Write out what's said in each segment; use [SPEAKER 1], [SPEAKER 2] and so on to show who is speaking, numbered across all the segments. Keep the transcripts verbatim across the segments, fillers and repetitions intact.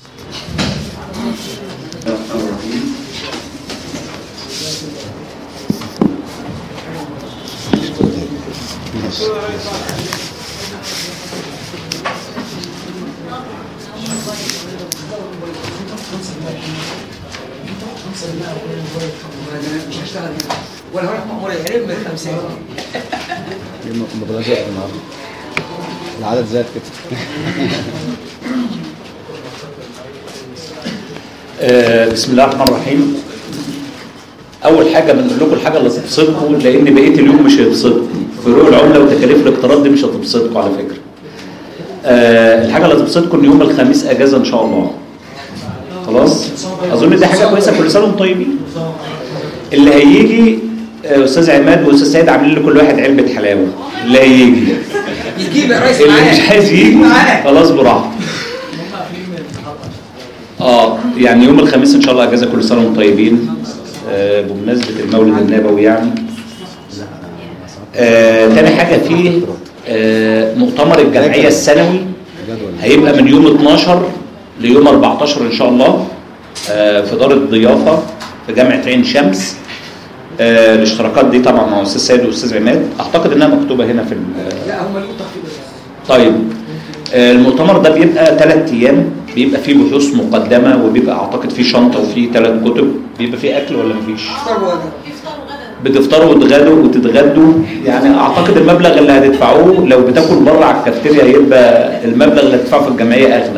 [SPEAKER 1] مش هشتغل هنا ولا هروح مأمور العلم من خمسة
[SPEAKER 2] ما بلاش وقت النهارده العدد زاد كده.
[SPEAKER 3] آه بسم الله الرحمن الرحيم. اول حاجه بنقول لكم الحاجه اللي تبسطكم، لان بقيه اليوم مش هيبسطكم. فروق العمله وتكاليف الاقتراض دي مش هتبسطكم على فكره. آه الحاجه اللي تبسطكم ان يوم الخميس اجازه ان شاء الله. خلاص اظن دي حاجه كويسه، كل سنه وانتم طيبين. اللي هيجي استاذ عماد واستاذ سيد عاملين لكل واحد علبه حلاوه. اللي هيجي
[SPEAKER 1] يجيب يا ريس
[SPEAKER 3] اللي
[SPEAKER 1] معايا،
[SPEAKER 3] مش عايز يجي خلاص براحته. اه يعني يوم الخميس ان شاء الله اجازه، كل سنه وانتم طيبين. آه بمناسبه المولد النبوي يعني. آه تاني حاجه فيه آه مؤتمر الجمعيه السنوي هيبقى من يوم اتناشر ليوم اربعتاشر ان شاء الله آه في دار الضيافه في جامعه عين شمس. آه الاشتراكات دي طبعا مع استاذ سيد واستاذ عماد، اعتقد انها مكتوبه هنا في
[SPEAKER 1] لا هم اللي تخفيض.
[SPEAKER 3] طيب آه المؤتمر ده بيبقى ثلاث ايام، بيبقى فيه بحوث مقدمه، وبيبقى اعتقد فيه شنطه وفيه ثلاث كتب. بيبقى فيه اكل ولا مفيش؟ بتفطروا وتغدوا وتتغدوا. يعني اعتقد المبلغ اللي هتدفعوه لو بتاكل بره على الكافتيريا هيبقى المبلغ اللي هتدفعه في الجمعيه اغلى.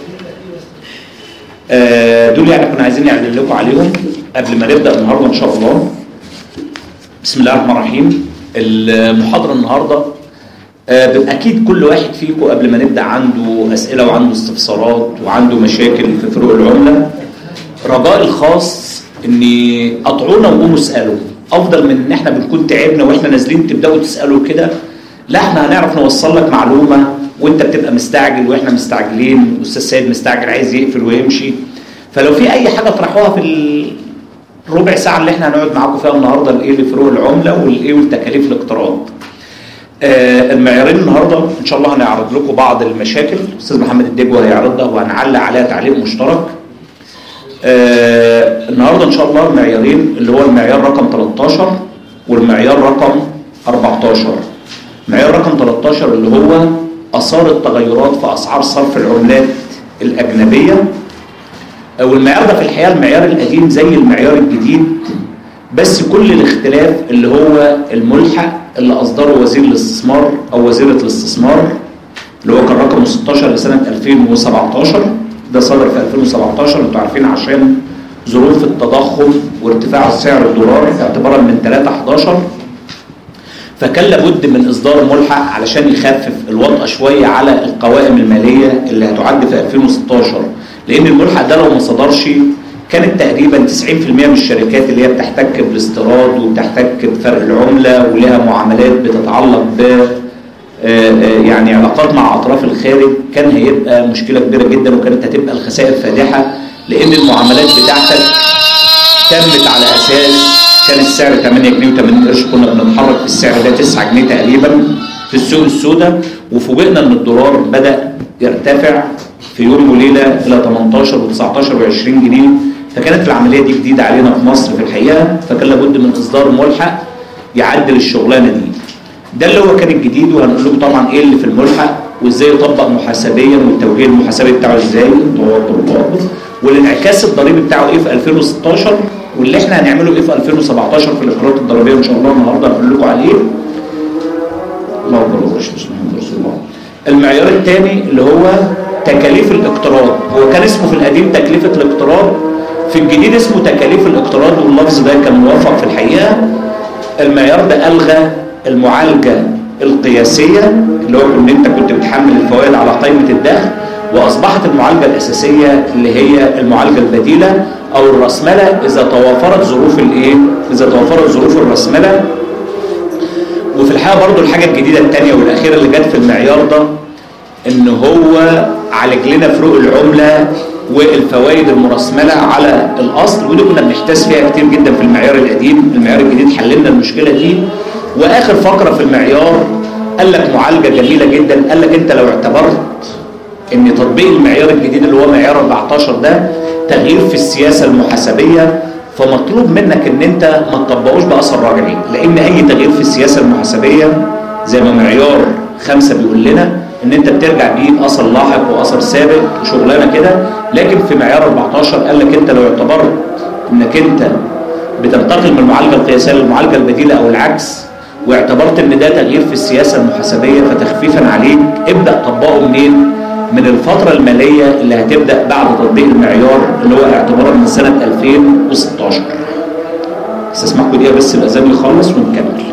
[SPEAKER 3] آه دول يعني كنا عايزين نعلن لكم عليهم قبل ما نبدا النهارده ان شاء الله. بسم الله الرحمن الرحيم. المحاضره النهارده آه اكيد كل واحد فيكم قبل ما نبدا عنده اسئله وعنده استفسارات وعنده مشاكل في فروق العمله. رجاء الخاص ان اطعونا وقوموا اسالوا، افضل من ان احنا بنكون تعبنا واحنا نازلين تبداوا تسالوا كده. لا احنا هنعرف نوصل لك معلومه وانت بتبقى مستعجل واحنا مستعجلين، واستاذ سيد مستعجل عايز يقفل ويمشي. فلو في اي حاجه اطرحوها في الربع ساعه اللي احنا هنقعد معاكم فيها النهارده، الايه لفروق العمله والايه والتكاليف الاقتراض. آه المعيارين النهارده ان شاء الله هنعرض لكم بعض المشاكل، الاستاذ محمد الدجوي هيعرضها وهنعلق عليها تعليق مشترك. آه النهارده ان شاء الله المعيارين اللي هو المعيار رقم تلتاشر والمعيار رقم اربعتاشر. معيار رقم تلتاشر اللي هو اثار التغيرات في اسعار صرف العملات الاجنبيه. والمعيار ده في الحقيقه المعيار القديم زي المعيار الجديد، بس كل الاختلاف اللي هو الملحق اللي اصدره وزير الاستثمار او وزيره الاستثمار اللي هو كان رقمه ستاشر لسنه الفين وسبعتاشر. ده صدر في الفين وسبعتاشر انتوا عارفين عشان ظروف التضخم وارتفاع سعر الدولار اعتبارا من تلاتة حداشر، فكان لابد من اصدار ملحق علشان يخفف الوطأة شويه على القوائم الماليه اللي هتعد في الفين وستاشر. لان الملحق ده لو ما صدرش كانت تقريبا تسعين في المية من الشركات اللي هي بتحتك بالاستيراد وبتحتك بفرق العمله ولها معاملات بتتعلق ب يعني علاقات مع اطراف الخارج، كان هيبقى مشكله كبيره جدا وكانت هتبقى الخسائر فادحه، لان المعاملات بتاعتك تمت على اساس كان السعر تمانية جنيه وتمانين قرش، كنا بنتحرك في السعر ده تسعة جنيه تقريبا في السوق السوداء، وفوجئنا ان الدولار بدا يرتفع في يوم وليله الى تمنتاشر وتسعتاشر وعشرين جنيه. فكانت العمليه دي جديده علينا في مصر في الحقيقه، فكان لابد من اصدار ملحق يعدل الشغلانه دي. ده اللي هو كان الجديد، وهنقول لكم طبعا ايه اللي في الملحق وازاي يطبق محاسبيا والتوجيه المحاسبي بتاعه ازاي والانعكاس الضريبي بتاعه ايه في الفين وستاشر، واللي احنا هنعمله ايه في الفين وسبعتاشر في الاقرارات الضريبيه ان شاء الله النهارده هنقول لكم عليه. الله اكبر. المعيار الثاني اللي هو تكاليف الاقتراض، هو كان اسمه في القديم تكلفه الاقتراض، في الجديد اسمه تكاليف الاقتراض، واللفظ ده كان موافق في الحقيقه. المعيار ده الغى المعالجه القياسيه اللي هو ان انت كنت بتحمل الفوائد على قائمه الدخل، واصبحت المعالجه الاساسيه اللي هي المعالجه البديله او الراسمله اذا توافرت ظروف الايه؟ اذا توافرت ظروف الراسمله. وفي الحقيقه برضو الحاجه الجديده الثانيه والاخيره اللي جت في المعيار ده ان هو عالج لنا فروق العمله والفوائد المرسمله على الاصل، ودي كنا بنحتاس فيها كتير جدا في المعيار القديم. المعيار الجديد حل لنا المشكله دي. واخر فقره في المعيار قال لك معالجه جميله جدا، قال لك انت لو اعتبرت ان تطبيق المعيار الجديد اللي هو معيار أربعتاشر ده تغيير في السياسه المحاسبيه، فمطلوب منك ان انت ما تطبقوش باثر رجعي، لان اي تغيير في السياسه المحاسبيه زي ما معيار خمسة بيقول لنا ان انت بترجع بيه باثر لاحق واثر سابق وشغلانه كده. لكن في معيار أربعتاشر قال لك انت لو اعتبرت انك انت بتنتقل من المعالجه القياسيه للمعالجه البديله او العكس، واعتبرت ان ده تغيير في السياسه المحاسبيه، فتخفيفا عليك ابدا طبقه منين؟ من الفتره الماليه اللي هتبدا بعد تطبيق المعيار اللي هو اعتبارا من سنه ألفين وستاشر. استسمحكم دقيقه بس الاذان يخلص ونكمل.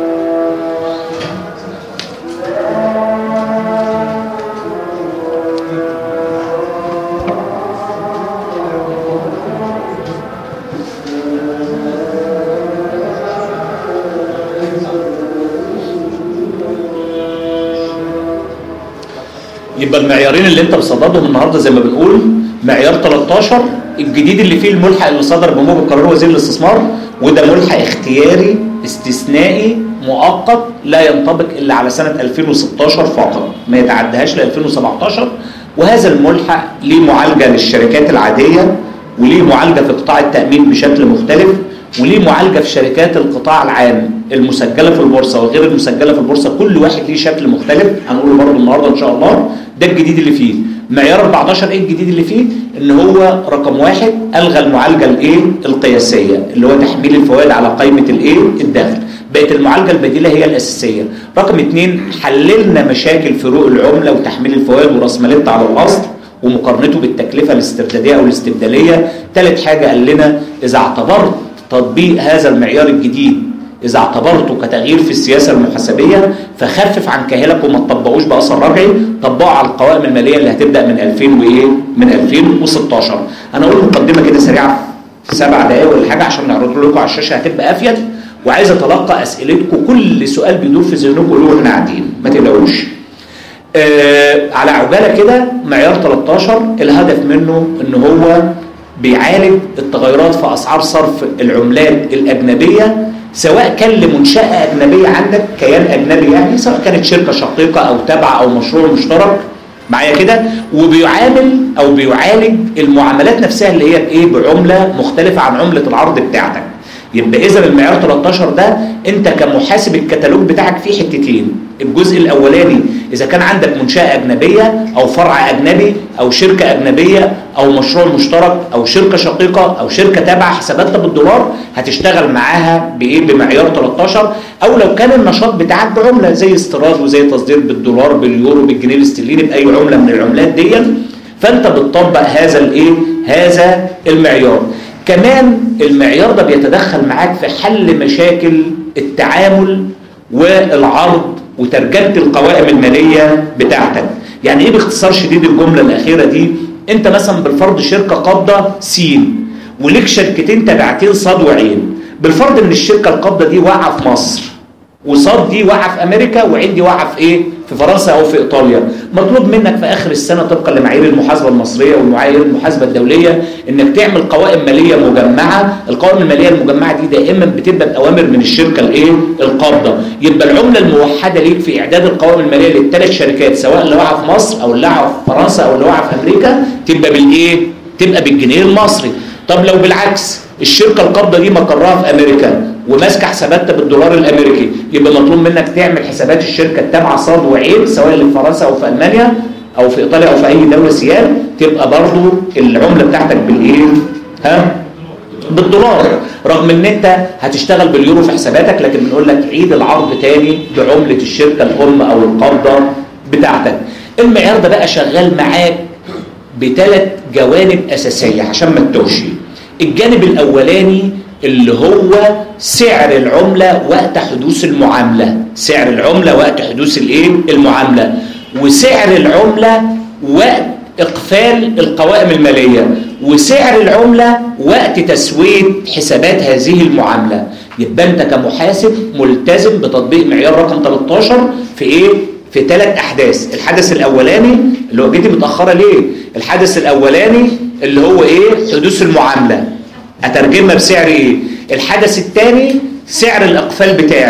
[SPEAKER 3] يبقى المعيارين اللي انت بصددهم النهارده زي ما بنقول معيار تلتاشر الجديد اللي فيه الملحق اللي صدر بموجب قرار وزير الاستثمار، وده ملحق اختياري استثنائي مؤقت لا ينطبق الا على سنه ألفين وستاشر فقط، ما يتعدهاش ل ألفين وسبعتاشر. وهذا الملحق ليه معالجه للشركات العاديه، وليه معالجه في قطاع التامين بشكل مختلف، وليه معالجه في شركات القطاع العام المسجله في البورصه وغير المسجله في البورصه، كل واحد ليه شكل مختلف هنقوله برضه النهارده ان شاء الله. ده الجديد اللي فيه معيار أربعتاشر. ايه الجديد اللي فيه؟ ان هو رقم واحد الغى المعالجه الايه القياسيه اللي هو تحميل الفوائد على قائمه الايه الدخل، بقت المعالجه البديله هي الاساسيه. رقم اثنين حللنا مشاكل فروق العمله وتحميل الفوائد وراس ماليه على الاصل ومقارنته بالتكلفه الاسترداديه او الاستبداليه. ثالث حاجه قال لنا اذا اعتبرت تطبيق هذا المعيار الجديد إذا اعتبرته كتغيير في السياسة المحاسبية فخفف عن كاهلك وما تطبقوش بأثر رجعي، طبقوا على القوائم المالية اللي هتبدأ من ألفين وإيه؟ من ألفين وستاشر. أنا أقول مقدمة كده سريعة في سبع دقايق ولا حاجة عشان نعرض لكم على الشاشة هتبقى أفيد، وعايز أتلقى أسئلتكم، كل سؤال بيدور في ذهنكم قولوا إحنا قاعدين ما تقلقوش. آه على عجالة كده معيار تلتاشر الهدف منه إن هو بيعالج التغيرات في أسعار صرف العملات الأجنبية، سواء كان لمنشأة أجنبية عندك كيان أجنبي يعني، سواء كانت شركة شقيقة أو تابعة أو مشروع مشترك معايا كده، وبيعامل أو بيعالج المعاملات نفسها اللي هي بإيه؟ بعملة مختلفة عن عملة العرض بتاعتك. يبقى إذا المعيار تلتاشر ده أنت كمحاسب الكتالوج بتاعك فيه حتتين. الجزء الأولاني إذا كان عندك منشأة أجنبية أو فرع أجنبي أو شركة أجنبية أو مشروع مشترك أو شركة شقيقة أو شركة تابعة حساباتها بالدولار هتشتغل معاها بإيه؟ بمعيار تلتاشر. أو لو كان النشاط بتاعك بعملة زي استيراد وزي تصدير بالدولار باليورو بالجنيه الاسترليني بأي عملة من العملات دي، فأنت بتطبق هذا الإيه؟ هذا المعيار. كمان المعيار ده بيتدخل معاك في حل مشاكل التعامل والعرض وترجمة القوائم المالية بتاعتك. يعني ايه باختصار شديد الجملة الأخيرة دي؟ انت مثلا بالفرض شركة قابضة سين وليك شركتين تابعتين صاد وعين، بالفرض ان الشركة القابضة دي واقعة في مصر وصاد دي واقعة في أمريكا وعين دي واقعة في ايه؟ في فرنسا أو في إيطاليا. مطلوب منك في آخر السنة طبقا لمعايير المحاسبة المصرية ومعايير المحاسبة الدولية انك تعمل قوائم مالية مجمعة. القوائم المالية المجمعة دي دائما بتبقى بأوامر من الشركة الايه؟ القابضة. يبقى العملة الموحدة ليك في إعداد القوائم المالية للثلاث شركات سواء اللي واقعة في مصر أو اللي واقعة في فرنسا أو اللي واقعة في أمريكا تبقى بالايه؟ تبقى بالجنيه المصري. طب لو بالعكس الشركة القابضة دي مقرها في أمريكا وماسكه حساباتها بالدولار الامريكي، يبقى مطلوب منك تعمل حسابات الشركه التابعه صاد وعين سواء اللي في فرنسا او في المانيا او في ايطاليا او في اي دوله سيال تبقى برضو العمله بتاعتك بالايه؟ ها؟ بالدولار، رغم ان انت هتشتغل باليورو في حساباتك، لكن بنقول لك عيد العرض تاني بعمله الشركه الام او القابضه بتاعتك. المعيار ده بقى شغال معاك بثلاث جوانب اساسيه عشان ما تتوهش. الجانب الاولاني اللي هو سعر العملة وقت حدوث المعاملة، سعر العملة وقت حدوث الايه؟ المعاملة، وسعر العملة وقت إقفال القوائم المالية، وسعر العملة وقت تسوية حسابات هذه المعاملة. يبقى أنت كمحاسب ملتزم بتطبيق معيار رقم تلتاشر في إيه؟ في ثلاث أحداث. الحدث الأولاني اللي هو جيتي متأخرة ليه؟ الحدث الأولاني اللي هو إيه؟ حدوث المعاملة، أترجمها بسعر إيه؟ الحدث الثاني سعر الإقفال بتاعي.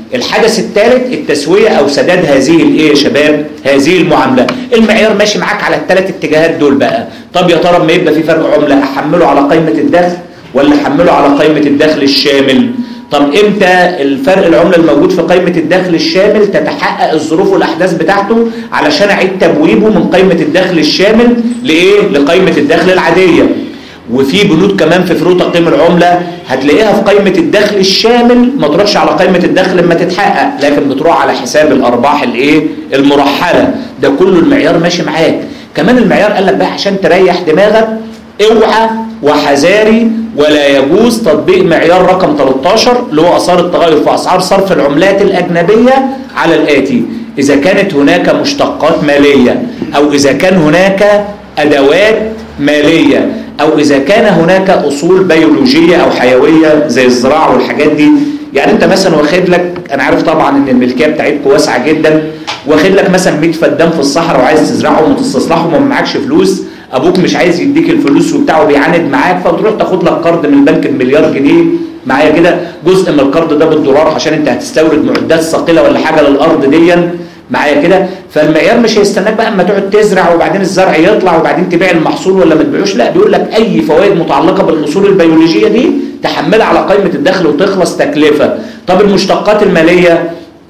[SPEAKER 3] الحدث الثالث التسويه او سداد هذه الايه يا شباب هذه المعامله. المعيار ماشي معاك على الثلاث اتجاهات دول بقى. طب يا ترى لما يبقى في فرق عمله احمله على قائمه الدخل ولا احمله على قائمه الدخل الشامل؟ طب امتى الفرق العمله الموجود في قائمه الدخل الشامل تتحقق الظروف والاحداث بتاعته علشان اعيد تبويبه من قائمه الدخل الشامل لايه؟ لقائمه الدخل العاديه. وفي بنود كمان في فروق تقييم العمله هتلاقيها في قائمه الدخل الشامل ما تروحش على قائمه الدخل لما تتحقق، لكن بتروح على حساب الارباح الايه؟ المرحله. ده كله المعيار ماشي معاك. كمان المعيار قال لك بقى عشان تريح دماغك اوعى وحذاري ولا يجوز تطبيق معيار رقم ثلاثة عشر اللي هو اثار التغير في اسعار صرف العملات الاجنبيه على الاتي: اذا كانت هناك مشتقات ماليه، او اذا كان هناك ادوات ماليه، او اذا كان هناك اصول بيولوجيه او حيويه زي الزراعه والحاجات دي. يعني انت مثلا واخد لك، انا عارف طبعا ان الملكيه بتاعتكم واسعه جدا، واخد لك مثلا مية فدان في الصحراء وعايز تزرعهم وتستصلحهم وما معكش فلوس، ابوك مش عايز يديك الفلوس وبتاعه بيعاند معاك، فتروح تاخد لك قرض من البنك بمليار جنيه معايا كده، جزء من القرض ده بالدولار عشان انت هتستورد معدات ثقيله ولا حاجه للارض دي معايا كده. فالمعيار مش هيستناك بقى اما تقعد تزرع وبعدين الزرع يطلع وبعدين تبيع المحصول ولا ما تبيعوش، لا بيقول لك اي فوائد متعلقه بالاصول البيولوجيه دي تحملها على قائمه الدخل وتخلص تكلفه. طب المشتقات الماليه،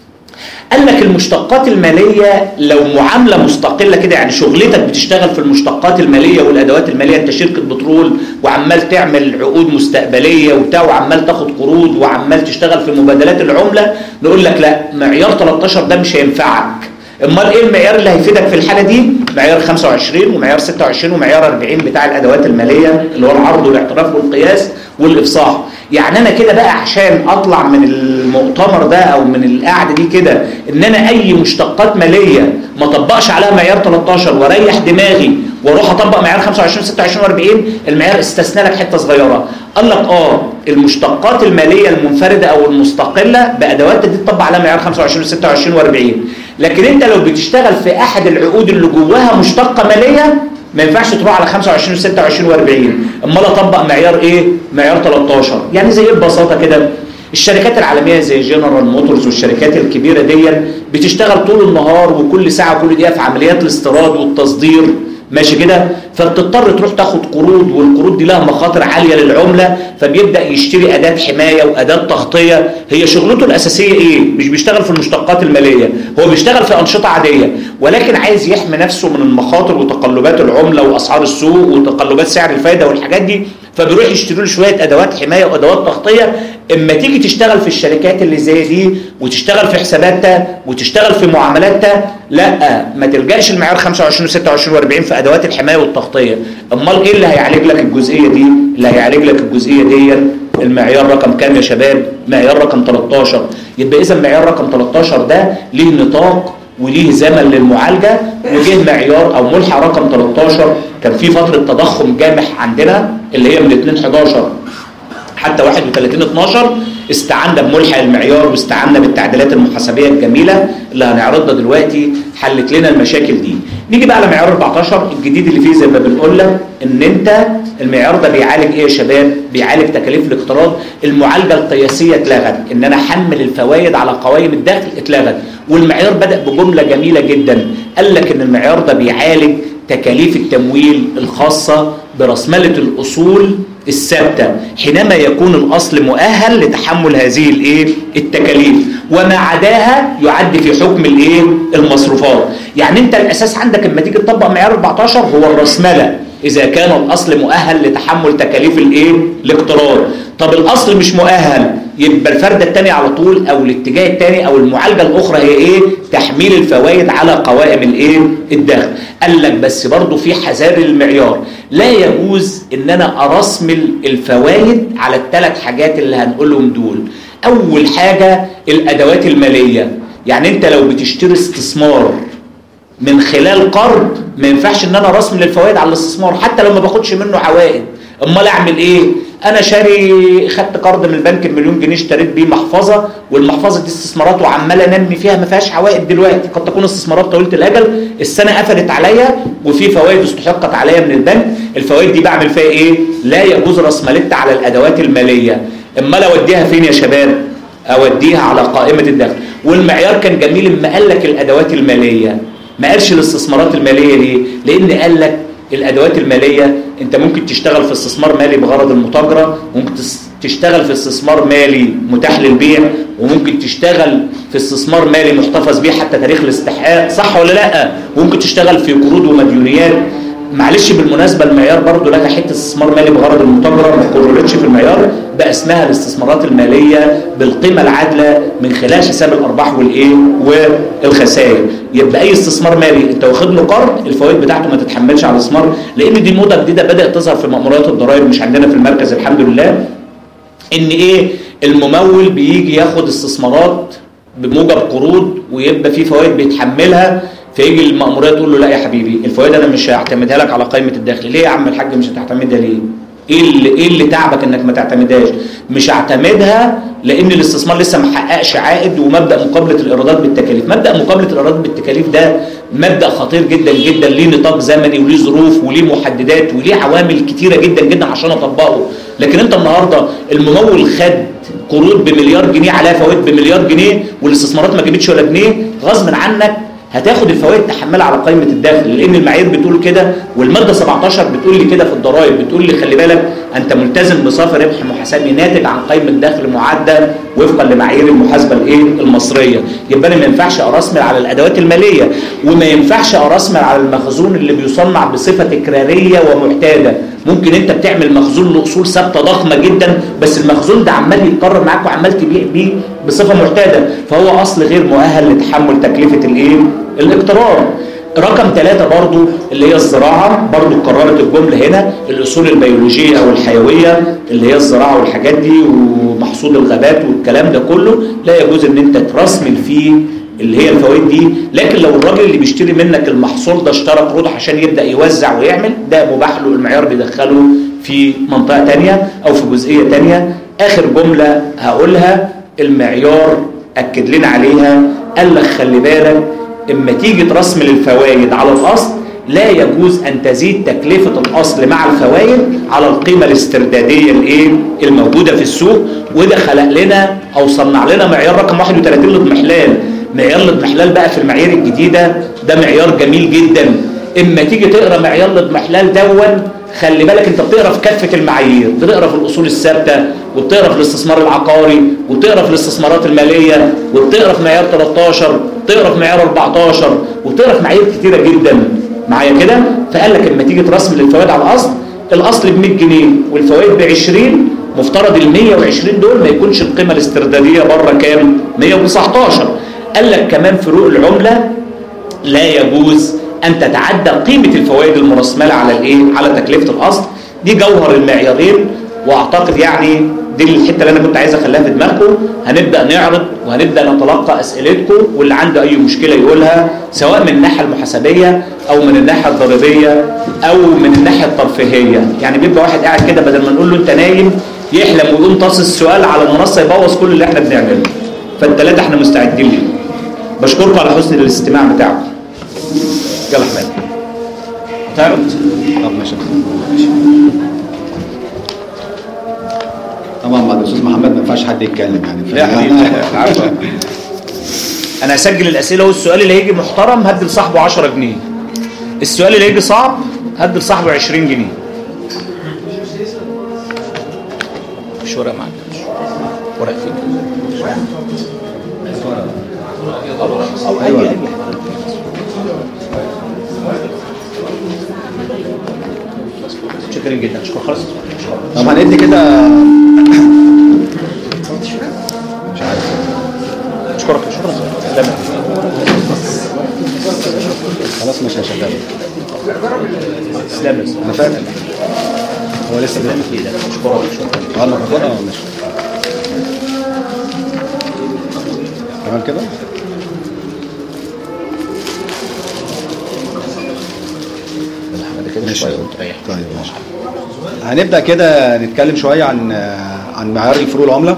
[SPEAKER 3] قال لك المشتقات الماليه لو معامله مستقله كده، يعني شغلتك بتشتغل في المشتقات الماليه والادوات الماليه، انت شركه بترول وعمال تعمل عقود مستقبليه وبتاع وعمال تاخد قروض وعمال تشتغل في مبادلات العمله، نقول لك لا معيار ثلاثة عشر ده مش هينفعك. امال ايه المعيار اللي هيفيدك في الحاله دي؟ معيار خمسة وعشرين ومعيار ستة وعشرين ومعيار أربعين بتاع الادوات الماليه اللي هو العرض والاعتراف والقياس والافصاح. يعني انا كده بقى عشان اطلع من المؤتمر ده او من القعده دي كده ان انا اي مشتقات ماليه ما طبقش عليها معيار ثلاثة عشر واريح دماغي واروح اطبق معيار خمسة وعشرين ستة وعشرين وأربعين، المعيار استثنى لك حته صغيره. قال لك اه المشتقات الماليه المنفرده او المستقله بادواتها دي تطبق عليها معيار خمسة وعشرين ستة وعشرين وأربعين، لكن انت لو بتشتغل في احد العقود اللي جواها مشتقه ماليه ما ينفعش تروح على خمسة وعشرين ستة وعشرين وأربعين، امال اطبق معيار ايه؟ معيار ثلاثة عشر. يعني زي ايه ببساطه كده؟ الشركات العالميه زي جنرال موتورز والشركات الكبيره دي بتشتغل طول النهار وكل ساعه وكل دقيقه في عمليات الاستيراد والتصدير ماشي كده، فبتضطر تروح تاخد قروض، والقروض دي لها مخاطر عاليه للعمله، فبيبدا يشتري اداه حمايه واداه تغطيه. هي شغلته الاساسيه ايه؟ مش بيشتغل في المشتقات الماليه، هو بيشتغل في انشطه عاديه، ولكن عايز يحمي نفسه من المخاطر وتقلبات العمله واسعار السوق وتقلبات سعر الفائده والحاجات دي، فبيروح يشتري له شويه ادوات حمايه وادوات تغطيه. اما تيجي تشتغل في الشركات اللي زي دي وتشتغل في حساباتها وتشتغل في معاملاتها، لا ما تلجاش المعيار خمسة وعشرين ستة وعشرين وأربعين في ادوات الحمايه والتغطيه. امال ايه اللي هيعالج لك الجزئيه دي؟ اللي هيعالج لك الجزئيه دي المعيار رقم كام يا شباب؟ معيار رقم ثلاثة عشر. يبقى اذا المعيار رقم ثلاثة عشر ده ليه نطاق وليه زمن للمعالجه، وجه معيار او ملحق رقم ثلاثة عشر كان في فتره تضخم جامح عندنا اللي هي من اثنين حداشر حتى واحد وثلاثين اتناشر، استعنا بملحق المعيار واستعنا بالتعديلات المحاسبيه الجميله اللي هنعرضها دلوقتي، حلت لنا المشاكل دي. نيجي بقى على معيار أربعتاشر الجديد اللي فيه زي ما بنقول لك ان انت المعيار ده بيعالج ايه يا شباب؟ بيعالج تكاليف الاقتراض. المعالجه القياسيه اتلغت، ان انا احمل الفوائد على قوائم الدخل اتلغت، والمعيار بدا بجمله جميله جدا، قال لك ان المعيار ده بيعالج تكاليف التمويل الخاصه برأسمالة الاصول الثابته حينما يكون الاصل مؤهل لتحمل هذه الايه؟ التكاليف، وما عداها يعد في حكم الايه؟ المصروفات. يعني انت الاساس عندك لما تيجي تطبق معيار أربعتاشر هو الرأسمالة اذا كان الاصل مؤهل لتحمل تكاليف الايه؟ الاقتراض. طب الاصل مش مؤهل، يبقى الفرده الثانيه على طول او الاتجاه الثاني او المعالجه الاخرى هي ايه؟ تحميل الفوائد على قوائم الايه؟ الدخل. قال لك بس برضه في حذار للمعيار، لا يجوز ان انا ارسمل الفوائد على الثلاث حاجات اللي هنقولهم دول. اول حاجه الادوات الماليه، يعني انت لو بتشتري استثمار من خلال قرض ما ينفعش ان انا رسم للفوائد على الاستثمار حتى لو ما باخدش منه عوائد. امال اعمل ايه؟ انا شاري خدت قرض من البنك بمليون جنيه اشتريت بيه محفظه، والمحفظه دي استثمارات وعمال انمي فيها ما فيهاش عوائد دلوقتي، قد تكون استثمارات طويله الاجل، السنه قفلت عليا وفي فوائد استحقت عليا من البنك، الفوائد دي بعمل فيها ايه؟ لا يجوز رسمالتها على الادوات الماليه. امال اوديها فين يا شباب؟ اوديها على قائمه الدخل. والمعيار كان جميل لما قال لك الادوات الماليه، ما قالش الاستثمارات الماليه. ليه؟ لان قال لك الادوات الماليه انت ممكن تشتغل في استثمار مالي بغرض المتاجره، ممكن تشتغل في استثمار مالي متاح للبيع، وممكن تشتغل في استثمار مالي محتفظ بيه حتى تاريخ الاستحقاق، صح ولا لا؟ وممكن تشتغل في قروض ومديونيات. معلش بالمناسبه المعيار برضو لقى حته استثمار مالي بغرض المتاجره ما قررتش في المعيار، بقى اسمها الاستثمارات الماليه بالقيمه العادله من خلال حساب الارباح والايه والخسائر. يبقى اي استثمار مالي انت واخد له قرض الفوائد بتاعته ما تتحملش على الاستثمار، لان دي موضه جديده بدات تظهر في مأموريات الضرائب مش عندنا في المركز الحمد لله، ان ايه الممول بيجي ياخد استثمارات بموجب قروض ويبقى في فوائد بيتحملها، فيجي المأمورية تقول له لا يا حبيبي الفوائد انا مش هعتمدها لك على قائمه الدخل. ليه يا عم الحاج مش هتعتمدها ليه؟ ايه اللي ايه اللي تعبك انك ما تعتمدهاش؟ مش هعتمدها لان الاستثمار لسه ما حققش عائد، ومبدا مقابله الايرادات بالتكاليف. مبدا مقابله الايرادات بالتكاليف ده مبدا خطير جدا جدا، ليه نطاق زمني وليه ظروف وليه محددات وليه عوامل كتيره جدا جدا عشان اطبقه. لكن انت النهارده الممول خد قروض بمليار جنيه عليها فوائد بمليار جنيه والاستثمارات ما جابتش ولا جنيه، غصب عنك هتاخد الفوائد تحملها على قائمه الدخل، لان المعايير بتقول كده، والماده سبعتاشر بتقول لي كده في الضرائب، بتقول لي خلي بالك انت ملتزم بصافي ربح محاسبي ناتج عن قائمه دخل معدل وفقا لمعايير المحاسبه الايه المصريه. يبقى انا ما ينفعش ارسمل على الادوات الماليه، وما ينفعش ارسمل على المخزون اللي بيصنع بصفه تكراريه ومعتاده. ممكن انت بتعمل مخزون لاصول ثابته ضخمه جدا، بس المخزون ده عمال يتكرر معاك وعمال تبيع بيه بصفه معتاده، فهو اصل غير مؤهل لتحمل تكلفه الايه الاقتراض. رقم ثلاثة برضو اللي هي الزراعة، برضو قررت الجملة هنا الأصول البيولوجية أو الحيوية اللي هي الزراعة والحاجات دي ومحصول الغابات والكلام ده كله لا يجوز ان انت ترسمل فيه اللي هي الفوائد دي. لكن لو الراجل اللي بيشتري منك المحصول ده اشترى قروض عشان يبدأ يوزع ويعمل، ده مباح له، المعيار بيدخله في منطقة تانية أو في جزئية تانية. آخر جملة هقولها المعيار أكد لنا عليها، قال لك خلي بالك اما تيجي ترسمل الفوائد على الاصل لا يجوز ان تزيد تكلفه الاصل مع الفوائد على القيمه الاسترداديه الايه الموجوده في السوق. وده خلق لنا او صنع لنا معيار رقم واحد وثلاثين للاضمحلال. معيار الاضمحلال بقى في المعايير الجديده ده معيار جميل جدا. اما تيجي تقرا معيار الاضمحلال دون خلي بالك انت بتقرا في كافه المعايير، بتقرا في الاصول الثابته وبتقرا في الاستثمار العقاري وبتقرا في الاستثمارات الماليه وبتقرا في معيار تلتاشر وبتقرا في معيار اربعتاشر وبتقرا في معايير كتيره جدا معايا كده. فقال لك اما تيجي ترسم الفوائد على الاصل، الاصل ب مية جنيه والفوائد ب عشرين، مفترض ال مية وعشرين دول ما يكونش القيمه الاسترداديه بره كام؟ مية وتسعتاشر. قال لك كمان فروق العمله لا يجوز ان تتعدى قيمه الفوائد المرسمله على الايه؟ على تكلفه الاصل. دي جوهر المعيارين، واعتقد يعني دي الحته اللي انا كنت عايز اخليها في دماغكم. هنبدا نعرض وهنبدا نتلقى اسئلتكم، واللي عنده اي مشكله يقولها سواء من الناحيه المحاسبيه او من الناحيه الضريبيه او من الناحيه الترفيهيه. يعني بيبقى واحد قاعد كده بدل ما نقول له انت نايم يحلم ويقوم طاص السؤال على المنصه يبوظ كل اللي احنا بنعمله. فالثلاثه احنا مستعدين ليه. بشكركم على حسن الاستماع بتاعكم. يلا احمد تعرض.
[SPEAKER 2] طب ماشي طبعا بعد الاستاذ محمد ما ينفعش حد يتكلم يعني.
[SPEAKER 3] لا يا حبيبي عارف انا هسجل الاسئله، والسؤال اللي هيجي محترم هدي لصاحبه عشرة جنيه، السؤال اللي هيجي صعب هدي لصاحبه عشرين جنيه. مش ورقه معاك؟ ورقتين او اي اي شكرا جدا. شكرا خالص.
[SPEAKER 2] طب هندي كده مش عارف.
[SPEAKER 3] اشكرك شكرا. تمام
[SPEAKER 2] خلاص مش هشغل.
[SPEAKER 3] تسلم.
[SPEAKER 2] انا فاهم هو لسه بيعمل
[SPEAKER 3] كده. اشكرك شكرا.
[SPEAKER 2] انا باخدها ولا مش تمام كده؟
[SPEAKER 3] ماشي.
[SPEAKER 2] طيب ماشي. هنبدأ كده نتكلم شوية عن عن معيار الفروق العملة.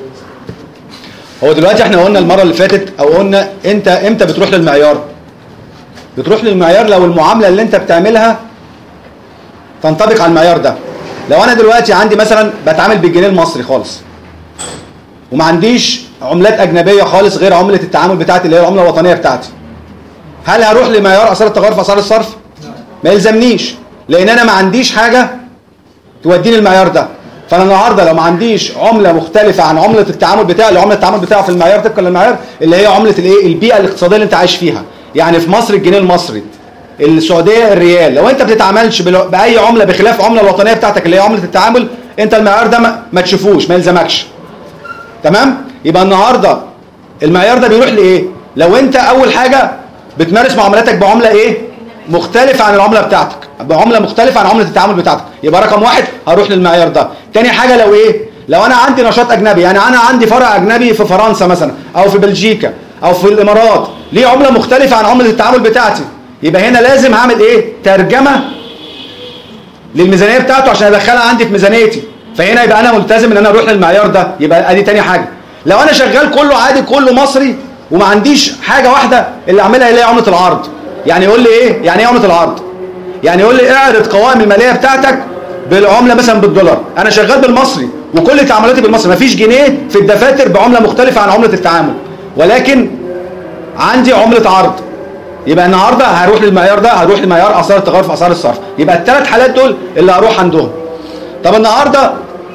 [SPEAKER 2] هو دلوقتي احنا قلنا المرة اللي فاتت او قلنا انت امتى بتروح للمعيار؟ بتروح للمعيار لو المعاملة اللي انت بتعملها تنطبق على المعيار ده. لو انا دلوقتي عندي مثلا بتعامل بالجنيه المصري خالص وما عنديش عملات اجنبيه خالص غير عمله التعامل بتاعتي اللي هي العمله الوطنيه بتاعتي، هل هروح لمعيار اثار التغير في اسعار الصرف؟ ما يلزمنيش، لان انا ما عنديش حاجه توديني المعيار ده. فانا النهارده لو ما عنديش عمله مختلفه عن عمله التعامل بتاعي، اللي عمله التعامل بتاعه في المعيار طبقا للمعيار اللي هي عمله الايه؟ البيئه الاقتصاديه اللي انت عايش فيها. يعني في مصر الجنيه المصري، السعوديه الريال، لو انت بتتعاملش باي عمله بخلاف العمله الوطنيه بتاعتك اللي هي عمله التعامل، انت المعيار ده ما, ما تشوفوش، ما يلزمكش. تمام؟ يبقى النهارده المعيار ده بيروح لايه؟ لو انت اول حاجه بتمارس معاملاتك بعمله ايه؟ مختلفه عن العمله بتاعتك، بعمله مختلفه عن عمله التعامل بتاعتك، يبقى رقم واحد هروح للمعيار ده. تاني حاجه لو ايه؟ لو انا عندي نشاط اجنبي، يعني انا عندي فرع اجنبي في فرنسا مثلا او في بلجيكا او في الامارات، ليه عمله مختلفه عن عمله التعامل بتاعتي، يبقى هنا لازم هعمل ايه؟ ترجمه للميزانيه بتاعته عشان ادخلها عندي في ميزانيتي. فهنا يبقى انا ملتزم ان انا اروح للمعيار ده، يبقى ادي تاني حاجه. لو انا شغال كله عادي كله مصري وما عنديش حاجه واحده اللي اعملها اللي هي عمله العرض، يعني يقول لي ايه؟ يعني ايه عمله العرض؟ يعني يقول لي اعرض قوائم الماليه بتاعتك بالعمله مثلا بالدولار، انا شغال بالمصري وكل تعاملاتي بالمصري، مفيش جنيه في الدفاتر بعمله مختلفه عن عمله التعامل، ولكن عندي عمله عرض. يبقى النهارده هروح للمعيار ده، هروح لمعيار اثار التغير في اسعار الصرف. يبقى الثلاث حالات دول اللي هروح عندهم. طب النهارده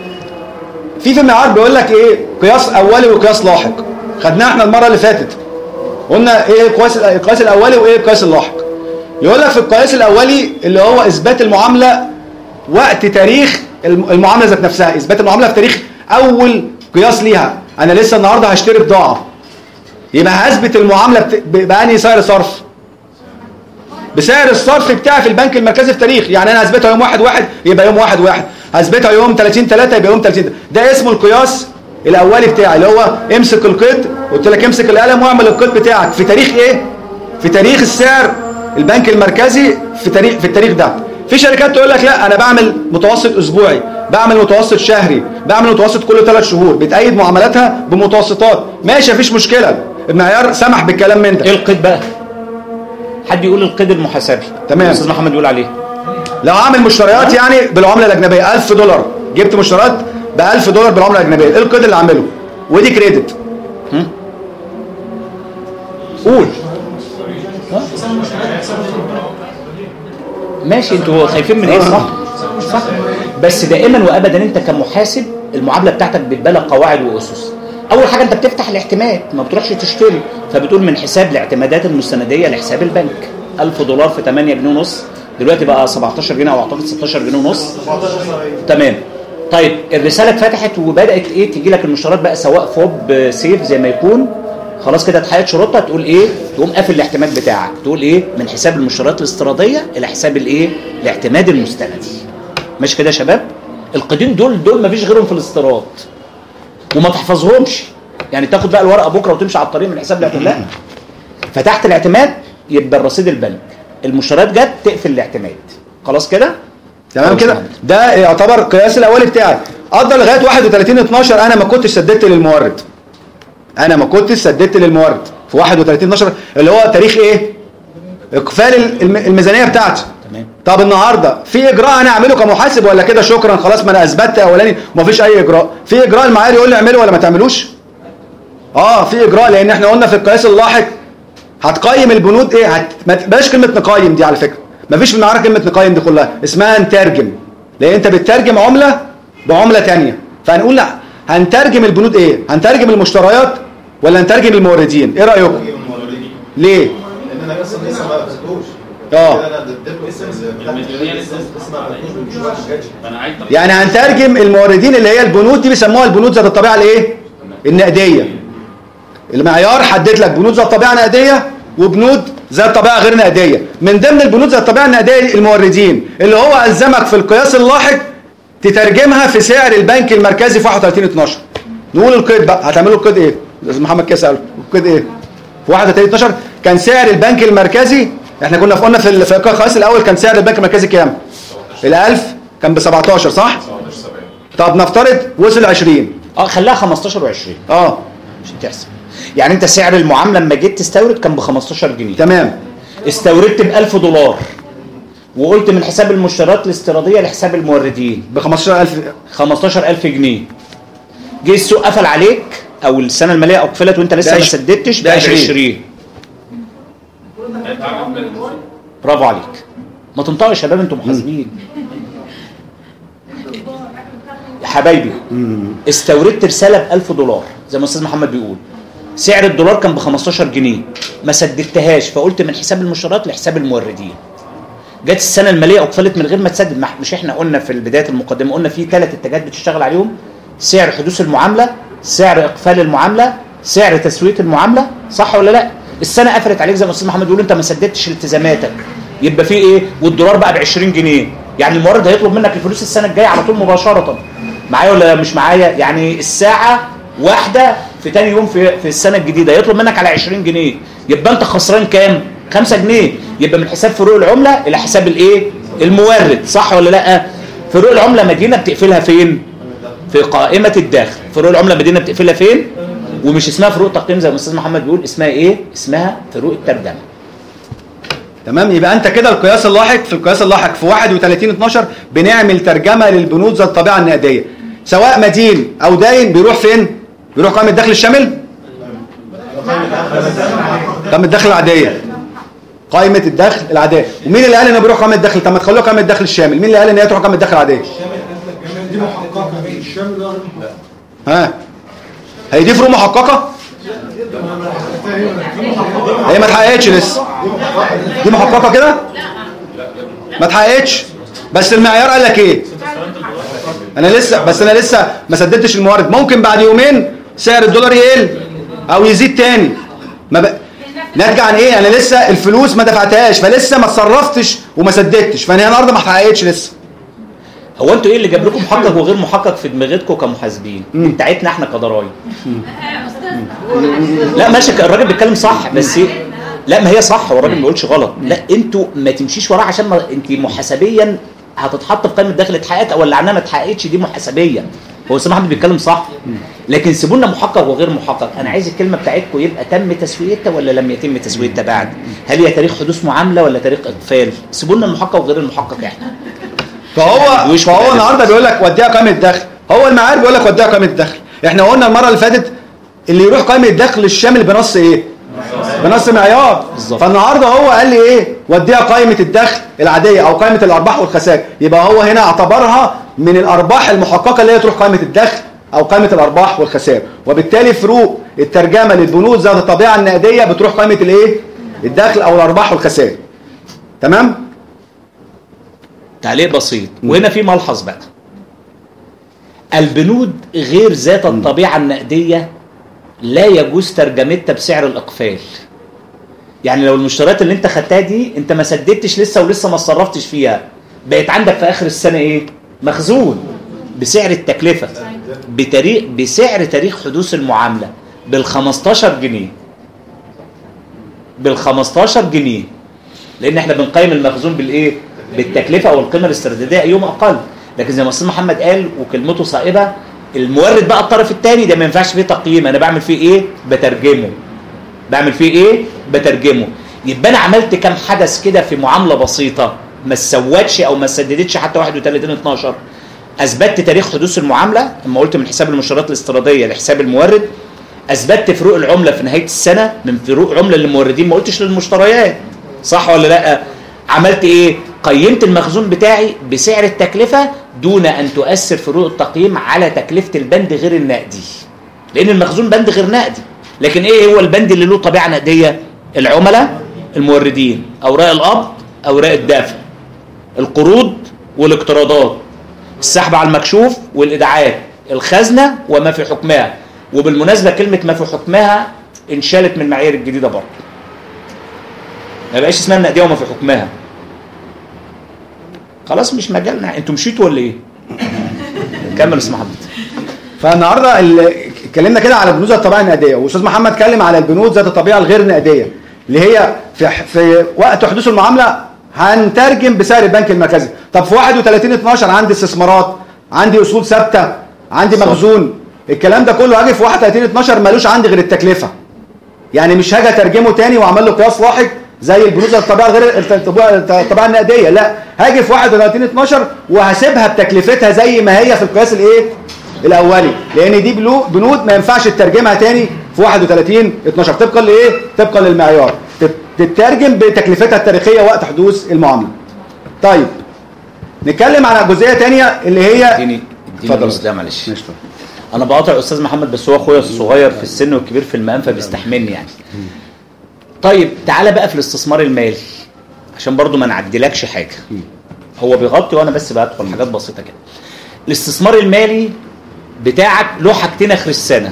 [SPEAKER 2] في في المعيار بيقول لك ايه؟ قياس اولي وقياس لاحق. خدناه احنا المره اللي فاتت، قلنا ايه القياس القياس الاولي وايه القياس اللاحق. يقول لك في القياس الاولي اللي هو اثبات المعامله وقت تاريخ المعامله ذات نفسها، اثبات المعامله في تاريخ اول قياس ليها. انا لسه النهارده هشتري بضاعه، يبقى هثبت المعامله بأنهي سعر صرف؟ بسعر الصرف بتاعي في البنك المركزي في تاريخ، يعني انا هثبتها يوم واحد واحد يبقى يوم واحد واحد، هثبتها يوم ثلاثين ثلاثة يبقى يوم ثلاثين. ده اسمه القياس الاولي بتاعي، اللي هو امسك القيد، قلت لك امسك القلم واعمل القيد بتاعك في تاريخ ايه؟ في تاريخ السعر البنك المركزي في تاريخ في التاريخ ده. في شركات تقول لك لا انا بعمل متوسط اسبوعي، بعمل متوسط شهري، بعمل متوسط كل ثلاث شهور، بتأيد معاملاتها بمتوسطات، ماشي مفيش مشكله، المعيار سمح بالكلام من ده.
[SPEAKER 3] ايه القيد بقى؟ حد يقول القيد المحاسبي.
[SPEAKER 2] تمام،
[SPEAKER 3] الاستاذ محمد يقول عليه
[SPEAKER 2] لو عامل مشتريات يعني بالعمله الاجنبيه ألف دولار، جبت مشتريات ب ألف دولار بالعمله الاجنبيه، ايه القيد اللي عامله؟ ودي كريدت. قول.
[SPEAKER 3] ماشي، انتوا خايفين من ايه؟ صح صح. بس دائما وابدا انت كمحاسب المعامله بتاعتك بتبقى قواعد واسس. اول حاجه انت بتفتح الاعتماد، ما بتروحش تشتري، فبتقول من حساب الاعتمادات المستنديه لحساب البنك ألف دولار في ثمانية جنيه ونص، دلوقتي بقى سبعتاشر جنيه او اعتقد ستاشر جنيه ونص. تمام. طيب الرساله اتفتحت وبدات ايه تيجي لك المشتريات بقى، سواء فوب سيف زي ما يكون، خلاص كده اتحققت شروطها، تقول ايه؟ تقوم قافل الاعتماد بتاعك، تقول ايه؟ من حساب المشتريات الاستيراديه الى حساب الايه؟ الاعتماد المستندي. ماشي كده يا شباب؟ القيدين دول دول مفيش غيرهم في الاستيراد، وما تحفظهمش، يعني تاخد بقى الورقه بكره وتمشي على الطريق من حساب الاعتماد. فتحت الاعتماد يبقى الرصيد البنك، المشتريات جت تقفل الاعتماد، خلاص كده؟
[SPEAKER 2] تمام كده؟ ده يعتبر القياس الاولي بتاعي. قدر لغايه واحد وثلاثين اتناشر انا ما كنتش سددت للمورد. انا ما كنتش سددت للمورد في واحد وثلاثين اتناشر اللي هو تاريخ ايه؟ اقفال الميزانيه بتاعتي.
[SPEAKER 3] تمام.
[SPEAKER 2] طب النهارده في اجراء انا اعمله كمحاسب ولا كده شكرا خلاص ما انا اثبتت اولاني ومفيش اي اجراء؟ في اجراء المعيار يقول لي اعمله ولا ما تعملوش؟ اه في اجراء، لان احنا قلنا في القياس اللاحق هتقيم البنود ايه؟ هت... بلاش كلمه نقيم دي على فكره، مفيش في المعيار كلمه نقيم دي كلها، اسمها نترجم، لان انت بتترجم عمله بعمله ثانيه. فهنقول لا هنترجم البنود ايه؟ هنترجم المشتريات ولا نترجم الموردين؟ ايه رايكم؟ ليه؟
[SPEAKER 4] لان انا لسه لسه ما بدوش.
[SPEAKER 2] اه يعني هنترجم الموردين اللي هي البنود دي بيسموها البنود ذات الطبيعه الايه؟ النقديه. المعيار حدد لك بنود ذات طبيعه نقديه وبنود ذات طبيعه غير نقديه. من ضمن البنود ذات الطبيعه النقديه الموردين اللي هو الزمك في القياس اللاحق تترجمها في سعر البنك المركزي في واحد وثلاثين اتناشر. نقول القيد بقى، هتعملوا القيد ايه؟ استاذ محمد كده سأله القيد ايه؟ في واحد وثلاثين اتناشر كان سعر البنك المركزي، احنا كنا قلنا في القياس الاول كان سعر البنك المركزي كام؟ ال ألف كان ب سبعتاشر صح؟ طب نفترض وصل عشرين.
[SPEAKER 3] اه خليها خمستاشر وعشرين.
[SPEAKER 2] اه
[SPEAKER 3] مش تحسب. يعني انت سعر المعامله لما جيت تستورد كان ب خمستاشر جنيه.
[SPEAKER 2] تمام.
[SPEAKER 3] استوردت ب ألف دولار وقلت من حساب المشتريات الاستيراديه لحساب الموردين
[SPEAKER 2] ب خمستاشر ألف
[SPEAKER 3] خمستاشر ألف جنيه. جه السوق قفل عليك او السنه الماليه اقفلت وانت لسه ما سددتش بقى عشرين. برافو عليك. ما تنطقوا يا شباب انتم محاسبين يا حبايبي. استوردت رساله ب ألف دولار زي ما استاذ محمد بيقول، سعر الدولار كان ب خمستاشر جنيه، ما سددتهاش، فقلت من حساب المشتريات لحساب الموردين. جت السنه الماليه اقفلت من غير ما تسدد. مش احنا قلنا في بدايه المقدمه قلنا في ثلاث اتجاهات بتشتغل عليهم؟ سعر حدوث المعامله، سعر اقفال المعامله، سعر تسويه المعامله، صح ولا لا؟ السنه قفلت عليك زي ما استاذ محمد بيقول، انت ما سددتش التزاماتك، يبقى في ايه؟ والدولار بقى ب عشرين جنيه، يعني المورد هيطلب منك الفلوس السنه الجايه على طول مباشره. معايا ولا مش معايا؟ يعني الساعه واحده في تاني يوم في في السنه الجديده يطلب منك على عشرين جنيه، يبقى انت خسران كام؟ خمسة جنيه. يبقى من حساب فروق العمله الى حساب الايه؟ المورد، صح ولا لا؟ فروق العمله مدينه بتقفلها فين؟ في قائمه الداخل. فروق العمله مدينه بتقفلها فين؟ ومش اسمها فروق تقييم زي ما الاستاذ محمد بيقول، اسمها ايه؟ اسمها فروق الترجمه.
[SPEAKER 2] تمام. يبقى انت كده القياس اللاحق، في القياس اللاحق في واحد وثلاثين اتناشر بنعمل ترجمه للبنود ذات الطبيعه النقديه، سواء مدين او داين. بيروح فين؟ بيروح قائمه الدخل الشامل، قائمه الدخل العاديه، قائمه الدخل العاديه. ومين اللي قال انه بيروح قائمه الدخل؟ طب ما تخلوها قائمه الدخل الشامل. مين اللي قال ان هي تروح قائمه الدخل العاديه؟
[SPEAKER 4] دي محققه. الشامل
[SPEAKER 2] ها هي دي فروق محققه؟ هي ما اتحققتش لسه. دي محققه كده؟ ما اتحققتش. بس المعيار قال لك ايه؟ انا لسه بس انا لسه ما سددتش المورد. ممكن بعد يومين سعر الدولار يقل او يزيد تاني. ما ب... ناتج عن ايه؟ انا لسه الفلوس ما دفعتهاش، فلسه ما اتصرفتش وما سددتش، فانا النهارده ما اتحققتش لسه.
[SPEAKER 3] هو انتوا ايه اللي جاب لكم محقق وغير محقق في دماغتكم كمحاسبين؟ بتاعتنا احنا كضرايب. لا ماشي، الراجل بيتكلم صح، بس لا ما هي صح، هو الراجل ما بيقولش غلط. لا انتوا ما تمشيش وراه عشان ما انت محاسبيا هتتحط في قائمه الدخل اتحققت او اللي عنها ما اتحققتش، دي محاسبيه. هو استاذ محمد بيتكلم صح، لكن سيبوا لنا محقق وغير محقق. انا عايز الكلمه بتاعتكم يبقى تم تسويتها ولا لم يتم تسويتها بعد؟ هل هي تاريخ حدوث معامله ولا تاريخ اقفال؟ سيبوا لنا المحقق وغير المحقق احنا.
[SPEAKER 2] فهو فهو النهارده بيقول لك وديها قائمه الدخل، هو المعاد بيقول لك وديها قائمه الدخل. احنا قلنا المره اللي فاتت اللي يروح قائمه الدخل الشامل بنص ايه؟ بنص معيار. فالنهارده هو قال لي ايه؟ وديها قائمه الدخل العاديه او قائمه الارباح والخسائر. يبقى هو هنا اعتبرها من الارباح المحققه اللي هي تروح قائمه الدخل او قائمه الارباح والخسائر، وبالتالي فروق الترجمه للبنود ذات الطبيعه النقديه بتروح قائمه الايه؟ الدخل او الارباح والخسائر. تمام؟
[SPEAKER 3] تعليق بسيط، وهنا في ملحظ بقى. البنود غير ذات الطبيعه النقديه لا يجوز ترجمتها بسعر الاقفال. يعني لو المشتريات اللي انت خدتها دي انت ما سددتش لسه ولسه ما اتصرفتش فيها، بقت عندك في اخر السنه ايه؟ مخزون بسعر التكلفه بتاريخ بسعر تاريخ حدوث المعامله بال خمستاشر جنيه. بال خمستاشر جنيه، لان احنا بنقيم المخزون بالايه؟ بالتكلفه او القيمه الاسترداديه يوم اقل. لكن زي ما استاذ محمد قال وكلمته صائبه، المورد بقى الطرف الثاني ده ما ينفعش فيه تقييم، انا بعمل فيه ايه؟ بترجمه. بعمل فيه ايه؟ بترجمه. يبقى انا عملت كام حدث كده في معامله بسيطه ما سوتش او ما سددتش حتى واحد وثلاثين اتناشر. اثبتت تاريخ حدوث المعامله لما قلت من حساب المشتريات الاستيراديه لحساب المورد، اثبتت فروق العمله في نهايه السنه من فروق عمله للموردين، ما قلتش للمشتريات، صح ولا لا؟ عملت ايه؟ قيمت المخزون بتاعي بسعر التكلفه دون ان تؤثر فروق التقييم على تكلفه البند غير النقدي، لان المخزون بند غير نقدي. لكن ايه هو البند اللي له طبيعه نقديه؟ العملاء، الموردين، اوراق القبض، اوراق الدفع، القروض والاقتراضات، السحب على المكشوف والايداعات، الخزنه وما في حكمها. وبالمناسبه كلمه ما في حكمها انشالت من المعايير الجديده برضه، ما بقاش اسمها النقديه وما في حكمها. خلاص مش مجالنا. انتوا مشيتوا ولا ايه؟ كمل استاذ محمد.
[SPEAKER 2] فالنهارده اتكلمنا كده على البنود ذات الطبيعه النقديه، واستاذ محمد اتكلم على البنود ذات الطبيعه الغير نقديه اللي هي في في وقت حدوث المعامله هنترجم بسعر البنك المركزي. طب في واحد وثلاثين اتناشر عندي استثمارات، عندي اصول ثابته، عندي مخزون، الكلام ده كله هاجي في واحد وثلاثين اتناشر مالوش عندي غير التكلفه. يعني مش هاجي اترجمه تاني واعمل له قياس لاحق زي البنود ذات الطبيعه غير الطبيعه النقديه، لا، هاجي في واحد وثلاثين اتناشر وهسيبها بتكلفتها زي ما هي في القياس الايه؟ الاولي، لان دي بنود ما ينفعش تترجمها تاني في واحد وثلاثين اتناشر طبقا لايه؟ طبقا للمعيار، تترجم بتكلفتها التاريخيه وقت حدوث المعامله. طيب نتكلم على جزئيه ثانيه اللي هي
[SPEAKER 5] اديني اديني لا معلش انا بقاطع استاذ محمد بس هو اخويا الصغير في السن والكبير في المقام فبيستحملني يعني. طيب تعالى بقى في الاستثمار المالي عشان برضو ما نعدلكش حاجه، هو بيغطي وانا بس بدخل حاجات بسيطه كده. الاستثمار المالي بتاعك له حاجتين اخر السنه.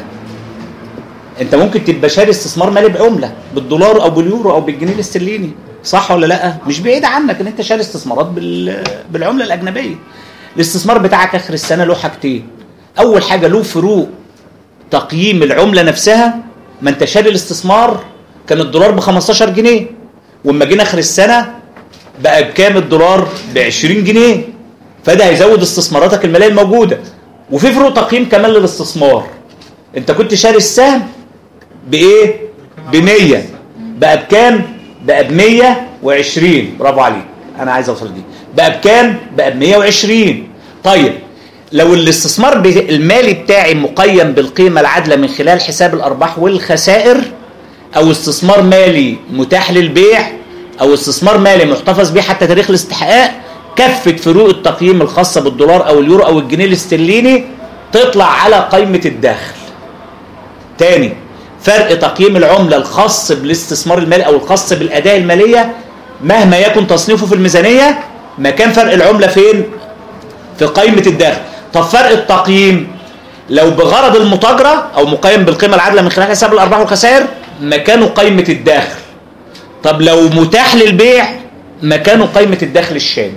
[SPEAKER 5] انت ممكن تبقى شاري استثمار مالي بعمله بالدولار او باليورو او بالجنيه الاسترليني، صح ولا لا؟ مش بعيد عنك ان انت شاري استثمارات بالعمله الاجنبيه. الاستثمار بتاعك اخر السنه له حاجتين، اول حاجه له فروق تقييم العمله نفسها. ما انت شاري الاستثمار كان الدولار ب خمستاشر جنيه، واما جينا اخر السنه بقى بكام الدولار؟ ب عشرين جنيه، فده هيزود استثماراتك الماليه الموجوده. وفي فروق تقييم كمان للاستثمار، انت كنت شاري السهم بايه؟ ب مية، بقى بكام؟ بقى ب مية وعشرين. برافو عليك، انا عايز اوصل دي. بقى بكام؟ بقى ب مية وعشرين. طيب لو الاستثمار المالي بتاعي مقيم بالقيمه العادله من خلال حساب الارباح والخسائر، او استثمار مالي متاح للبيع، او استثمار مالي محتفظ به حتى تاريخ الاستحقاق، كافه فروق التقييم الخاصه بالدولار او اليورو او الجنيه الاسترليني تطلع على قائمه الدخل. تاني، فرق تقييم العمله الخاص بالاستثمار المالي او الخاص بالاداء الماليه مهما يكن تصنيفه في الميزانيه، مكان فرق العمله فين؟ في قائمه الدخل. طب فرق التقييم لو بغرض المتاجره او مقيم بالقيمه العادله من خلال حساب الارباح والخسائر، مكانه قائمه الدخل. طب لو متاح للبيع، مكانه قائمه الدخل الشامل.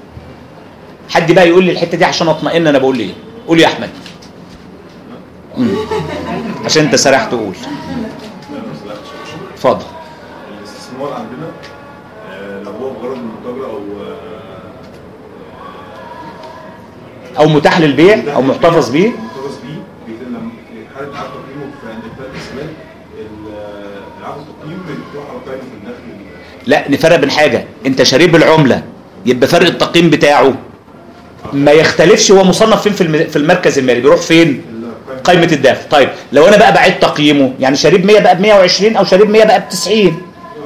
[SPEAKER 5] حد بقى يقول لي الحته دي عشان اطمئن انا بقول ايه؟ قول يا احمد. امم عشان انت سرحت تقول. اتفضل.
[SPEAKER 6] الاستثمار عندنا لو هو بغرض المتاجره او
[SPEAKER 5] او متاح للبيع او محتفظ بيه،
[SPEAKER 6] محتفظ بيه بيتم حاله عقد تقييمه في عند الاسماء العقد التقييم بتروح على قائمه الدخل.
[SPEAKER 5] لا نفرق بين حاجه، انت شاريه بالعمله يبقى فرق التقييم بتاعه ما يختلفش، هو مصنف فين في المركز المالي، بيروح فين؟ قائمه الدخل. طيب لو انا بقى بعيد تقييمه، يعني شاريه ب مية بقى ب مية وعشرين او شاريه ب مية بقى ب تسعين،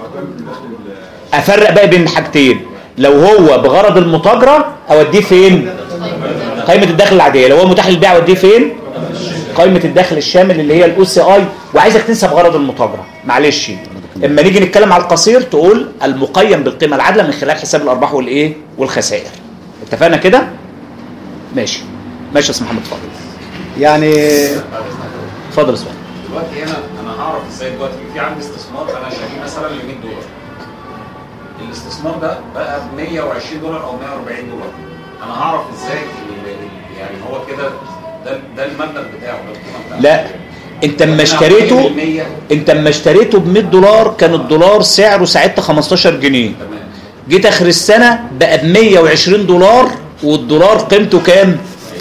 [SPEAKER 5] افرق بقى بين حاجتين. لو هو بغرض المتاجره اوديه فين؟ قائمه الدخل العاديه. لو هو متاح للبيع اوديه فين؟ قائمه الدخل الشامل اللي هي الاو سي اي. وعايزك تنسى بغرض المتاجره، معلش. اما نيجي نتكلم على القصير تقول المقيم بالقيمه العادله من خلال حساب الارباح والايه؟ والخسائر. اتفقنا كده؟ ماشي ماشي يا استاذ محمد، اتفضل.
[SPEAKER 2] يعني
[SPEAKER 5] اتفضل يا استاذ.
[SPEAKER 7] دلوقتي هنا انا هعرف ازاي دلوقتي في عندي استثمار انا شاريه مثلا ل مية دولار، الاستثمار ده بقى ب مية وعشرين دولار او مية واربعين دولار، انا هعرف ازاي يعني هو كده ده ده المبلغ بتاعه ده القيمه بتاعته؟
[SPEAKER 5] لا انت اما اشتريته انت اما اشتريته ب مية دولار كان الدولار سعره ساعتها خمستاشر جنيه.
[SPEAKER 7] تمام.
[SPEAKER 5] جيت اخر السنه بقى ب مية وعشرين دولار والدولار قيمته كام؟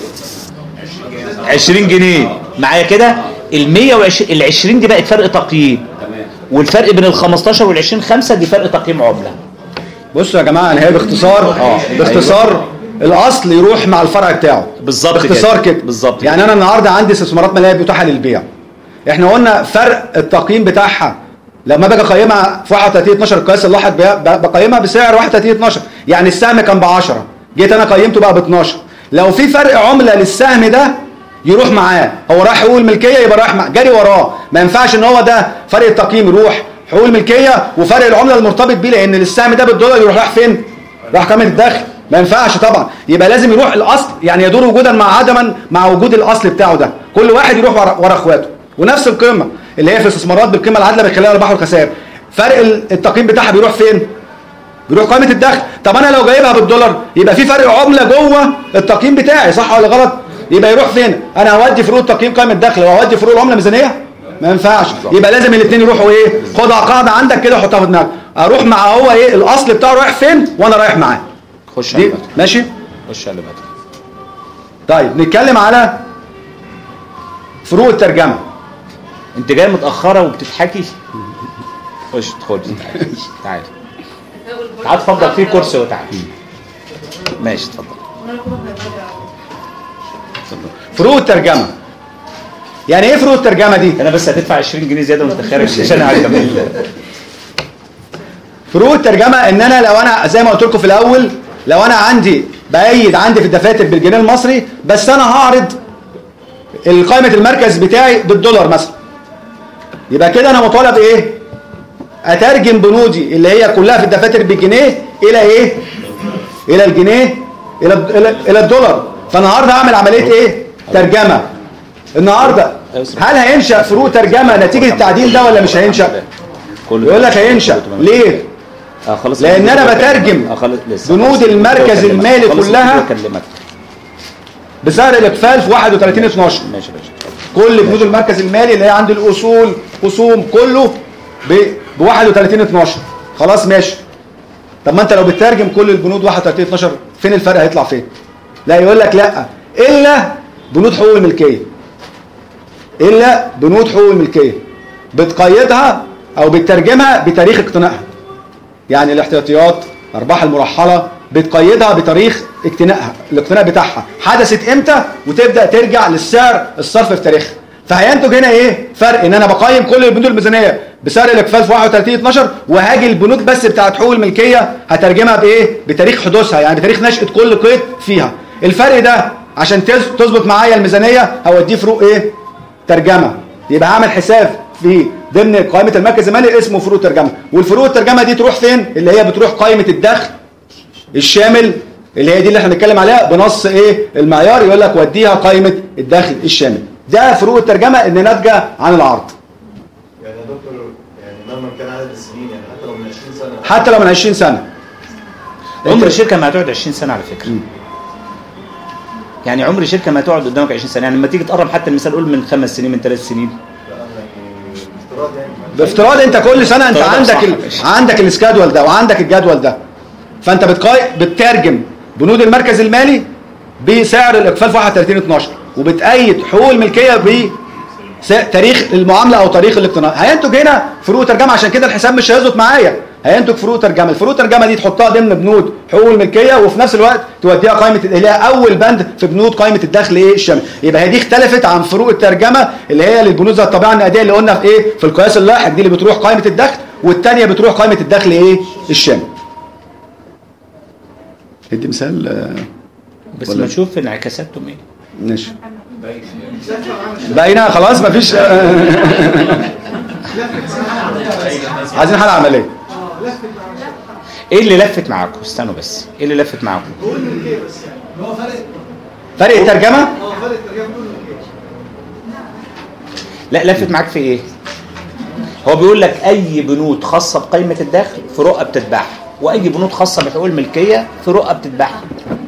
[SPEAKER 5] عشرين جنيه. معايا كده؟ ال مية وعشرين ال عشرين دي بقت فرق تقييم.
[SPEAKER 7] تمام.
[SPEAKER 5] والفرق بين ال خمستاشر وال عشرين خمسة دي فرق تقييم عمله.
[SPEAKER 2] بصوا يا جماعه، انا هي باختصار اه باختصار الاصل يروح مع الفرع بتاعه
[SPEAKER 5] بالظبط كده.
[SPEAKER 2] باختصار كده
[SPEAKER 5] بالظبط.
[SPEAKER 2] يعني انا النهارده عندي استثمارات ماليه متاحه للبيع، احنا قلنا فرق التقييم بتاعها لما باجي اقيمها في واحد وتلاتين اتناشر القياس الواحد بقيمها بسعر واحد وتلاتين اتناشر، يعني السهم كان ب عشرة جيت انا قيمته بقى ب اتناشر. لو في فرق عمله للسهم ده يروح معاه، هو راح حقوق الملكيه يبقى رايح مع جري وراه. ما ينفعش ان هو ده فرق التقييم يروح حقوق الملكيه وفرق العمله المرتبط بيه، لان السهم ده بالدولار يروح راح فين؟ راح قائمه الدخل. ما ينفعش طبعا، يبقى لازم يروح الاصل، يعني يدور وجودا مع عدما مع وجود الاصل بتاعه ده، كل واحد يروح ورا اخواته. ونفس القيمه اللي هي في الاستثمارات بالقيمه العادله من خلال الارباح والخسائر، فرق التقييم بتاعها بيروح فين؟ بيروح قائمه الدخل. طب انا لو جايبها بالدولار يبقى في فرق عمله جوه التقييم بتاعي، صح ولا غلط؟ يبقى يروح فين؟ انا هودي فروق التقييم قائمه الدخل وهودي فروق العمله ميزانيه؟ ما ينفعش. يبقى لازم الاثنين يروحوا ايه؟ خدها قاعده عندك كده وحطها في دماغك، اروح مع هو ايه الاصل بتاعه رايح فين وانا رايح معاه.
[SPEAKER 5] خش على اللي بعده.
[SPEAKER 2] ماشي؟
[SPEAKER 5] خش على اللي بعده.
[SPEAKER 2] طيب نتكلم على فروق الترجمه.
[SPEAKER 5] انت جاي متاخره وبتضحكي. خش ادخل تعالى تعالى تعالى اتفضل في كرسي وتعالى. ماشي اتفضل.
[SPEAKER 2] فروق الترجمه. يعني ايه فروق الترجمه دي؟
[SPEAKER 5] انا بس هتدفع عشرين جنيه زياده وانت خارج عشان اكمل.
[SPEAKER 2] فروق الترجمه ان انا لو انا زي ما قلت لكم في الاول، لو انا عندي بايد عندي في الدفاتر بالجنيه المصري، بس انا هعرض قائمه المركز بتاعي بالدولار مثلا، يبقى كده انا مطالب ايه؟ اترجم بنودي اللي هي كلها في الدفاتر بالجنيه الى ايه؟ الى الجنيه الى الى, إلى الدولار. فالنهارده هعمل عمليه ايه؟ ترجمه. النهارده هل هينشا فروق ترجمه نتيجه التعديل ده ولا مش هينشا؟ يقول لك هينشا. ليه؟ لان انا بترجم بنود المركز المالي كلها بسعر الاقفال في واحد وثلاثين اتناشر.
[SPEAKER 5] ماشي ماشي.
[SPEAKER 2] كل بنود المركز المالي اللي هي عند الاصول خصوم كله ب واحد وثلاثين اتناشر. خلاص ماشي. طب ما انت لو بتترجم كل البنود واحد وثلاثين اتناشر فين الفرق هيطلع فين؟ لا يقول لك لا الا بنود حقوق الملكيه. الا بنود حقوق الملكيه بتقيدها او بتترجمها بتاريخ اقتنائها. يعني الاحتياطيات ارباح المرحله بتقيدها بتاريخ اقتنائها، الاقتناء بتاعها حدثت امتى وتبدا ترجع للسعر الصرف في تاريخها. فهينتج هنا ايه؟ فرق ان انا بقيم كل البنود الميزانيه بسعر الاقفال في واحد وثلاثين اتناشر، وهاجي البنود بس بتاعت حقوق الملكيه هترجمها بايه؟ بتاريخ حدوثها، يعني بتاريخ نشاه كل قيد فيها. الفرق ده عشان تظبط معايا الميزانيه هوديه فروق ايه؟ ترجمه. يبقى هعمل حساب في ضمن قائمه المركز المالي اسمه فروق ترجمه. والفروق الترجمه دي تروح فين؟ اللي هي بتروح قائمه الدخل الشامل، اللي هي دي اللي احنا بنتكلم عليها بنص ايه؟ المعيار. يقول لك وديها قائمه الدخل الشامل. ده فروق الترجمه اللي ناتجه عن العرض.
[SPEAKER 6] يعني يا دكتور يعني مهما كان عدد السنين، يعني حتى لو من عشرين سنه،
[SPEAKER 2] حتى لو من عشرين سنه.
[SPEAKER 5] عمر الشركه ما هتقعد عشرين سنه على فكره. م. يعني عمر الشركه ما تقعد قدامك عشرين سنه. يعني لما تيجي تقرب حتى المثال قول من خمس سنين من ثلاث سنين.
[SPEAKER 2] بافتراض انت كل سنه انت عندك ال... عندك الاسكادول ده وعندك الجدول ده، فانت بتقاي... بتترجم بنود المركز المالي بسعر الاقفال في واحد وثلاثين اتناشر، وبتأيد حقوق الملكيه بتاريخ المعامله او تاريخ الاقتناء. هينتج هنا فروق ترجمه. عشان كده الحساب مش هيظبط معايا، هينتج فروق ترجمه. الفروق الترجمه دي تحطها ضمن بنود حقوق الملكيه، وفي نفس الوقت توديها قائمه اللي هي اول بند في بنود قائمه الدخل ايه؟ الشامل. يبقى هي دي اختلفت عن فروق الترجمه اللي هي للبنود ذات الطبيعه النقديه اللي قلنا في ايه؟ في القياس اللاحق، دي اللي بتروح قائمه الدخل، والثانيه بتروح قائمه الدخل ايه؟ الشامل. ادي مثال
[SPEAKER 5] بس ما نشوف انعكاساتهم ايه.
[SPEAKER 2] ماشي باينه خلاص مفيش. عايزين حاله عمليه.
[SPEAKER 5] ايه اللي لفت معاكم؟ استنوا بس، ايه اللي لفت معاكم؟
[SPEAKER 2] فرق الترجمه؟
[SPEAKER 4] اه فرق الترجمه.
[SPEAKER 5] لا لفت معاك في ايه؟ هو بيقول لك اي بنود خاصه بقائمه الدخل فروقها بتتباعها، واي بنود خاصه بحقوق الملكيه فروقها بتتباعها.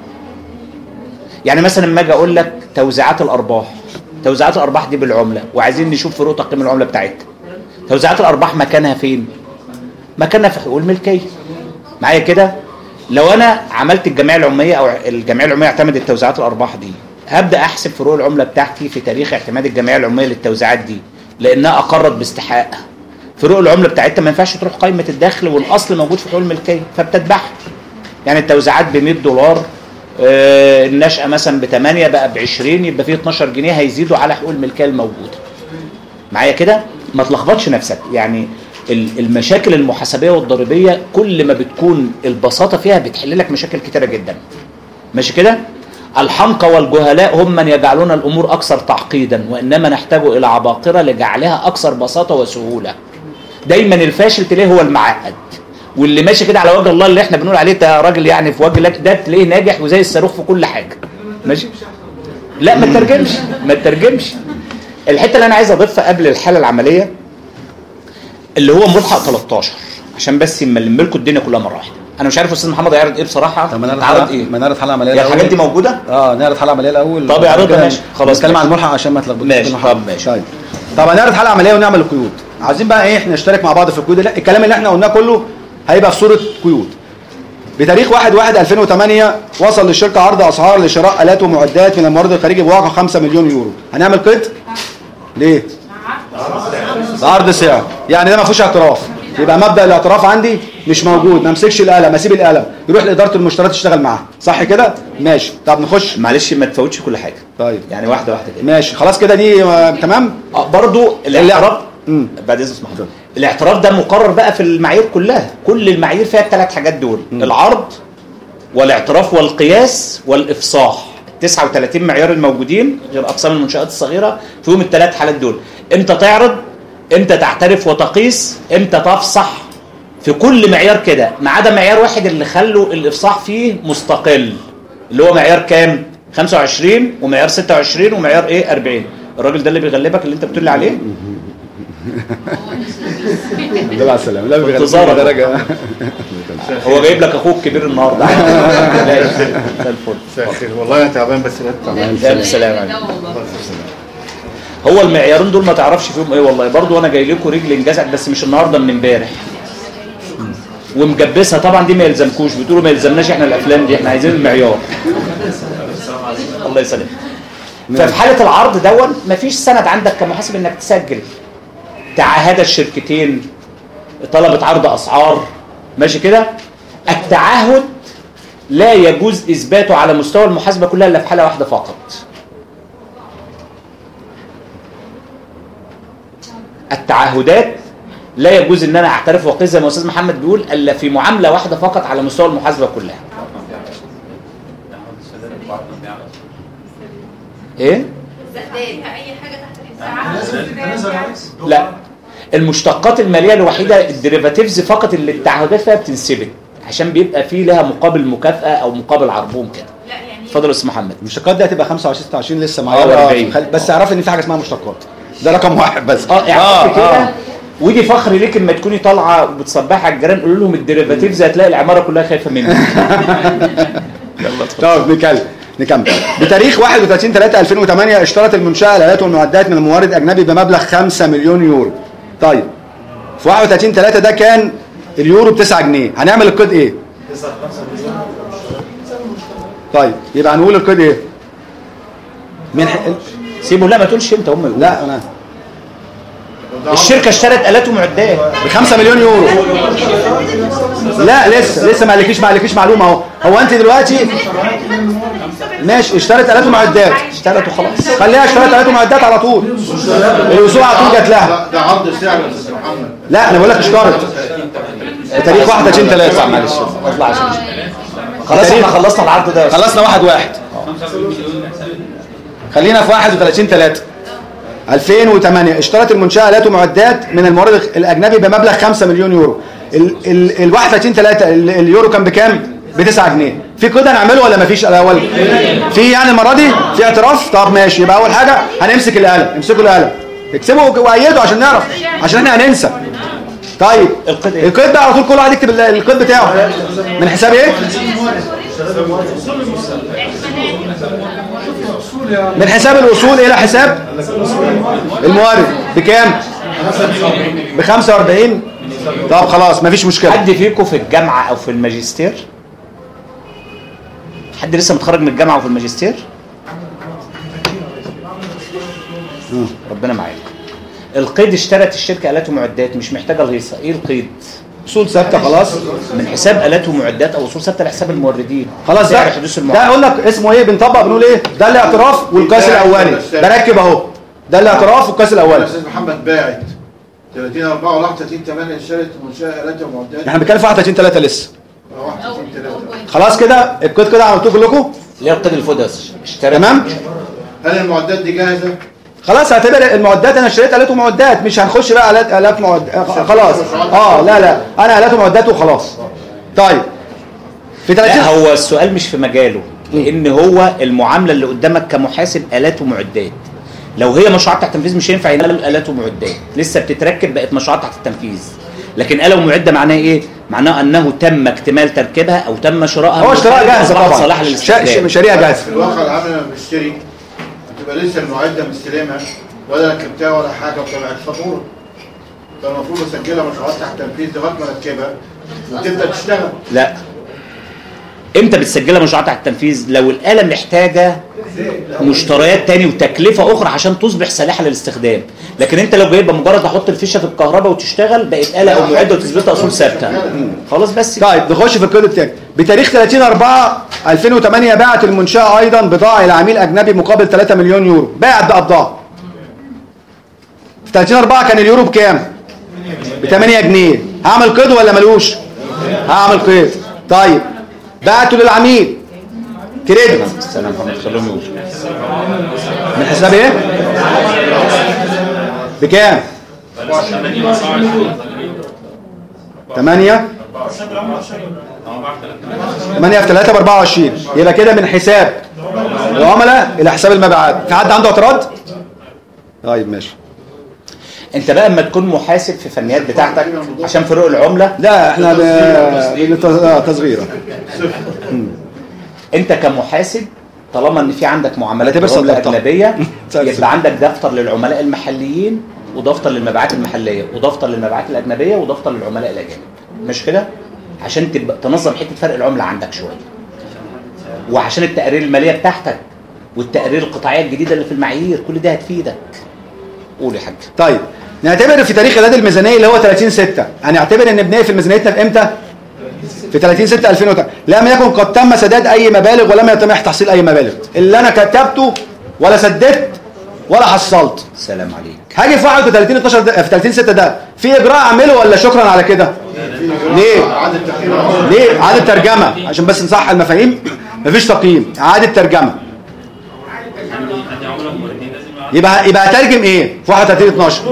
[SPEAKER 5] يعني مثلا لما اجي اقول لك توزيعات الارباح، توزيعات الارباح دي بالعمله وعايزين نشوف فروق تقييم العمله بتاعتها. توزيعات الارباح مكانها فين؟ مكانها في حقوق الملكيه. معايا كده؟ لو انا عملت الجمعيه العموميه او الجمعيه العموميه اعتمدت توزيعات الارباح دي، هبدا احسب فروق العمله بتاعتي في تاريخ اعتماد الجمعيه العموميه للتوزيعات دي، لانها اقرت باستحقاق. فروق العمله بتاعتها ما ينفعش تروح قائمه الدخل والاصل موجود في حقوق الملكيه، فبتتباعها. يعني التوزيعات ب مية دولار، آه النشأة مثلا ب ثمانية بقى ب عشرين، يبقى فيه اتناشر جنيه هيزيدوا على حقوق الملكيه الموجوده. معايا كده؟ ما تلخبطش نفسك. يعني المشاكل المحاسبيه والضريبيه كل ما بتكون البساطه فيها بتحل لك مشاكل كتيره جدا. ماشي كده؟ الحمقى والجهلاء هم من يجعلون الامور اكثر تعقيدا، وانما نحتاج الى عباقره لجعلها اكثر بساطه وسهوله. دايما الفاشل تلاقيه هو المعقد، واللي ماشي كده على وجه الله اللي احنا بنقول عليه ده راجل يعني في وجه الله ده تلاقيه ناجح وزي الصاروخ في كل حاجه. ماشي؟ لا ما تترجمش، ما تترجمش. الحته اللي انا عايز اضيفها قبل الحاله العمليه اللي هو ملحق تلتاشر، عشان بس نلم لكم الدنيا كلها مره واحده. انا مش عارف استاذ محمد هيعرض ايه بصراحه.
[SPEAKER 2] طب ما نعرض حلقه ايه؟ ما نعرض حلقه عمليه
[SPEAKER 5] الاول. الحاجات دي موجوده؟
[SPEAKER 2] اه نعرض حلقه عمليه الاول.
[SPEAKER 5] طب اعرضها ماشي خلاص.
[SPEAKER 2] نتكلم عن الملحق عشان ما تلخبطوش.
[SPEAKER 5] ماشي طب ماشي.
[SPEAKER 2] طيب طب هنعرض حلقه عمليه ونعمل القيود. عايزين بقى ايه؟ احنا نشترك مع بعض في القيود. لا الكلام اللي احنا قلناه كله هيبقى في صوره قيود. بتاريخ واحد واحد ألفين وثمانية وصل للشركه عرض اسعار لشراء الات ومعدات من المورد الخارجي بواقع خمسة مليون يورو. هنعمل قيد؟ ليه؟ عرض سعر. يعني ده ما فيهوش اعتراف. يبقى مبدا الاعتراف عندي مش موجود، ما امسكش القلم، اسيب القلم يروح لاداره المشتريات تشتغل معاها، صح كده؟ ماشي. طب نخش.
[SPEAKER 5] معلش ما تفوتش كل حاجه.
[SPEAKER 2] طيب
[SPEAKER 5] يعني واحده واحده كده.
[SPEAKER 2] ماشي خلاص كده دي آه تمام.
[SPEAKER 5] آه برضو الاعتراف بعد اذن اسمح. الاعتراف ده مقرر بقى في المعايير كلها، كل المعايير فيها الثلاث حاجات دول، م. العرض والاعتراف والقياس والافصاح. تسعة وثلاثين معيار الموجودين غير اقسام المنشآت الصغيره فيهم الثلاث حالات دول. امتى تعرض، امتى تعترف وتقيس، امتى تفصح، في كل معيار كده ما عدا معيار واحد اللي خلوا الافصاح فيه مستقل، اللي هو معيار كام؟ خمسة وعشرين ومعيار ستة وعشرين ومعيار ايه أربعين. الراجل ده اللي بيغلبك اللي انت بتقول لي عليه
[SPEAKER 2] الحمد لله على السلامه. لا
[SPEAKER 5] انتظارك
[SPEAKER 2] درجه
[SPEAKER 5] هو جايب لك اخوك كبير النهارده. لا الفل.
[SPEAKER 8] والله انا تعبان بس لا
[SPEAKER 5] تمام. بالسلامه عليكم. هو المعيارين دول ما تعرفش فيهم ايه والله. برضو انا جاي لكم رجل انجزعت بس مش النهارده، من امبارح ومجبسها طبعا. دي ما يلزمكوش، بتقولوا ما يلزمناش احنا الافلام دي، احنا عايزين المعيار. الله يسلمك. ففي حاله العرض دون مفيش سند عندك كمحاسب انك تسجل. تعهد الشركتين طلبت عرض اسعار، ماشي كده. التعهد لا يجوز اثباته على مستوى المحاسبه كلها الا في حاله واحده فقط. التعهدات لا يجوز ان انا اعترف واقيس زي ما الاستاذ محمد بيقول الا في معامله واحده فقط على مستوى المحاسبه كلها. ايه؟
[SPEAKER 9] اي حاجه تحت التعهد.
[SPEAKER 5] لا، المشتقات الماليه الوحيده الديريفاتيفز فقط اللي التعهدات فيها بتنسبك عشان بيبقى فيه لها مقابل مكافاه او مقابل عربون كده.
[SPEAKER 9] لا يعني
[SPEAKER 5] اتفضل يا استاذ محمد.
[SPEAKER 2] المشتقات دي هتبقى خمسة وعشرين ستة وعشرين لسه معايا، بس اعرف ان في حاجه اسمها مشتقات، ده رقم واحد بس.
[SPEAKER 5] اه يعني كده. ودي فخر ليك اما تكوني طالعه وبتصبحي على الجيران قولوا لهم الديريفاتيفز، هتلاقي العماره كلها خايفه منك.
[SPEAKER 2] يلا طب نكمل نكمل. بتاريخ واحد وثلاثين ثلاثة ألفين وثمانية اشترت المنشاه الالات والمعدات من مورد اجنبي بمبلغ خمسة مليون يورو. طيب في واحد وثلاثين ثلاثة ده كان اليورو ب تسعة جنيه، هنعمل القيد ايه؟ طيب يبقى هنقول القيد ايه؟ من ح...
[SPEAKER 5] سيبه. لا ما تقولش انت، هم يقولوا.
[SPEAKER 2] لا انا
[SPEAKER 5] الشركه اشترت الات ومعدات
[SPEAKER 2] ب خمسة مليون يورو. لا لسه لسه ما قالكيش ما قالكيش معلومه اهو. هو انت دلوقتي ماشي اشترت الات ومعدات،
[SPEAKER 5] اشترت وخلاص،
[SPEAKER 2] خليها اشترت الات ومعدات على طول، الوصول على طول جات لها.
[SPEAKER 8] ده عرض سعر يا استاذ محمد.
[SPEAKER 2] لا انا بقول لك اشترت بتاريخ واحد وثلاثين ثلاثة.
[SPEAKER 5] معلش اطلع عشان خلاص احنا خلصنا العرض ده.
[SPEAKER 2] خلصنا واحد واحد. خلينا في واحد وثلاثين ثلاثة ألفين وثمانية اشترت المنشاه الات ومعدات من المورد الاجنبي بمبلغ خمسة مليون يورو. ال ال ال واحد وثلاثين ثلاثة اليورو كان بكام؟ ب تسعة جنيه. في كده نعمله ولا مفيش الاول؟ في يعني المره دي في اعتراف. طب ماشي، يبقى اول حاجه هنمسك القلم، امسكوا القلم اكتبوا وايدوا عشان نعرف، عشان احنا هننسى. طيب القيد بقى على طول كل واحد يكتب القيد بتاعه من حساب ايه؟ من حساب الوصول الى حساب المورد بكام؟ ب خمسة وأربعين. طب خلاص مفيش مشكله.
[SPEAKER 5] حد فيكم في الجامعه او في الماجستير؟ حد لسه متخرج من الجامعه وفي الماجستير؟ ربنا معاك. القيد اشترت الشركه الات ومعدات، مش محتاجه الهيصه. ايه القيد؟
[SPEAKER 2] اصول ثابته خلاص
[SPEAKER 5] من حساب الات ومعدات او اصول ثابته لحساب الموردين.
[SPEAKER 2] خلاص ده ده اقول لك اسمه ايه، بنطبق بنقول ايه؟ ده الاعتراف والقياس الاولي. بركب اهو، ده الاعتراف والقياس الاولي.
[SPEAKER 8] استاذ محمد باعت ثلاثين أربعة وواحد وثلاثين ثمانية اشترت منشاه الات ومعدات.
[SPEAKER 2] احنا بنتكلم في واحد وثلاثين ثلاثة لسه.
[SPEAKER 8] واحد وثلاثين ثلاثة
[SPEAKER 2] خلاص كده القيد كده عملتوه كلكم؟
[SPEAKER 5] اللي هو القيد اللي فوق ده اشترى.
[SPEAKER 2] تمام؟
[SPEAKER 8] هل المعدات دي جاهزه؟
[SPEAKER 2] خلاص اعتبر المعدات انا اشتريت الات ومعدات، مش هنخش بقى الات الات معدات خلاص. اه لا لا انا الات ومعدات وخلاص. طيب في ثلاثين.
[SPEAKER 5] لا هو السؤال مش في مجاله، لان هو المعامله اللي قدامك كمحاسب الات ومعدات. لو هي مشروعات تحت التنفيذ مش هينفع ينقل الات ومعدات، لسه بتتركب بقت مشروعات تحت التنفيذ. لكن آلة ومعدة معناها ايه؟ معناه انه تم اكتمال تركيبها او تم شرائها.
[SPEAKER 2] هو شراء جاهزه طبعا،
[SPEAKER 5] صلاح للاستخدام،
[SPEAKER 2] مشاريع جاهزه.
[SPEAKER 8] في الواقع العام لما بنشتري بتبقى لسه المعده مستلمها ولا ركبتها ولا حاجه وطلعت فاتوره. فالمفروض اسجلها مشروعات تحت التنفيذ لغايه ما اركبها وتبدا تشتغل.
[SPEAKER 5] لا امتى بتسجلها مشروعات تحت التنفيذ؟ لو الآلة محتاجه مشتريات تاني وتكلفه اخرى عشان تصبح صالحه للاستخدام. لكن انت لو جايبها مجرد احط الفيشه في الكهرباء وتشتغل بقت آلة او معده وتثبتها اصول ثابته خلاص. بس
[SPEAKER 2] طيب نخش في الكود التاني. بتاريخ ثلاثين أربعة ألفين وثمانية باعت المنشاه ايضا بضاعه الى عميل اجنبي مقابل ثلاثة مليون يورو. باعت بقى بضاعه في ثلاثين أربعة كان اليورو بكام؟ ب ثمانية جنيه. هعمل قيد ولا ملوش؟ هعمل قيد. طيب بعته للعميل كريدت
[SPEAKER 5] السلام عليكم
[SPEAKER 2] من حساب ايه؟ بكام؟ ثمانية ثمانية في ثلاثة ب أربعة وعشرين. يبقى كده من حساب العملاء الى حساب المبيعات. في حد عنده اعتراض؟ طيب ماشي.
[SPEAKER 5] انت بقى اما تكون محاسب في الفنيات بتاعتك عشان فروق العمله.
[SPEAKER 2] لا احنا تصغيره.
[SPEAKER 5] انت كمحاسب طالما ان في عندك معاملات عمله اجنبيه يبقى عندك دفتر للعملاء المحليين ودفتر للمبيعات المحليه ودفتر للمبيعات الاجنبيه ودفتر للعملاء الاجانب. مش كده؟ عشان تبقى تنظم حته فرق العمله عندك شويه، وعشان التقارير الماليه بتاعتك والتقارير القطاعيه الجديده اللي في المعايير كل ده هتفيدك. قول يا حاج.
[SPEAKER 2] طيب نعتبر في تاريخ اعداد الميزانيه اللي هو ثلاثين ستة. هنعتبر ان بنقفل ميزانيتنا في امتى؟ في ثلاثين ستة ألفين وثمانية. لم يكن قد تم سداد اي مبالغ ولم يتم تحصيل اي مبالغ. اللي انا كتبته ولا سددت ولا حصلت.
[SPEAKER 5] سلام عليك.
[SPEAKER 2] هاجي في واحد وثلاثين اتناشر ده في ثلاثين ستة ده في اجراء اعمله ولا شكرا على كده؟ ليه؟ ليه؟ اعاده ترجمه عشان بس نصحح المفاهيم. مفيش تقييم، اعاده ترجمه. يبقى يبقى هترجم ايه في واحد وثلاثين اتناشر؟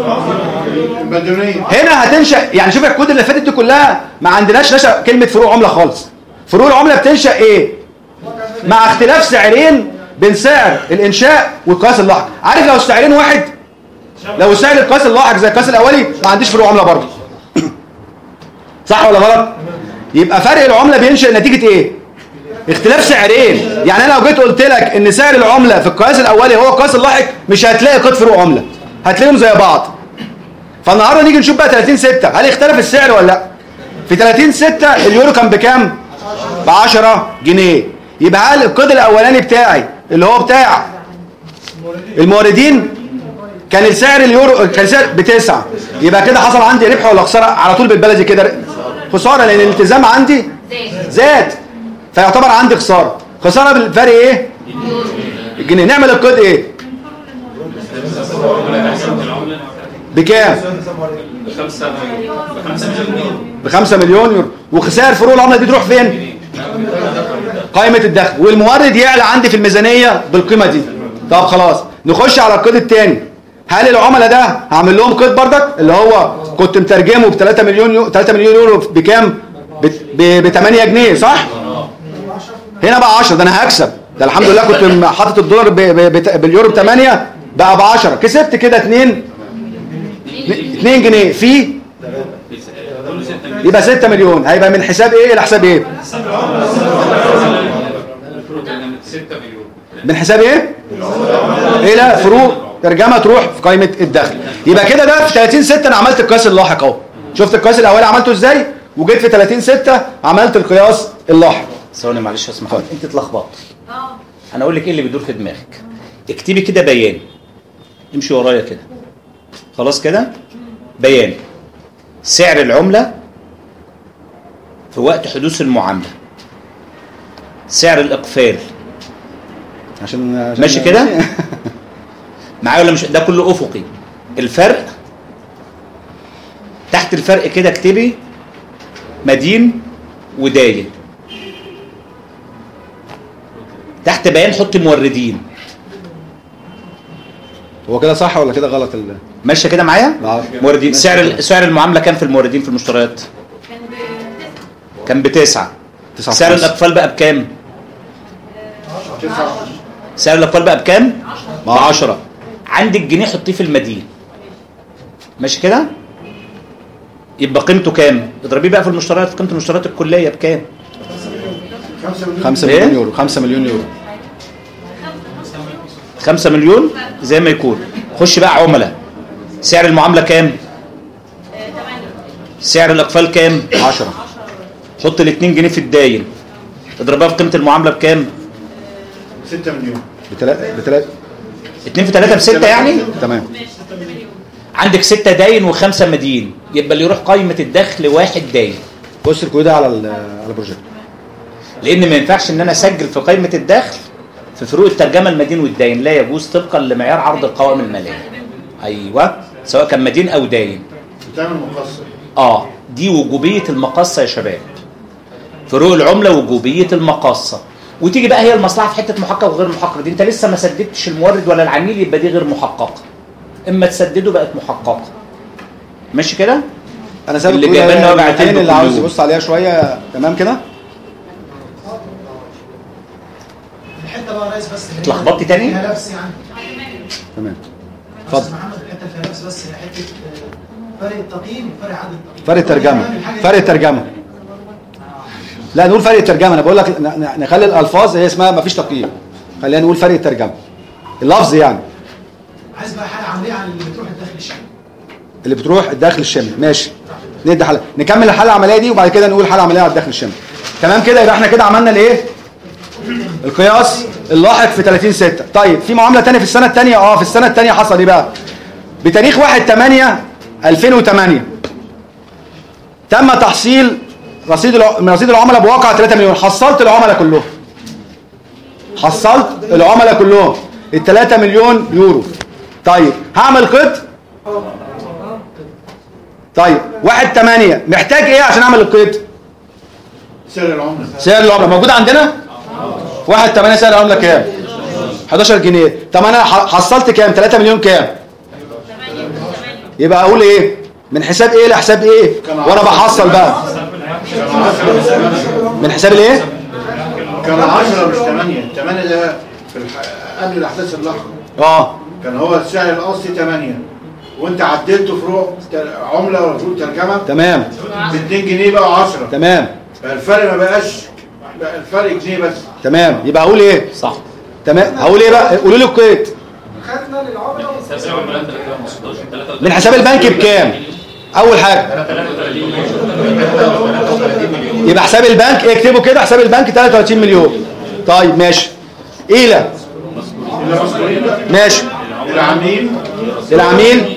[SPEAKER 2] هنا هتنشا. يعني شوف الكود اللي فاتت دي كلها ما عندناش نشا كلمه فروق عمله خالص. فروق العمله بتنشا ايه؟ مع اختلاف سعرين بين سعر الانشاء والقياس اللاحق. عارف لو السعرين واحد، لو سعر القياس اللاحق زي القياس الاولي ما عنديش فروق عمله برضه. صح ولا غلط؟ يبقى فرق العمله بينشا نتيجه ايه؟ اختلاف سعرين. يعني انا لو جيت قلت لك ان سعر العمله في القياس الاولي هو القياس اللاحق مش هتلاقي قيد فروق عمله، هتلاقيهم زي بعض. فالنهارده نيجي نشوف بقى ثلاثين ستة هل اختلف السعر ولا لا؟ في ثلاثين ستة اليورو كان بكام؟ ب عشرة جنيه. يبقى هل القيد الاولاني بتاعي اللي هو بتاع الموردين كان السعر اليورو كان سعر بتسعة، يبقى كده حصل عندي ربح ولا خساره؟ على طول بالبلدي كده خساره، لان الالتزام عندي زاد فيعتبر عندي خساره. خساره بالفرق ايه؟ الجنيه. نعمل القيد ايه؟ بكام؟ بخمسة مليون يورو. وخسائر فروق العمله دي تروح فين؟ قائمه الدخل. والمورد يعلى عندي في الميزانيه بالقيمه دي. طب خلاص نخش على القيد الثاني. هل العملاء ده هعمل لهم قيد بردك اللي هو كنت مترجمه ب ثلاثة مليون يورو ثلاثة مليون يورو بكام؟ ب ثمانية جنيه صح؟ هنا بقى عشرة. ده انا هكسب. ده الحمد لله كنت حاطط الدولار باليورو ب ثمانية بقى ب عشرة. كسبت كده اتنين اتنين جنيه في يبقى ستة مليون. هيبقى من حساب ايه الى حساب ايه؟ من حساب ايه؟ الى فروق ترجمه تروح في قائمه الدخل. يبقى كده ده في ثلاثين ستة انا عملت القياس اللاحق اهو. شفت القياس الاولي عملته ازاي؟ وجيت في ثلاثين ستة عملت القياس اللاحق.
[SPEAKER 5] ثواني معلش يا اسمح لي، انت اتلخبطت. انا اقول لك ايه اللي بيدور في دماغك. اكتبي كده بيان، امشي ورايا كده. خلاص كده بيان سعر العمله في وقت حدوث المعامله، سعر الاقفال
[SPEAKER 2] عشان
[SPEAKER 5] ماشي كده معايا ولا مش؟ ده كله افقي. الفرق تحت الفرق كده اكتبي مدين وداين. تحت بيان حط الموردين.
[SPEAKER 2] هو كده صح ولا كده غلط؟ ال
[SPEAKER 5] ماشيه كده معايا؟ موردين. سعر سعر المعامله كام في الموردين في المشتريات؟ كان بتسعة. سعر الاقفال بقى بكام؟ سعر الاقفال بقى بكام؟ ب عشرة. عندك جنيه حطيه في المدين. ماشي كده؟ يبقى قيمته كام؟ اضربيه بقى في المشتريات، في قيمه المشتريات الكليه بكام؟
[SPEAKER 2] خمسة مليون يورو. خمسة مليون يورو.
[SPEAKER 5] خمسة مليون زي ما يكون. خش بقى عملاء. سعر المعامله كام؟ سعر الاقفال كام؟ عشرة. حط ال اتنين جنيه في الداين. اضربها في قيمه المعامله بكام؟
[SPEAKER 8] ستة مليون.
[SPEAKER 2] بتلاتة بتلاتة
[SPEAKER 5] اتنين في تلاتة بستة يعني.
[SPEAKER 2] تمام.
[SPEAKER 5] عندك ستة داين وخمسة مدين، يبقى اللي يروح قائمة الدخل واحد داين.
[SPEAKER 2] بص الكود ده على على البروجكت.
[SPEAKER 5] لان ما ينفعش ان انا اسجل في قائمة الدخل في فروق الترجمة المدين والداين، لا يجوز طبقا لمعيار عرض القوائم المالية. ايوه سواء كان مدين او داين.
[SPEAKER 8] بتعمل مقصر.
[SPEAKER 5] اه دي وجوبية المقاصة يا شباب. فروق العملة وجوبية المقاصة. وتيجي بقى هي المصلحة في حتة محقق وغير محقق دي، انت لسه ما سددتش المورد ولا العميل، يبقى دي غير محققة. اما تسدده بقت محققة. ماشي كده؟
[SPEAKER 2] انا سابق
[SPEAKER 5] اللي جايب لنا وجعتين
[SPEAKER 2] اللي عاوز يبص عليها شوية. تمام كده؟
[SPEAKER 10] الحته بقى يا ريس بس
[SPEAKER 5] اتلخبطتي تاني؟
[SPEAKER 10] فيها لبس يعني.
[SPEAKER 2] تمام.
[SPEAKER 10] اتفضل. محمد الحته اللي فيها لبس بس حته فرق التقييم وفرق عدد التقييم.
[SPEAKER 2] فرق الترجمة. فرق الترجمة. لا نقول فرق الترجمة، انا بقول لك نخلي الالفاظ هي اسمها ما فيش تقييم. خلينا نقول فرق الترجمة. اللفظ يعني.
[SPEAKER 10] عايز بقى حاجه عمليه عن اللي بتروح الداخل الشامل.
[SPEAKER 2] اللي بتروح الداخل الشامل، ماشي. ندي حلقة نكمل الحلقة العملية دي وبعد كده نقول حلقة عملية على الداخل الشامل. تمام كده؟ يبقى احنا كده عملنا الايه؟ القياس اللاحق في تلاتين ستة. طيب في معاملة تانية في السنة الثانية. اه في السنة الثانية حصل ايه بقى؟ بتاريخ واحد تمانية ألفين وتمانية تم تحصيل رصيد الع... من رصيد العملاء بواقع تلاتة مليون. حصلت العملاء كلهم. حصلت العملاء كلهم ال تلاتة مليون يورو. طيب هعمل قيد. طيب واحد تمانية محتاج ايه عشان اعمل القيد؟
[SPEAKER 8] سعر العملة.
[SPEAKER 2] سعر العملة موجود عندنا؟ واحد تمانية سعر العملة كام؟ حداشر جنيه. طب انا حصلت كام؟ تلاتة مليون كام؟ يبقى اقول ايه؟ من حساب ايه لحساب ايه؟ وانا بحصل بقى من حساب الايه؟
[SPEAKER 8] كان عشرة مش تمانية. تمانية ده في الح... قبل الاحداث اللاحقة.
[SPEAKER 2] اه
[SPEAKER 8] كان هو السعر الاصلي تمانية وانت عدلته فروق عملة وفروق ترجمة.
[SPEAKER 2] تمام.
[SPEAKER 8] ب اتنين جنيه بقى عشرة.
[SPEAKER 2] تمام.
[SPEAKER 8] فالفرق ما بقاش بقى الفرق جنيه بس.
[SPEAKER 2] تمام. يبقى اقول ايه؟
[SPEAKER 5] صح.
[SPEAKER 2] تمام. هقول ايه بقى؟ قولوا لي القيد.
[SPEAKER 10] خدنا للعملاء
[SPEAKER 2] من حساب البنك بكام؟ اول حاجه يبقى حساب البنك اكتبوا كده، حساب البنك تلاتة وتلاتين مليون. طيب ماشي. الى ماشي.
[SPEAKER 8] العميل
[SPEAKER 2] العميل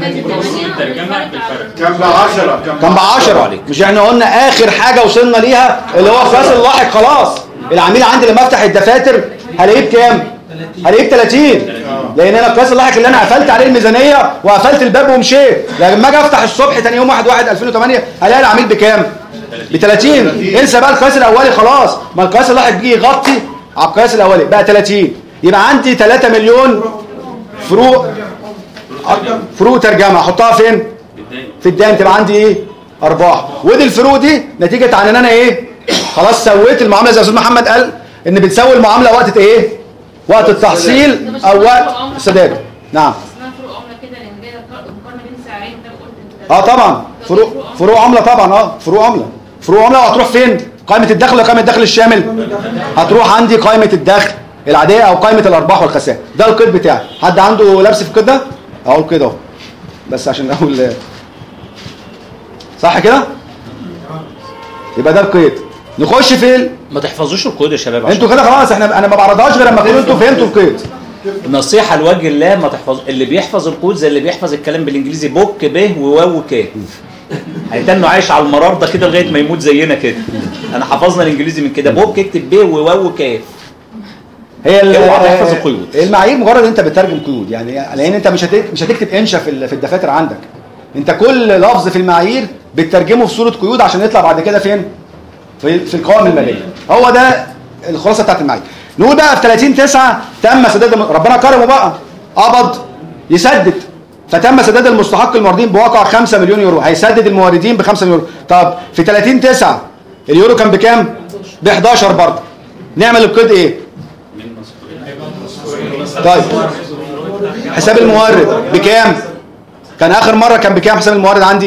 [SPEAKER 8] كان ب عشرة.
[SPEAKER 2] كان ب عشرة. مش احنا قلنا اخر حاجه وصلنا ليها اللي هو القياس اللاحق؟ خلاص العميل عندي لما افتح الدفاتر هلاقيه بكام؟ هلاقيه ب تلاتين. لان انا القياس اللاحق اللي انا قفلت عليه الميزانيه وقفلت الباب ومشيت، لما اجي افتح الصبح ثاني يوم واحد واحد ألفين وتمانية الاقي العميل بكام؟ ب تلاتين. انسى بقى القياس الاولي خلاص، ما القياس اللاحق بيجي يغطي على القياس الاولي بقى تلاتين. يبقى عندي تلاتة مليون فروق فروق ترجمه. احطها فين؟ في الدين. تبقى عندي ايه؟ ارباح. ودي الفروق دي نتيجه عن ان انا ايه؟ خلاص سويت المعامله زي استاذ محمد قال ان بتسوي المعامله وقت ايه؟ وقت التحصيل او وقت السداد. نعم.
[SPEAKER 9] فروق عمله كده لان جايه مقارنه بين سعرين ده قلت انت.
[SPEAKER 2] اه طبعا فروق فروق عمله طبعا. اه فروق عمله فروق عمله. وهتروح فين؟ قائمه الدخل ولا قائمه الدخل الشامل؟ هتروح عندي قائمه الدخل العاديه او قائمه الارباح والخسائر. ده القيد بتاعي. حد عنده لبس في القيد ده؟ اقول كده اهو بس عشان اقول صح كده. يبقى ده القيد. نخش في ال...
[SPEAKER 5] ما تحفظوش القيد يا شباب.
[SPEAKER 2] انتوا كده خلاص. احنا انا ما بعرضهاش غير لما تكونوا انتوا فهمتوا القيد.
[SPEAKER 5] نصيحه لوجه الله، ما تحفظ اللي بيحفظ القيد زي اللي بيحفظ الكلام بالانجليزي بوك به وواو وكاف. هيتنوا عايش على المرار ده كده لغايه ما يموت زينا كده. انا حفظنا الانجليزي من كده بوك اكتب به وواو وكاف.
[SPEAKER 2] هي
[SPEAKER 5] تحفظ القيود.
[SPEAKER 2] المعايير مجرد انت بتترجم قيود يعني، لان انت مش مش هتكتب انشا في في الدفاتر عندك. انت كل لفظ في المعايير بتترجمه في صوره قيود عشان يطلع بعد كده فين؟ في في القوائم الماليه. هو ده الخلاصه بتاعت المعايير. نقول بقى في تلاتين تسعة تم سداد ربنا كرمه بقى قبض يسدد، فتم سداد المستحق الموردين بواقع خمسة مليون يورو. هيسدد الموردين ب خمسة مليون يورو. طب في تلاتين تسعة اليورو كان بكام؟ ب حداشر برضه. نعمل القيد ايه؟ طيب حساب المورد بكام؟ كان اخر مره كان بكام حساب المورد عندي؟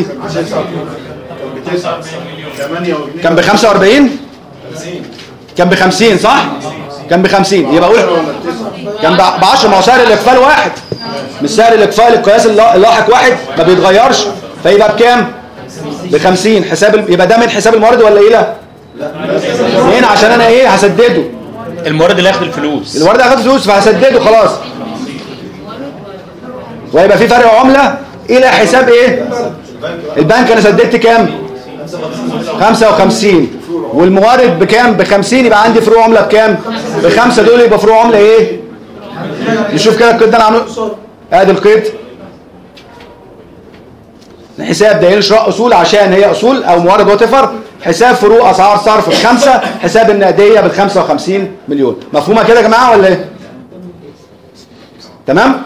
[SPEAKER 2] كان ب خمسة وأربعين. كان ب خمسين صح؟ كان ب خمسين. يبقى اقول كان ب عشرة. ما هو سعر الاقفال واحد. مش سعر الاقفال القياس اللاحق واحد ما بيتغيرش. فيبقى بكام؟ ب خمسين. حساب يبقى ده من حساب المورد ولا ايه؟ لا اثنين عشان انا ايه؟ هسدده.
[SPEAKER 5] المورد اللي هياخد الفلوس،
[SPEAKER 2] المورد هياخد فلوس فهسدده خلاص، ويبقى في فرق عمله الى حساب ايه؟ البنك. انا سددت كام؟ خمسة وخمسين، والمورد بكام؟ ب خمسين، يبقى عندي فروق عمله بكام؟ بخمسة. دول يبقى فروق عمله ايه؟ نشوف كده القيد ده انا عامله ادي القيد حساب داين شراء اصول عشان هي اصول او موارد واتفر، حساب فروق اسعار صرف بخمسه، حساب النقديه بال خمسة وخمسين مليون. مفهومه كده يا جماعه ولا ايه؟ تمام؟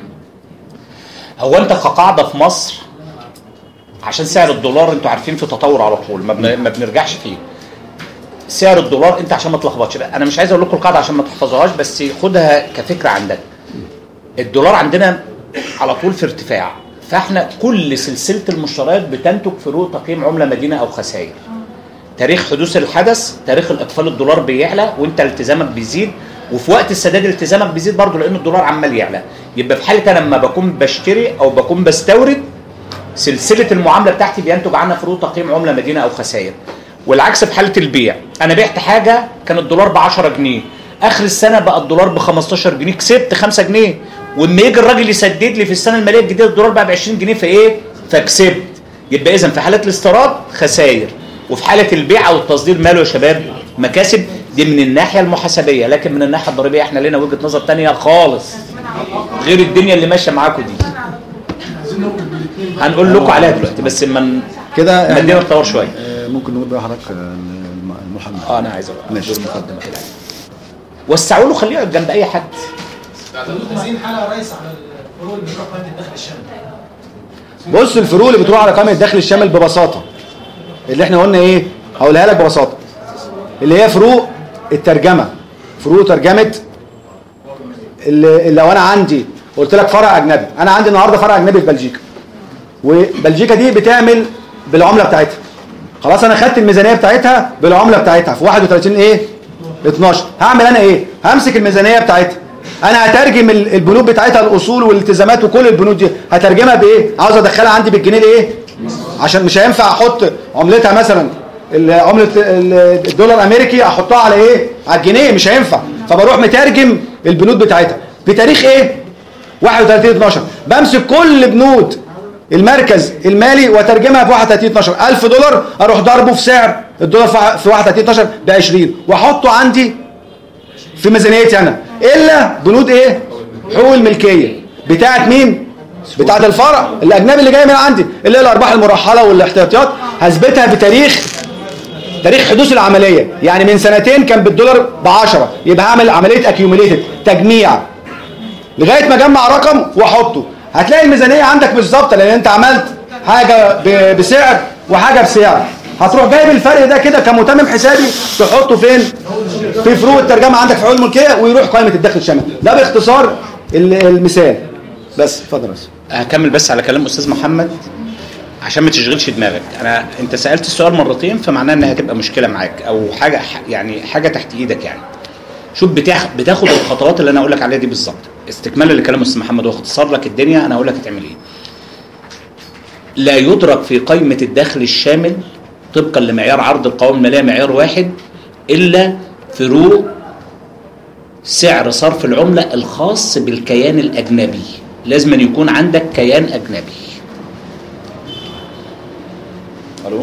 [SPEAKER 5] هو انت كقاعده في مصر عشان سعر الدولار انتوا عارفين في تطور على طول، ما, بن... ما بنرجعش فيه. سعر الدولار انت عشان ما تلخبطش، انا مش عايز اقول لكم القاعده عشان ما تحفظوهاش، بس خدها كفكره عندك. الدولار عندنا على طول في ارتفاع، فاحنا كل سلسله المشتريات بتنتج فروق تقييم عمله مدينه او خسائر. تاريخ حدوث الحدث، تاريخ الاقفال الدولار بيعلى وانت التزامك بيزيد، وفي وقت السداد التزامك بيزيد برضه لان الدولار عمال يعلى. يبقى في حاله انا لما بكون بشتري او بكون بستورد، سلسله المعامله بتاعتي بينتج عنها فروق تقييم عمله مدينه او خسائر. والعكس في حاله البيع، انا بعت حاجه كان الدولار ب عشرة جنيه، اخر السنه بقى الدولار ب خمستاشر جنيه، كسبت خمسة جنيه، واما يجي الراجل يسدد لي في السنه الماليه الجديده الدولار بقى ب عشرين جنيه، فايه؟ فكسبت. يبقى اذا في حاله الاستيراد خسائر، وفي حاله البيع او التصدير ماله يا شباب؟ مكاسب. دي من الناحيه المحاسبيه، لكن من الناحيه الضريبيه احنا لنا وجهه نظر ثانيه خالص غير الدنيا اللي ماشيه معاكم دي. هنقول لكم عليها دلوقتي بس من
[SPEAKER 2] كده
[SPEAKER 5] مدينا التطور شويه.
[SPEAKER 2] ممكن نقول بقى حضرتك المحامي.
[SPEAKER 5] اه انا عايز اقول
[SPEAKER 2] ماشي
[SPEAKER 5] مقدمه كده. وسعوا له، خليه يقعد جنب اي حد.
[SPEAKER 10] عايزين حاله يا ريس على الفروق اللي بتروح قائمه الدخل الشامل.
[SPEAKER 2] بص الفروق اللي بتروح على قائمه الدخل الشامل ببساطه اللي احنا قلنا ايه؟ هقولها لك ببساطه. اللي هي فروق الترجمه، فروق ترجمه اللي لو انا عندي قلت لك فرع اجنبي، انا عندي النهارده فرع اجنبي في بلجيكا، وبلجيكا دي بتعمل بالعمله بتاعتها. خلاص انا خدت الميزانيه بتاعتها بالعمله بتاعتها في واحد وثلاثين ايه؟ اتناشر. هعمل انا ايه؟ همسك الميزانيه بتاعتها، انا هترجم البنود بتاعتها، الاصول والالتزامات وكل البنود دي هترجمها بايه؟ عاوز ادخلها عندي بالجنيه ليه؟ عشان مش هينفع احط عملتها مثلا عمله الدولار الامريكي احطها على ايه؟ على الجنيه، مش هينفع. فبروح مترجم البنود بتاعتها بتاريخ ايه؟ واحد وثلاثين اتناشر. بمسك كل بنود المركز المالي وترجمها في واحد وثلاثين اتناشر. ألف دولار اروح ضربه في سعر الدولار في واحد وثلاثين اتناشر ب عشرين واحطه عندي في ميزانيتي انا، الا بنود ايه؟ حقوق الملكيه بتاعت مين؟ بتاعت الفرع الاجنبي اللي جاي من عندي، اللي هي الارباح المرحله والاحتياطيات، هثبتها بتاريخ تاريخ حدوث العمليه. يعني من سنتين كان بالدولار ب عشرة، يبقى هعمل عمليه اكيوميليتد تجميع لغايه ما اجمع رقم واحطه. هتلاقي الميزانيه عندك مش ظابطه لان انت عملت حاجه بسعر وحاجه بسعر، هتروح جايب الفرق ده كده كمتمم حسابي تحطه فين؟ في فروق الترجمه عندك في حقوق الملكيه، ويروح قائمه الدخل الشامل. ده باختصار المثال. بس اتفضل. بس
[SPEAKER 5] هكمل بس على كلام استاذ محمد عشان ما تشغلش دماغك. انا انت سالت السؤال مرتين فمعناه انها هتبقى مشكله معاك او حاجه يعني حاجه تحت ايدك. يعني شوف بتاخد الخطوات اللي انا اقول لك عليها دي بالظبط استكمالا لكلام استاذ محمد واختصار لك الدنيا. انا هقول لك تعمل ايه. لا يدرك في قائمه الدخل الشامل طبقا لمعيار عرض القوائم الماليه معيار واحد الا فروق سعر صرف العمله الخاص بالكيان الاجنبي. لازم أن يكون عندك كيان اجنبي. الو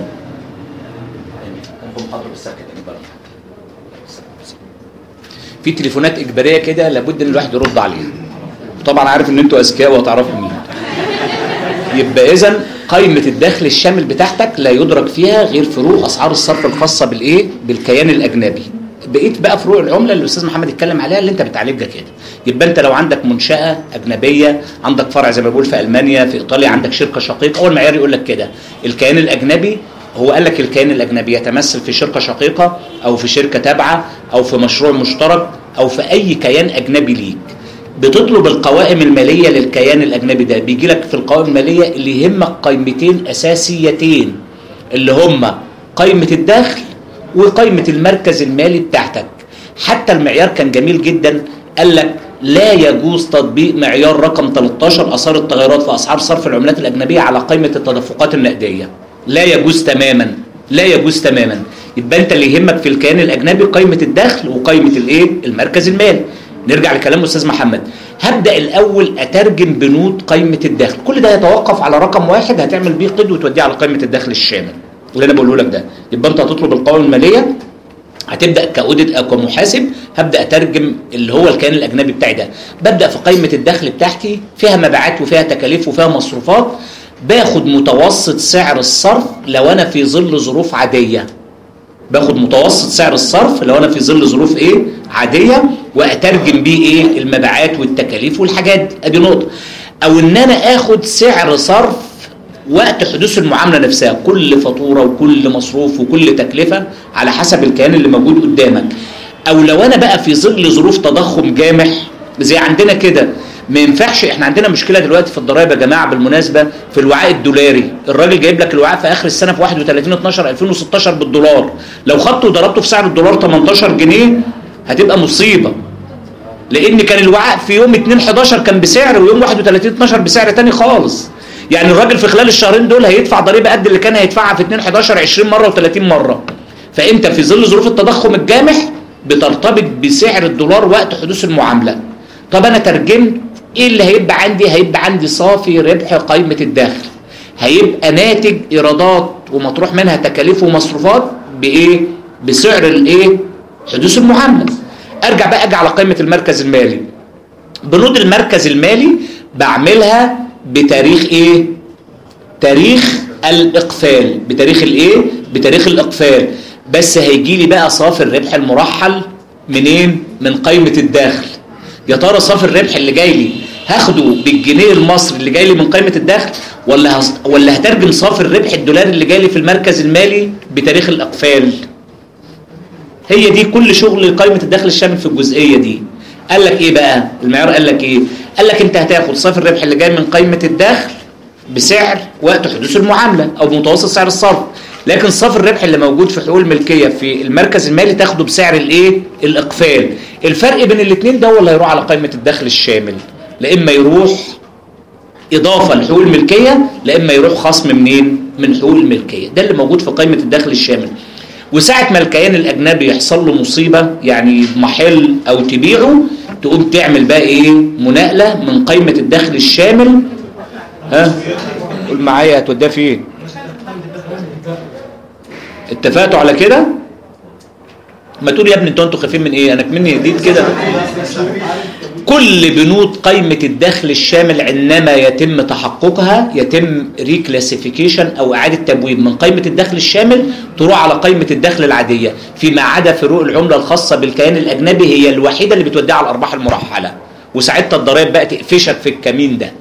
[SPEAKER 5] في تليفونات اجباريه كده لابد ان الواحد يرد عليها، طبعا عارف ان انتوا اذكياء وهتعرفوا مين. يبقى اذا قائمه الدخل الشامل بتاعتك لا يدرك فيها غير فروق اسعار الصرف الخاصه بالايه؟ بالكيان الاجنبي. بقيت بقى فروق العمله اللي الاستاذ محمد اتكلم عليها اللي انت بتعالجها كده. يبقى انت لو عندك منشاه اجنبيه، عندك فرع زي ما بقول في المانيا، في ايطاليا، عندك شركه شقيقه، اول معيار يقول لك كده الكيان الاجنبي. هو قال لك الكيان الاجنبي يتمثل في شركه شقيقه او في شركه تابعه او في مشروع مشترك او في اي كيان اجنبي ليك. بتطلب القوائم الماليه للكيان الاجنبي ده، بيجي لك في القوائم الماليه اللي يهمك قائمتين اساسيتين اللي هما قائمه الدخل وقائمه المركز المالي بتاعتك. حتى المعيار كان جميل جدا، قال لك لا يجوز تطبيق معيار رقم تلتاشر اثار التغيرات في اسعار صرف العملات الاجنبيه على قائمه التدفقات النقديه. لا يجوز تماما. لا يجوز تماما. يبقى انت اللي يهمك في الكيان الاجنبي قائمه الدخل وقائمه الايه المركز المالي. نرجع لكلام الاستاذ محمد. هبدا الاول اترجم بنود قائمه الدخل، كل ده يتوقف على رقم واحد هتعمل بيه قيد وتوديه على قائمه الدخل الشامل اللي انا بقوله لك ده. يبقى انت هتطلب القوائم الماليه، هتبدا كاوديت او كمحاسب، هبدا اترجم اللي هو الكيان الاجنبي بتاعي ده. ببدا في قائمه الدخل بتاعتي فيها مبيعات وفيها تكاليف وفيها مصروفات، باخد متوسط سعر الصرف لو انا في ظل ظروف عاديه. باخد متوسط سعر الصرف لو انا في ظل ظروف ايه عاديه، واترجم بيه ايه المبيعات والتكاليف والحاجات دي. ادي نقطه. او ان انا اخد سعر صرف وقت حدوث المعامله نفسها، كل فاتوره وكل مصروف وكل تكلفه على حسب الكيان اللي موجود قدامك. او لو انا بقى في ظل ظروف تضخم جامح زي عندنا كده، ما ينفعش. احنا عندنا مشكله دلوقتي في الضرائب يا جماعه بالمناسبه في الوعاء الدولاري. الراجل جايب لك الوعاء في اخر السنه في واحد وثلاثين اتناشر ألفين وستاشر بالدولار، لو خدته وضربته في سعر الدولار تمنتاشر جنيه هتبقى مصيبه، لان كان الوعاء في يوم اتنين حداشر كان بسعر ويوم واحد وثلاثين اتناشر بسعر تاني خالص. يعني الراجل في خلال الشهرين دول هيدفع ضريبه قد اللي كان هيدفعها في اتنين حداشر عشرين مره و30 مره. فانت في ظل ظروف التضخم الجامح بترتبط بسعر الدولار وقت حدوث المعامله. طب انا ترجمت ايه اللي هيبقى عندي؟ هيبقى عندي صافي ربح قائمه الدخل، هيبقى ناتج ايرادات ومطروح منها تكاليف ومصروفات بايه؟ بسعر الايه؟ حدوث المعامله. ارجع بقى اجي على قائمه المركز المالي. بنود المركز المالي بعملها بتاريخ ايه؟ تاريخ الاقفال. بتاريخ الايه؟ بتاريخ الاقفال. بس هيجي لي بقى صافي الربح المرحل منين؟ من قائمه الدخل. يا ترى صافي الربح اللي جاي لي هاخده بالجنيه المصري اللي جاي لي من قائمه الدخل، ولا هص... ولا هترجم صافي الربح الدولاري اللي جاي لي في المركز المالي بتاريخ الاقفال؟ هي دي كل شغل قائمه الدخل الشامل في الجزئيه دي. قال لك ايه بقى؟ المعيار قال لك ايه؟ قال لك انت هتاخد صافي الربح اللي جاي من قائمه الدخل بسعر وقت حدوث المعامله او بمتوسط سعر الصرف، لكن صافي الربح اللي موجود في حقوق الملكيه في المركز المالي تاخده بسعر الايه؟ الاقفال. الفرق بين الاثنين ده هو اللي هيروح على قائمه الدخل الشامل، لا اما يروح اضافه لحقوق الملكيه، لا اما يروح خصم منين؟ من حقوق الملكيه. ده اللي موجود في قائمه الدخل الشامل. وساعه ما الكيان الاجنبي يحصل له مصيبه، يعني محل او تبيعه، تقوم تعمل بقى ايه؟ مناقله من قائمه الدخل الشامل. ها قول معايا هتوديها فين؟ اتفقتوا على كده؟ ما تقول يا ابني انتوا انتوا خايفين من ايه؟ انا كمني هديت كده. كل بنود قائمه الدخل الشامل عندما يتم تحققها يتم ريكلاسيفيكيشن او اعاده تبويب من قائمه الدخل الشامل تروح على قائمه الدخل العاديه، فيما عدا فروق العمله الخاصه بالكيان الاجنبي هي الوحيده اللي بتوديها على الارباح المرحله، وساعتها الضرائب بقى تقفشك في الكمين ده.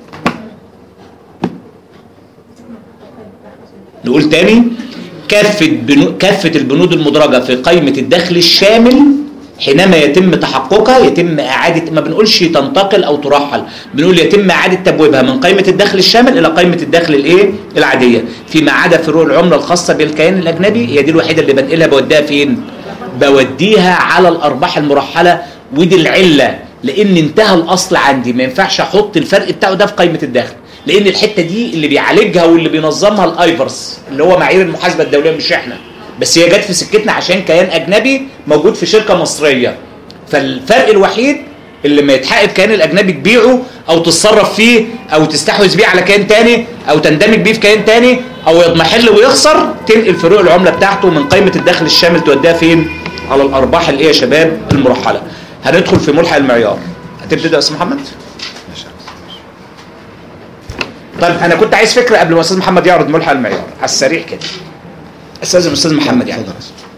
[SPEAKER 5] نقول تاني، كافة بنو... كافة البنود المدرجة في قائمة الدخل الشامل حينما يتم تحققها يتم إعادة، ما بنقولش تنتقل أو ترحل، بنقول يتم إعادة تبويبها من قائمة الدخل الشامل إلى قائمة الدخل الإيه؟ العادية، فيما عدا فروق العملة الخاصة بالكيان الأجنبي هي دي الوحيدة اللي بنقلها بوديها فين؟ بوديها على الأرباح المرحلة. ودي العلة، لأن انتهى الأصل عندي، ما ينفعش أحط الفرق بتاعه ده في قائمة الدخل، لان الحته دي اللي بيعالجها واللي بينظمها الايفرس اللي هو معايير المحاسبه الدوليه مش احنا، بس هي جت في سكتنا عشان كيان اجنبي موجود في شركه مصريه. فالفرق الوحيد اللي ما يتحقق كيان الاجنبي تبيعه او تتصرف فيه او تستحوذ بيه على كيان تاني او تندمج بيه في كيان تاني او يضمحل ويخسر، تنقل فروق العمله بتاعته من قائمه الدخل الشامل توديها فين؟ على الارباح الايه يا شباب؟ المرحله. هندخل في ملحق المعيار. هتبتدي يا استاذ محمد؟ طيب انا كنت عايز فكره قبل ما استاذ محمد يعرض ملحق المعيار على السريع كده. استاذ الاستاذ محمد يعني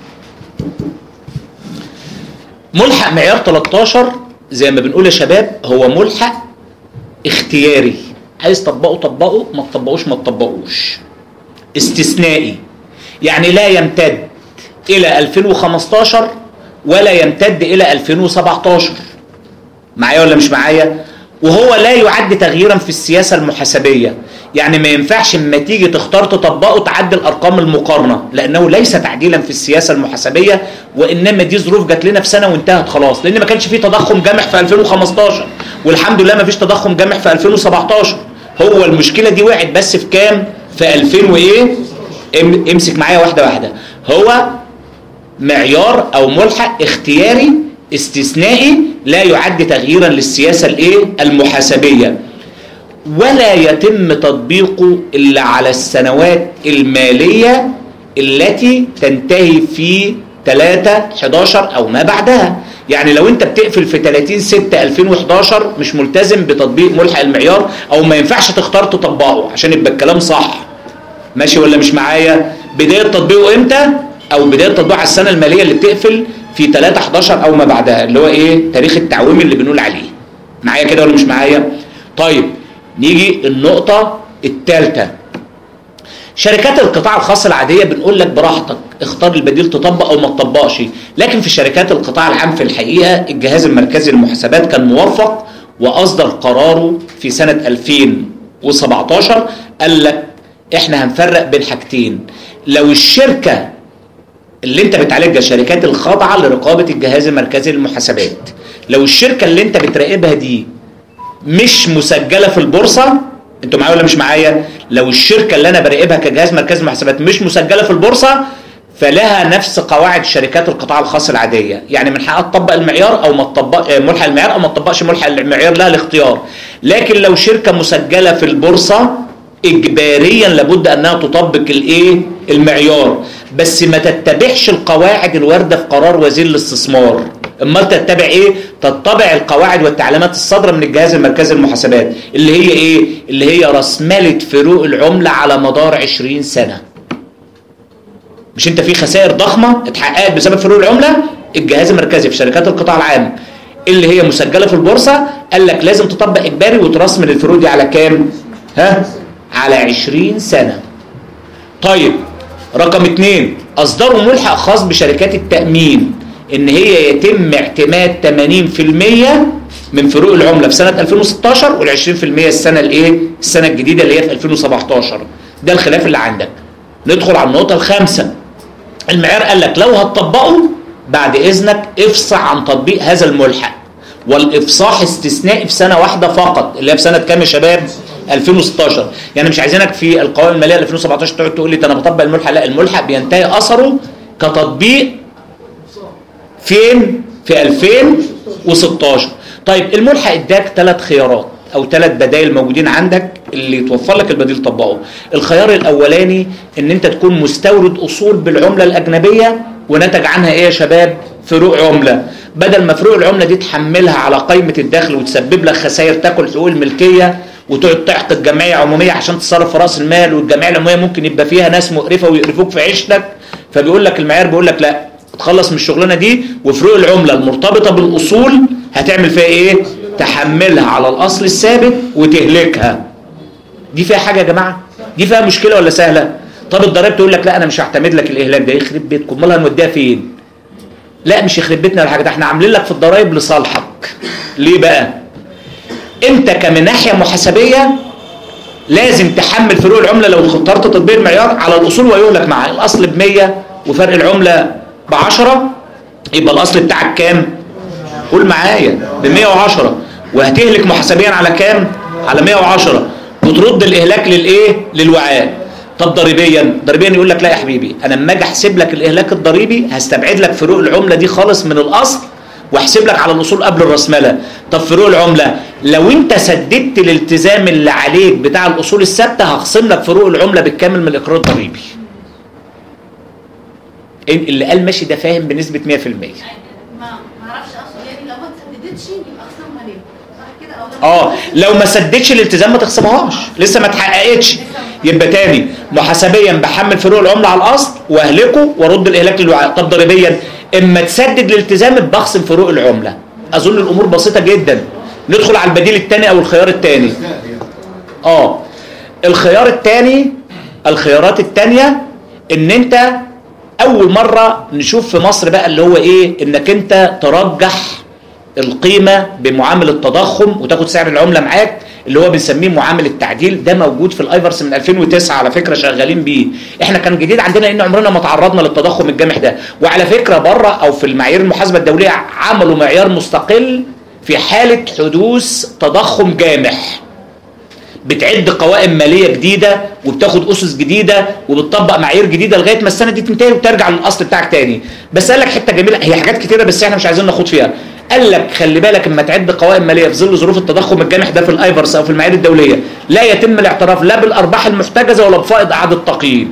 [SPEAKER 5] ملحق معيار تلتاشر زي ما بنقول يا شباب هو ملحق اختياري، عايز تطبقه طبقه، ما تطبقوش ما تطبقوش. استثنائي يعني لا يمتد الى ألفين وخمستاشر ولا يمتد الى ألفين وسبعتاشر. معايا ولا مش معايا؟ وهو لا يعد تغييرا في السياسة المحاسبية، يعني ما ينفعش اما تيجي تختار تطبقه تعدل ارقام المقارنة، لانه ليس تعديلا في السياسة المحاسبية، وانما دي ظروف جات لنا في سنة وانتهت خلاص، لان ما كانش فيه تضخم جامح في ألفين وخمستاشر والحمد لله ما فيش تضخم جامح في ألفين وسبعتاشر. هو المشكلة دي وقعت بس في كام؟ في ألفين وايه؟ ام- امسك معايا واحده واحده. هو معيار او ملحق اختياري استثنائي لا يعد تغييرا للسياسه الايه المحاسبيه، ولا يتم تطبيقه الا على السنوات الماليه التي تنتهي في ثلاثة حداشر او ما بعدها. يعني لو انت بتقفل في ثلاثين ستة ألفين وحداشر مش ملتزم بتطبيق ملحق المعيار، او ما ينفعش تختار تطبقه عشان يبقى الكلام صح. ماشي ولا مش معايا؟ بدايه تطبيقه امتى؟ او بدايه تطبيقه على السنه الماليه اللي بتقفل في ثلاثة حداشر او ما بعدها، اللي هو ايه؟ تاريخ التعويم اللي بنقول عليه. معايا كده ولا مش معايا؟ طيب نيجي النقطه الثالثه. شركات القطاع الخاص العاديه بنقول لك براحتك اختار البديل تطبق او ما تطبقش، لكن في شركات القطاع العام في الحقيقه الجهاز المركزي للمحاسبات كان موفق واصدر قراره في سنه ألفين وسبعتاشر. قال لك احنا هنفرق بين حاجتين. لو الشركه اللي انت بتعالجها شركات الخاضعه لرقابه الجهاز المركزي للمحاسبات، لو الشركه اللي انت بتراقبها دي مش مسجله في البورصه، انتوا معايا ولا مش معايا؟ لو الشركه اللي انا براقبها كجهاز مركزي محاسبات مش مسجله في البورصه فلها نفس قواعد شركات القطاع الخاص العاديه، يعني من حقها تطبق المعيار او ما تطبق ملحق المعيار او ما تطبقش ملحق المعيار، لها الاختيار. لكن لو شركه مسجله في البورصه اجباريا لابد انها تطبق الايه؟ المعيار، بس ما تتبعش القواعد الوارده في قرار وزير الاستثمار. امال تتبع ايه؟ تتبع القواعد والتعليمات الصادره من الجهاز المركزي للمحاسبات اللي هي ايه؟ اللي هي راسماله فروق العمله على مدار عشرين سنه. مش انت في خسائر ضخمه اتحققت بسبب فروق العمله؟ الجهاز المركزي في شركات القطاع العام اللي هي مسجله في البورصه قال لك لازم تطبق اجباري وترسمل الفروق دي على كام؟ ها؟ على عشرين سنه. طيب رقم اتنين، اصدروا ملحق خاص بشركات التامين ان هي يتم اعتماد ثمانين بالمية من فروق العمله في سنه ألفين وستاشر وال عشرين بالمية السنه الايه؟ السنه الجديده اللي هي في ألفين وسبعتاشر. ده الخلاف اللي عندك. ندخل على النقطه الخامسه. المعيار قال لك لو هتطبقه بعد اذنك افصح عن تطبيق هذا الملحق، والافصاح استثنائي في سنه واحده فقط اللي هي في سنه كام يا شباب؟ ألفين وستاشر. يعني مش عايزينك في القوائم الماليه ألفين وسبعتاشر تقعد تقول لي انا بطبق الملحق، لا، الملحق بينتهي اثره كتطبيق فين؟ في ألفين وستاشر. طيب الملحق اداك ثلاث خيارات او ثلاث بدائل موجودين عندك اللي يتوفر لك البديل طبقه. الخيار الاولاني ان انت تكون مستورد اصول بالعمله الاجنبيه ونتج عنها ايه يا شباب؟ فروق عمله. بدل ما فروق العمله دي تحملها على قائمه الدخل وتسبب لك خسائر تاكل حقوق الملكيه وتقعد تعقد جمعيه عموميه عشان تصرف في راس المال، والجمعيه العموميه ممكن يبقى فيها ناس مقرفه ويقرفوك في عيشتك، فبيقول لك المعيار بيقول لك لا، تخلص من الشغلانه دي وفروق العمله المرتبطه بالاصول هتعمل فيها ايه؟ تحملها على الاصل الثابت وتهلكها. دي فيها حاجه يا جماعه؟ دي فيها مشكله ولا سهله؟ طب الضرائب تقول لك لا انا مش هعتمد لك الاهلاك ده، يخرب بيتكم، امال هنوديها فين؟ لا مش يخرب بيتنا ولا حاجه، ده احنا عاملين لك في الضرائب لصالحك. ليه بقى؟ انت كمن ناحيه محاسبيه لازم تحمل فروق العمله لو اخترت تطبيق المعيار على الاصول ويهلك معاه. الاصل ب مية وفرق العمله ب عشرة، يبقى الاصل بتاعك كام؟ قول معايا ب مية وعشرة، وهتهلك محاسبيا على كام؟ على مية وعشرة، وترد الاهلاك للايه؟ للوعاء. طب ضريبيا، ضريبيا يقول لك لا يا حبيبي انا لما اجي احسب لك الاهلاك الضريبي هستبعد لك فروق العمله دي خالص من الاصل واحسب لك على الاصول قبل الراسماله. طب فروق العمله لو انت سددت الالتزام اللي عليك بتاع الاصول الثابته هخصم لك فروق العمله بالكامل من الاقرار الضريبي. اللي قال ماشي ده فاهم بنسبه مية بالمية.
[SPEAKER 11] ما ما اعرفش اقصد يعني لو ما تسددتش يبقى اخصمها ليه؟ صح كده او
[SPEAKER 5] اه لو ما سددتش الالتزام ما تخصمهاش، لسه ما اتحققتش. يبقى تاني محاسبيا بحمل فروق العمله على الاصل واهلكه وارد الاهلاك للوعاء. طب ضريبيا اما تسدد الالتزام بخصم فروق العمله. اظن الامور بسيطه جدا. ندخل على البديل الثاني او الخيار الثاني. اه الخيار الثاني، الخيارات الثانيه ان انت اول مره نشوف في مصر بقى اللي هو ايه؟ انك انت ترجح القيمه بمعامل التضخم وتاخد سعر العمله معاك اللي هو بنسميه معامل التعديل. ده موجود في الايفرس من ألفين وتسعة على فكره، شغالين بيه. احنا كان جديد عندنا ان عمرنا ما تعرضنا للتضخم الجامح ده. وعلى فكره بره او في المعايير المحاسبه الدوليه عملوا معيار مستقل في حاله حدوث تضخم جامح. بتعد قوائم ماليه جديده وبتاخد اسس جديده وبتطبق معايير جديده لغايه ما السنه دي تنتهي وترجع للاصل بتاعك تاني. بس قال لك حته جميله، هي حاجات كتيره بس احنا مش عايزين ناخد فيها. قال لك خلي بالك اما تعد قوائم ماليه في ظل ظروف التضخم الجامح ده في الايفرس او في المعايير الدوليه لا يتم الاعتراف لا بالارباح المحتجزه ولا بفائض اعاده تقييم.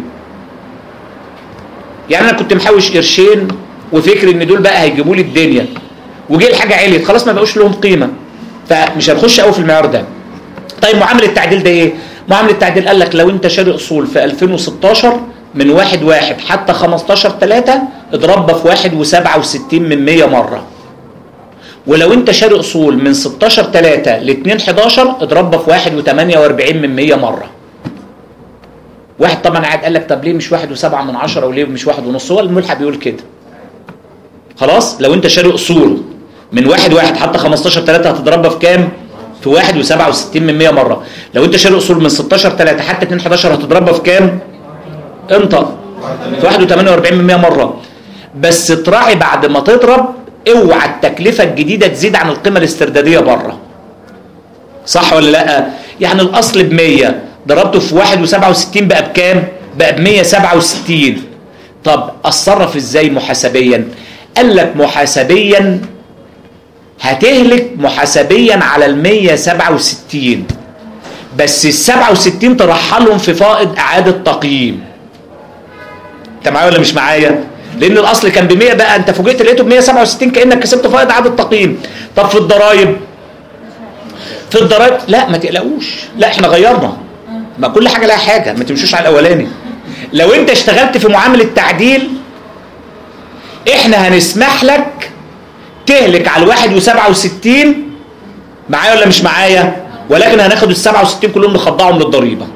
[SPEAKER 5] يعني انا كنت محوش قرشين وفكر ان دول بقى هيجيبوا لي الدنيا، وجي الحاجه عليت خلاص ما بقوش لهم قيمه، فمش هنخش قوي في المعيار ده. طيب معامله التعديل ده ايه؟ معامله التعديل قال لك لو انت شاري اصول في ألفين وستاشر من واحد واحد حتى خمستاشر تلاتة اضربها في واحد وسبعة وستين من مية مره. ولو انت شاري اصول من ستاشر تلاتة ل اتنين حداشر اضربها في واحد وتمانية واربعين من مية مره. واحد طبعا قاعد قال لك طب ليه مش واحد وسبعة من عشرة وليه مش واحد ونص؟ هو الملحق بيقول كده. خلاص لو انت شاري اصول من واحد واحد حتى خمستاشر تلاتة هتضربها في كام؟ في واحد وسبعة وستين من مية مره. لو انت شاري اصول من ستاشر تلاتة حتى اتنين حداشر هتضربها في كام؟ انطق في واحد وتمانية واربعين من مية مره. بس تراعي بعد ما تضرب اوعى التكلفه الجديده تزيد عن القيمه الاسترداديه بره. صح ولا لا؟ يعني الاصل ب مية ضربته في واحد وسبعة وستين بقى بكام؟ بقى ب مية وسبعة وستين. طب اتصرف ازاي محاسبيا؟ قال لك محاسبيا هتهلك محاسبيا على ال مية وسبعة وستين، بس ال سبعة وستين ترحلهم في فائض اعاده تقييم. انت معايا ولا مش معايا؟ لان الاصل كان ب مية بقى انت فوجئت لقيته ب مية وسبعة وستين كانك كسبت فائض اعاده تقييم. طب في الضرايب في الضرايب لا ما تقلقوش، لا احنا غيرنا، ما كل حاجه لها حاجه، ما تمشوش على الاولاني. لو انت اشتغلت في معامله تعديل احنا هنسمح لك تهلك على الواحد وسبعة وستين، معايا ولا مش معايا؟ ولكن هناخد ال سبعة وستين كلهم نخضعهم للضريبه.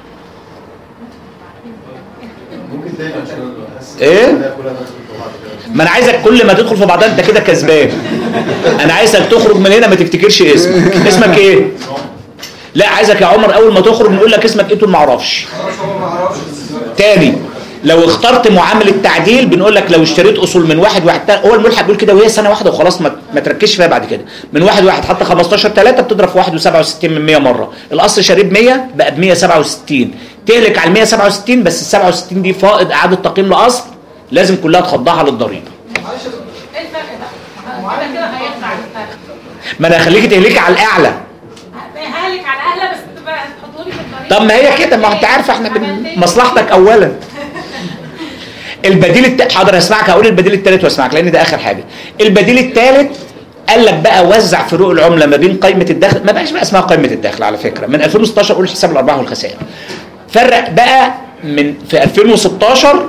[SPEAKER 8] ممكن تاني
[SPEAKER 5] ايه؟ ما انا عايزك كل ما تدخل في بعضها انت كده كسبان. انا عايزك تخرج من هنا ما تفتكرش اسمك. اسمك ايه؟ لا عايزك يا عمر اول ما تخرج نقول لك اسمك ايه تقول ما اعرفش. تاني لو اخترت معامله تعديل بنقول لك لو اشتريت اصول من واحد واحد، هو الملحق بيقول كده وهي سنه واحده وخلاص ما, ما تركزش فيها بعد كده. من واحد واحد حتى خمستاشر تلاتة بتضرب في واحد وسبعة وستين من مية مره. الاصل شاريه ب مية بقى ب مية وسبعة وستين، تهلك على ال مية وسبعة وستين بس ال سبعة وستين دي فائض اعاده تقييم لاصل لازم كلها تخضعها للضريبه.
[SPEAKER 9] ايه الفرق بقى؟ كده كده هيطلع الفرق.
[SPEAKER 5] ما انا هخليكي تهلكي على الاعلى.
[SPEAKER 9] ههلك على الاعلى بس تبقى تحطوا لي في الضريبه.
[SPEAKER 5] طب ما هي كده، ما انت عارفه احنا مصلحتك اولا. البديل الت... حاضر اسمعك، هقول البديل الثالث واسمعك لان ده اخر حاجه. البديل الثالث قال لك بقى وزع فروق العمله ما بين قائمه الدخل، ما بقاش بقى اسمها قائمه الدخل على فكره، من ألفين وستاشر قول حساب الارباح والخسائر. فرق بقى من في ألفين وستاشر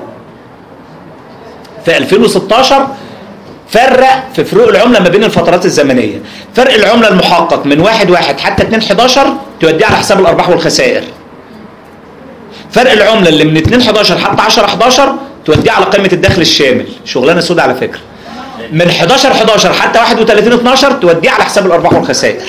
[SPEAKER 5] في ألفين وستاشر فرق في فروق العمله ما بين الفترات الزمنيه. فرق العمله المحقق من واحد واحد حتى اتنين حداشر توديه على حساب الارباح والخسائر. فرق العمله اللي من اتنين حداشر حتى عشرة حداشر توديه على قائمه الدخل الشامل، شغلانه سودة على فكره. من حداشر حداشر حتى واحد وتلاتين اتناشر توديه على حساب الارباح والخسائر.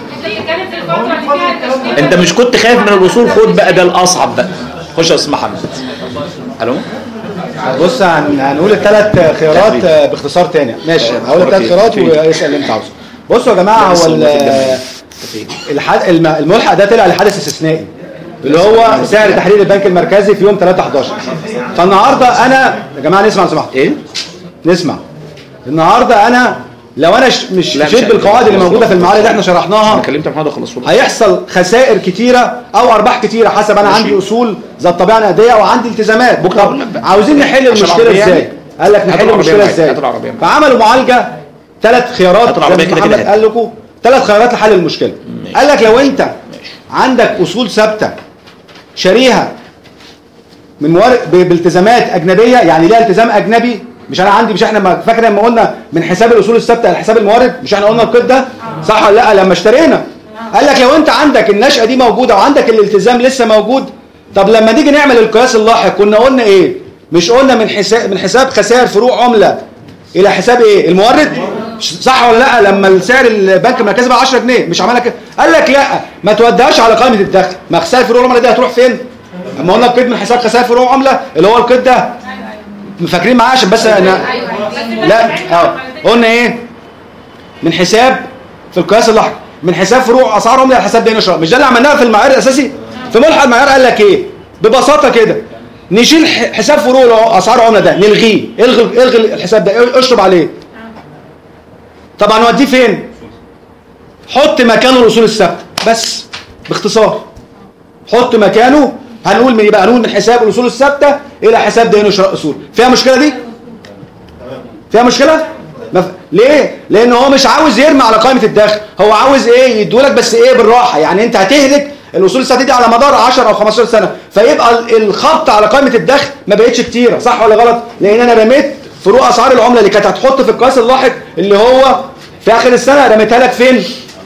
[SPEAKER 5] انت مش كنت خايف من الاصول؟ خد بقى ده الاصعب بقى. خش يا استاذ محمد. الو
[SPEAKER 2] بص هن- هنقول الثلاث خيارات باختصار تاني. ماشي هقول الثلاث خيارات واسال اللي انت عاوزه. بصوا يا جماعه هو ال- الح- الم- الملحق ده طلع لحدث استثنائي اللي هو سعر تحرير البنك المركزي في يوم تلاتة حداشر. فالنهارده انا يا جماعه نسمع لو سمحتوا.
[SPEAKER 5] ايه؟
[SPEAKER 2] نسمع. النهارده انا لو انا ش- مش
[SPEAKER 5] لا،
[SPEAKER 2] مشيت
[SPEAKER 5] مش
[SPEAKER 2] بالقواعد اللي موجوده في المعارض اللي احنا شرحناها
[SPEAKER 5] انا كلمت محمد خلاص.
[SPEAKER 2] هيحصل خسائر كتيره او ارباح كتيره حسب انا عندي اصول ذات طبيعه نقديه وعندي التزامات.
[SPEAKER 5] بكره اقول لك بقى.
[SPEAKER 2] عايزين نحل المشكله ازاي؟ قال لك نحل المشكله ازاي؟ فعملوا معالجه ثلاث خيارات زي ما محمد قال لكم، ثلاث خيارات لحل المشكله. قال لك لو انت عندك اصول ثابته شاريها من موارد ب- بالتزامات اجنبيه، يعني ليها التزام اجنبي، مش انا عندي، مش احنا ما- فاكر لما قلنا من حساب الاصول الثابته لحساب الموارد، مش احنا قلنا القيد ده صح ولا لا لما اشترينا؟ قال لك لو انت عندك النشأة دي موجوده وعندك الالتزام لسه موجود، طب لما نيجي نعمل القياس اللاحق كنا قلنا ايه؟ مش قلنا من حساب من حساب خسائر فروق عمله الى حساب ايه؟ المورد، صح ولا لا؟ لما السعر البنك المركزي بقى عشرة جنيه مش عملها كده؟ قال لك لا ما توديهاش على قائمه الدخل، ما خسائر فروق العمله دي هتروح فين؟ اما قلنا القيد من حساب خسائر فروق عمله اللي هو القيد ده، فاكرين معايا عشان بس انا لا اه قلنا ايه؟ من حساب في القياس اللاحق من حساب فروع اسعار عمله لحساب دين شراء. مش ده اللي عملناه في المعيار الاساسي؟ في ملحق المعيار قال لك ايه ببساطه كده، نشيل حساب فروع اسعار عمله ده نلغيه، الغي الغي الحساب ده اشرب عليه. طب هنوديه فين؟ حط مكانه الاصول الثابته بس باختصار. حط مكانه هنقول من يبقى هنقول من حساب الاصول الثابته الى حساب دين وشراء اصول. فيها مشكله دي؟ فيها مشكله؟ مف... ليه؟ لان هو مش عاوز يرمي على قائمه الدخل، هو عاوز ايه؟ يدولك بس ايه بالراحه، يعني انت هتهلك الاصول الثابته دي على مدار عشرة او خمستاشر سنه، فيبقى الخبط على قائمه الدخل ما بقتش كتيره، صح ولا غلط؟ لان انا رميت فروق اسعار العمله اللي كانت هتحط في القياس اللاحق اللي هو في اخر السنه رميتها لك فين؟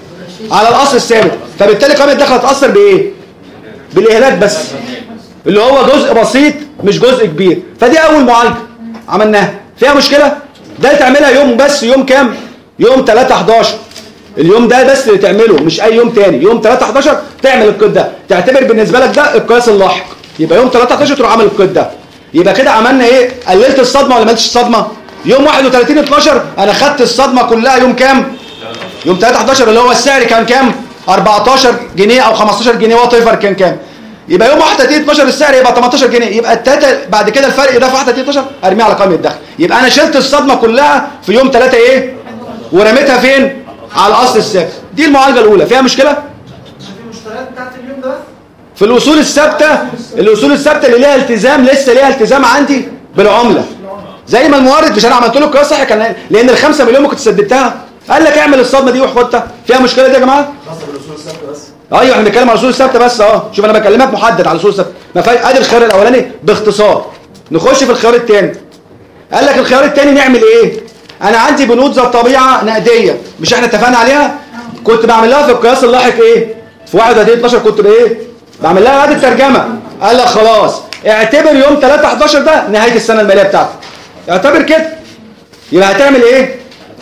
[SPEAKER 2] على الاصل الثابت، فبالتالي قائمه الدخل هتاثر بايه؟ بالاهلاك بس، اللي هو جزء بسيط مش جزء كبير. فدي اول معالجه عملناها. فيها مشكله؟ ده تعملها يوم بس، يوم كام؟ يوم تلاتة حداشر. اليوم ده بس اللي تعمله، مش اي يوم تاني. يوم تلاتة حداشر تعمل القيد ده، تعتبر بالنسبه لك ده القياس اللاحق، يبقى يوم تلاتة حداشر تروح عامل القيد ده. يبقى كده عملنا ايه؟ قللت الصدمه ولا ما قللتش الصدمه؟ يوم واحد وتلاتين اتناشر انا خدت الصدمه كلها يوم كام؟ يوم تلاتة حداشر اللي هو السعر كان كام؟ اربعتاشر جنيه او خمستاشر جنيه وات ايفر كان كام. يبقى يوم واحد وتلاتين اتناشر السعر يبقى تمنتاشر جنيه، يبقى التلاته بعد كده الفرق ده في واحد وتلاتين اتناشر ارميه على قائمه الدخل. يبقى انا شلت الصدمه كلها في يوم تلاتة ايه؟ ورميتها فين؟ على الاصل الثابت. دي المعالجه الاولى. فيها مشكله؟
[SPEAKER 10] في المشتريات بتاعت اليوم ده
[SPEAKER 2] في الاصول الثابته، الاصول الثابته اللي ليها التزام لسه ليها التزام عندي بالعمله. زي ما المورد مش انا عملت له قياس صح كان لان ال خمسة مليون ما كنت سددتها، قال لك اعمل الصدمه دي وحطها. فيها مشكله دي يا جماعه؟
[SPEAKER 4] خاصه بالاصول الثابته بس.
[SPEAKER 2] ايوه احنا بنتكلم على الاصول الثابته بس. اه شوف انا بكلمك محدد على الاصول الثابته. ما فيش ادي الخيار الاولاني باختصار. نخش في الخيار الثاني. قال لك الخيار الثاني نعمل ايه؟ انا عندي بنود ذات طبيعه نقديه، مش احنا اتفقنا عليها؟ كنت بعمل لها في القياس اللاحق ايه؟ في واحد وتلاتين اتناشر كنت بايه؟ بعمل لها اعاده ترجمه. قال لك خلاص اعتبر يوم تلاتة حداشر ده نهايه السنه الماليه بتاعتك. اعتبر كده. يبقى هتعمل ايه؟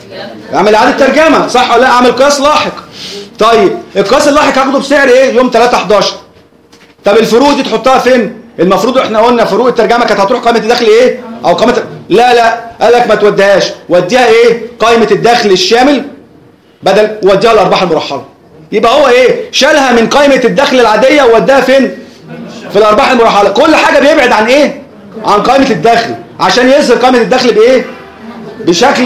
[SPEAKER 2] اعمل اعاده ترجمه، صح ولا لا؟ اعمل قياس لاحق. طيب القياس اللاحق هاخده بسعر ايه؟ يوم تلاتة حداشر. طب الفروق دي تحطها فين؟ المفروض احنا قلنا فروق الترجمه كانت هتروح قائمه الدخل ايه؟ او قائمه لا لا قال لك ما توديهاش، وديها ايه؟ قائمه الدخل الشامل بدل وديها الارباح المرحله. يبقى هو ايه؟ شالها من قائمه الدخل العاديه ووداها فين؟ في الارباح المرحله. كل حاجه بيبعد عن ايه؟ عن قائمه الدخل عشان يظهر قائمه الدخل بايه؟ بشكل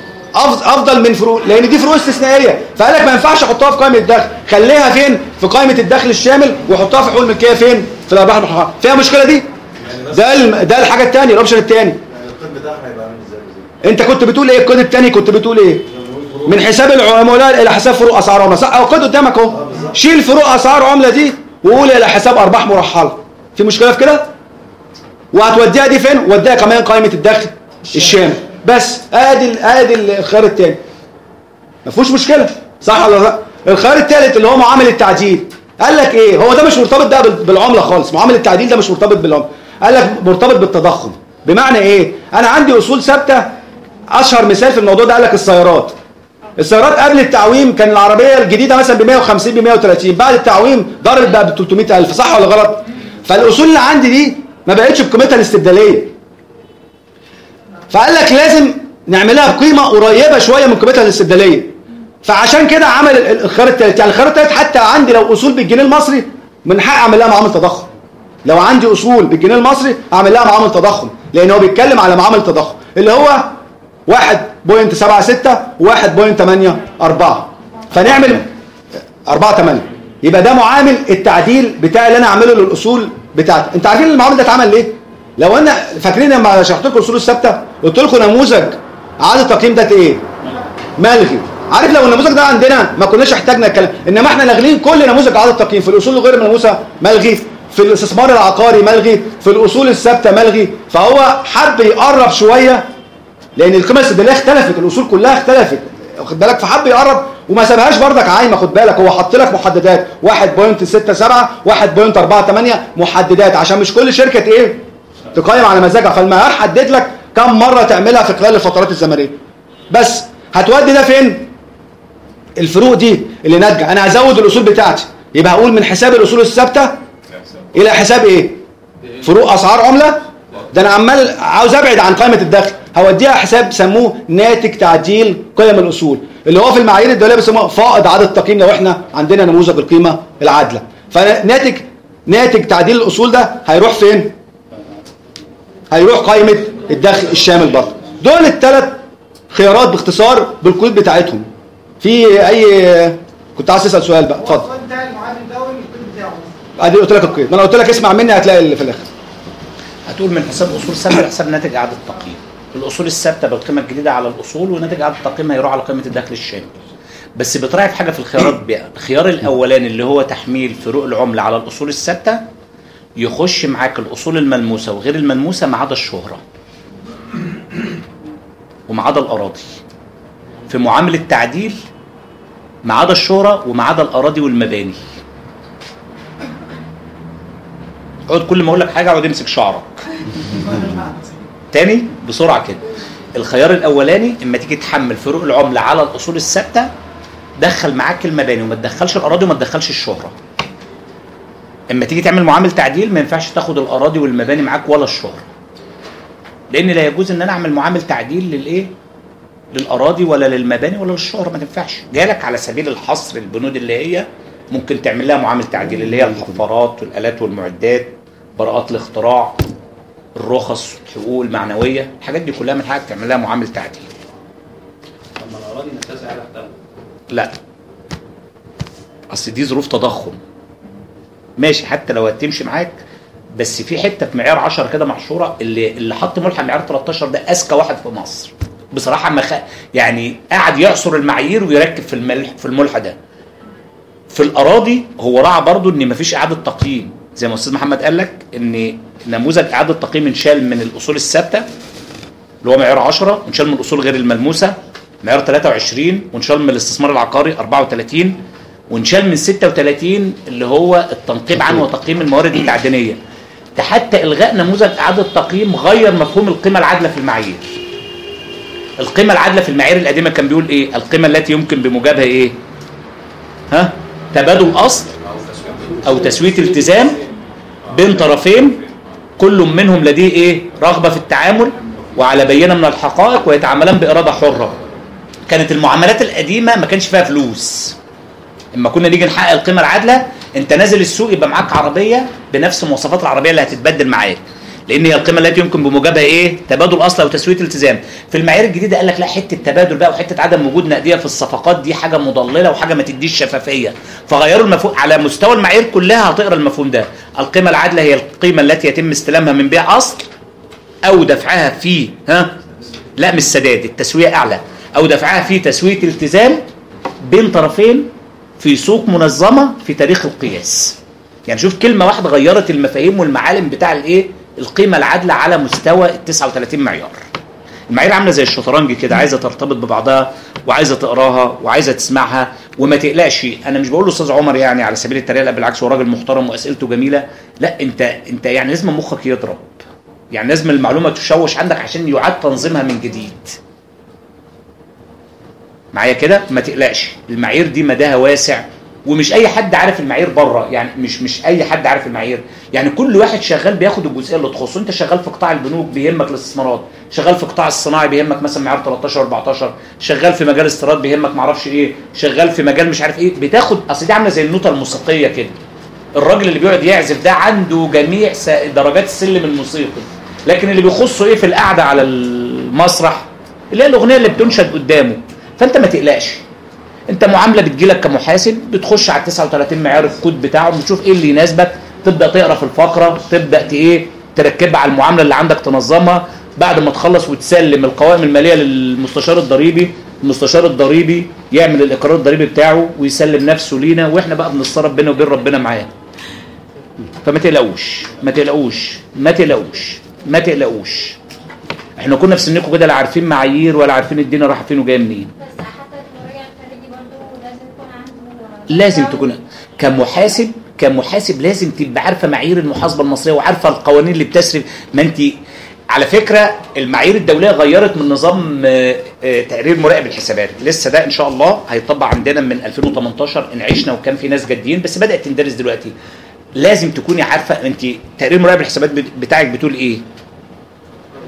[SPEAKER 2] افضل من فروق، لان دي فروق استثنائيه. فقال لك ما ينفعش احطها في قائمه الدخل، خليها فين؟ في قائمه الدخل الشامل وحطها في حقوق الملكيه فين؟ في الارباح المرحله. فيها مشكله دي؟ ده الم... ده الحاجه الثانيه، الاوبشن الثاني.
[SPEAKER 6] يعني القيد بتاعها هيبقى عامل ازاي؟
[SPEAKER 2] انت كنت بتقول ايه؟ الكود الثاني كنت بتقول ايه؟ من حساب العملاء الى حساب فروق اسعار عمله، صح؟ او الكود قدامك اهو. شيل فروق اسعار عمله دي وقول الى حساب ارباح مرحله. في مشكله في كده؟ وهتوديها دي فين؟ وديها كمان قائمه الدخل الشامل. بس ادي ادي الخيار الثاني. ما فيهوش مشكله، صح ولا لا؟ الخيار الثالث اللي هو معامل التعديل. قال لك ايه؟ هو ده مش مرتبط ده بالعمله خالص، معامل التعديل ده مش مرتبط بالعمله. قال لك مرتبط بالتضخم. بمعنى ايه؟ انا عندي اصول ثابته. اشهر مثال في الموضوع ده قال لك السيارات. السيارات قبل التعويم كان العربيه الجديده مثلا ب مية وخمسين ب مية وتلاتين، بعد التعويم ضربت بقى ب تلتمية ألف، صح ولا غلط؟ فالاصول اللي عندي دي ما بقتش بقيمتها الاستبداليه. فقال لك لازم نعملها بقيمه قريبه شويه من قيمتها الاستبداليه. فعشان كده عمل الخيار الثالث. يعني الخيار الثالث حتى عندي لو اصول بالجنيه المصري من حق اعمل لها معامل تضخم. لو عندي اصول بالجنيه المصري اعمل لها معامل تضخم، لان هو بيتكلم على معامل تضخم اللي هو واحد فاصلة سبعة ستة وواحد فاصلة تمانية أربعة. فنعمل أربعة تمانية. يبقى ده معامل التعديل بتاع اللي انا اعمله للاصول بتاعتي. انت عارفين المعامل ده اتعمل ليه؟ لو انا فاكرين لما شرحت لكم الاصول الثابته قلت لكم نموذج اعاده التقييم ده ايه؟ ملغي. عارف لو النموذج ده عندنا ما كناش احتاجنا الكلام، انما احنا لاغلين كل نموذج اعاده التقييم. في الاصول الغير ملموسه ملغي، في الاستثمار العقاري ملغي، في الاصول الثابته ملغي. فهو حب يقرب شويه لان القيمه الاستبداليه اختلفت، الاصول كلها اختلفت، واخد بالك؟ فحب يقرب وما سابهاش بردك عايمه. خد بالك هو حط لك محددات واحد فاصلة ستة سبعة واحد فاصلة أربعة تمانية محددات عشان مش كل شركه ايه تقيم على مزاجها. فالمعيار حدد لك كم مره تعملها في خلال الفترات الزمنيه. بس هتودي ده فين؟ الفروق دي اللي ناتجه. انا هزود الاصول بتاعتي، يبقى هقول من حساب الاصول الثابته الى حساب ايه؟ فروق اسعار عمله. ده انا عمال عاوز ابعد عن قائمه الدخل، هوديها حساب سموه ناتج تعديل قيم الاصول، اللي هو في المعايير الدوليه بيسموه فائض عدد تقييم لو احنا عندنا نموذج القيمه العادله. فناتج ناتج تعديل الاصول ده هيروح فين؟ هيروح قائمه الدخل الشامل برضه. دول الثلاث خيارات باختصار بالقيود بتاعتهم. في اي كنت عايز تسال سؤال بقى اتفضل.
[SPEAKER 10] القيد بتاع المعامل ده والقيد بتاعه.
[SPEAKER 2] ادي قلت لك القيد، ما انا قلت لك اسمع مني هتلاقي اللي في الاخر.
[SPEAKER 5] هتقول من حساب اصول ثابته لحساب ناتج اعاده تقييم. الاصول الثابته بالقيمه الجديده على الاصول، وناتج اعاده التقييم هيروح على قيمه الدخل الشامل. بس بتراعي في حاجه في الخيارات بقى، الخيار الاولاني اللي هو تحميل فروق العمله على الاصول الثابته يخش معاك الاصول الملموسه وغير الملموسه ما عدا الشهره وما عدا الاراضي. في معامله تعديل ما عدا الشهره وما عدا الاراضي والمباني. اقعد كل ما اقول لك حاجه اقعد امسك شعرك. تاني بسرعه كده. الخيار الاولاني اما تيجي تحمل فروق العمله على الاصول الثابته دخل معاك المباني وما تدخلش الاراضي وما تدخلش الشهره. اما تيجي تعمل معامل تعديل ما ينفعش تاخد الاراضي والمباني معاك ولا الشهره. لان لا يجوز ان انا اعمل معامل تعديل للايه؟ للاراضي ولا للمباني ولا للشهره، ما تنفعش. جالك على سبيل الحصر البنود اللي هي ممكن تعمل لها معامل تعديل، اللي هي الحفارات والالات والمعدات، براءات الاختراع، الرخص، الحقوق المعنويه، الحاجات دي كلها من حقك تعمل لها معامل تعديل.
[SPEAKER 3] طب ما الاراضي نفسها على اختلاف.
[SPEAKER 5] لا، اصل دي ظروف تضخم. ماشي حتى لو هتمشي معاك، بس في حته في معيار عشرة كده محشوره، اللي اللي حط ملحق معيار تلتاشر ده اذكى واحد في مصر بصراحه. ما خ... يعني قاعد يعصر المعايير ويركب في الملح في الملحق ده. في الاراضي هو راعى برضو ان مفيش اعاده تقييم، زي ما استاذ محمد قال لك ان نموذج اعاده تقييم انشال من الاصول الثابته اللي هو معيار عشرة، وانشال من الاصول غير الملموسه معيار تلاتة وعشرين، وانشال من الاستثمار العقاري أربعة وتلاتين، وانشال من ستة وتلاتين اللي هو التنقيب عن وتقييم الموارد التعدينيه. ده حتى الغاء نموذج اعاده تقييم غير مفهوم القيمه العادله في المعايير. القيمه العادله في المعايير القديمه كان بيقول ايه؟ القيمه التي يمكن بموجبها ايه؟ ها؟ تبادل اصل او تسويه التزام بين طرفين كل منهم لديه ايه؟ رغبه في التعامل وعلى بينه من الحقائق ويتعاملان باراده حره. كانت المعاملات القديمه ما كانش فيها فلوس. اما كنا نيجي نحقق القيمه العادله انت نازل السوق يبقى معاك عربيه بنفس مواصفات العربيه اللي هتتبدل معاك، لان هي القيمه التي يمكن بموجبها ايه؟ تبادل اصل او تسويه التزام. في المعايير الجديده قال لك لا، حته تبادل بقى وحته عدم وجود نقديه في الصفقات دي حاجه مضلله وحاجه ما تديش شفافيه، فغيروا المفهوم على مستوى المعايير كلها. هتقرا المفهوم ده، القيمه العادله هي القيمه التي يتم استلامها من بيع اصل او دفعها في ها لا مش سداد، التسويه اعلى، او دفعها في تسويه التزام بين طرفين في سوق منظمه في تاريخ القياس. يعني شوف كلمه واحده غيرت المفاهيم والمعالم بتاع الايه؟ القيمه العادله على مستوى ال تسعة وتلاتين معيار. المعايير عامله زي الشطرنج كده، عايزه ترتبط ببعضها وعايزه تقراها وعايزه تسمعها وما تقلقش. انا مش بقول له استاذ عمر يعني على سبيل التريقه، بالعكس هو راجل محترم واسئلته جميله. لا انت انت يعني لازم مخك يضرب، يعني لازم المعلومه تشوش عندك عشان يعاد تنظيمها من جديد. معايا كده؟ ما تقلقش، المعايير دي مداها واسع ومش اي حد عارف المعايير بره، يعني مش مش اي حد عارف المعايير، يعني كل واحد شغال بياخد الجزئيه اللي تخصه. انت شغال في قطاع البنوك بيهمك الاستثمارات، شغال في قطاع الصناعي بيهمك مثلا معيار تلتاشر أربعتاشر، شغال في مجال الاستيراد بيهمك معرفش ايه، شغال في مجال مش عارف ايه، بتاخد. اصل دي عامله زي النوته الموسيقيه كده، الراجل اللي بيقعد يعزف ده عنده جميع درجات السلم الموسيقي، لكن اللي بيخصه ايه في القعده على المسرح اللي هي الاغنيه اللي بتنشد قدامه. فانت ما تقلقش، انت معامله بتجيلك كمحاسب، بتخش على تسعة وتلاتين معيار الكود بتاعه، بتشوف ايه اللي يناسبك، تبدا تقرا في الفقره، تبدا ايه تركبها على المعامله اللي عندك، تنظمها. بعد ما تخلص وتسلم القوائم الماليه للمستشار الضريبي، المستشار الضريبي يعمل الاقرار الضريبي بتاعه ويسلم نفسه لينا، واحنا بقى بنتصرف بينا وبين ربنا معاه. فما تقلقوش ما تقلقوش ما تقلقوش ما تقلقوش احنا كنا في سنكم كده لا عارفين معايير ولا عارفين الدنيا رايحه فين وجايه منين.
[SPEAKER 9] بس حتى المراجع الخارجي برضه لازم يكون عنده
[SPEAKER 5] لازم تكون كمحاسب كمحاسب لازم تبقى عارفه معايير المحاسبه المصريه وعارفه القوانين اللي بتسري. ما انت على فكره المعايير الدوليه غيرت من نظام تقرير مراقب الحسابات، لسه ده ان شاء الله هيطبق عندنا من ألفين وتمنتاشر ان عشنا وكان في ناس جادين، بس بدات تندرس دلوقتي. لازم تكوني عارفه انت تقرير مراقب الحسابات بتاعك بتقول ايه،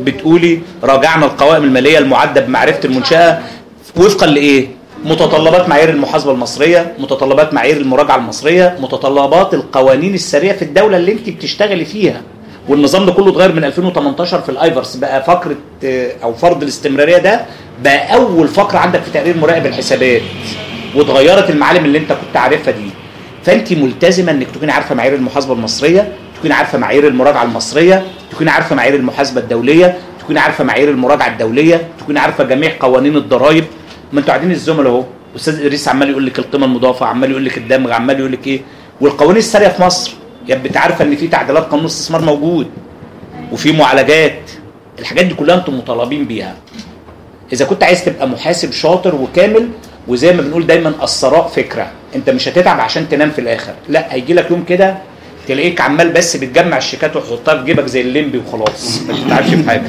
[SPEAKER 5] بتقولي راجعنا القوائم الماليه المعده بمعرفه المنشاه وفقا لايه؟ متطلبات معايير المحاسبه المصريه، متطلبات معايير المراجعه المصريه، متطلبات القوانين الساريه في الدوله اللي انت بتشتغلي فيها. والنظام ده كله اتغير من ألفين وتمنتاشر في الايفرس، بقى فقره او فرض الاستمراريه ده بقى اول فقره عندك في تقرير مراقب الحسابات، واتغيرت المعالم اللي انت كنت عارفها دي. فانت ملتزمه انك تكوني عارفه معايير المحاسبه المصريه، تكوني عارفه معايير المراجعه المصريه، تكوني عارفه معايير المحاسبه الدوليه، تكوني عارفه معايير المراجعه الدوليه، تكوني عارفه جميع قوانين الضرائب. ما انتوا قاعدين الزملاء اهو، استاذ ادريس عمال يقول لك القيمه المضافه، عمال يقول لك الدمغ، عمال يقول لك ايه، والقوانين الساريه في مصر يا بنت عارفه ان في تعديلات قانون الاستثمار موجود وفي معالجات. الحاجات دي كلها انتم مطالبين بيها. اذا كنت عايز تبقى محاسب شاطر وكامل، وزي ما بنقول دايما الثراء فكره، انت مش هتتعب عشان تنام في الاخر، لا هيجي لك يوم كده تلاقيك عمال بس بتجمع الشيكات وتحطها في جيبك زي الليمبي وخلاص ما تتعبش في حاجه.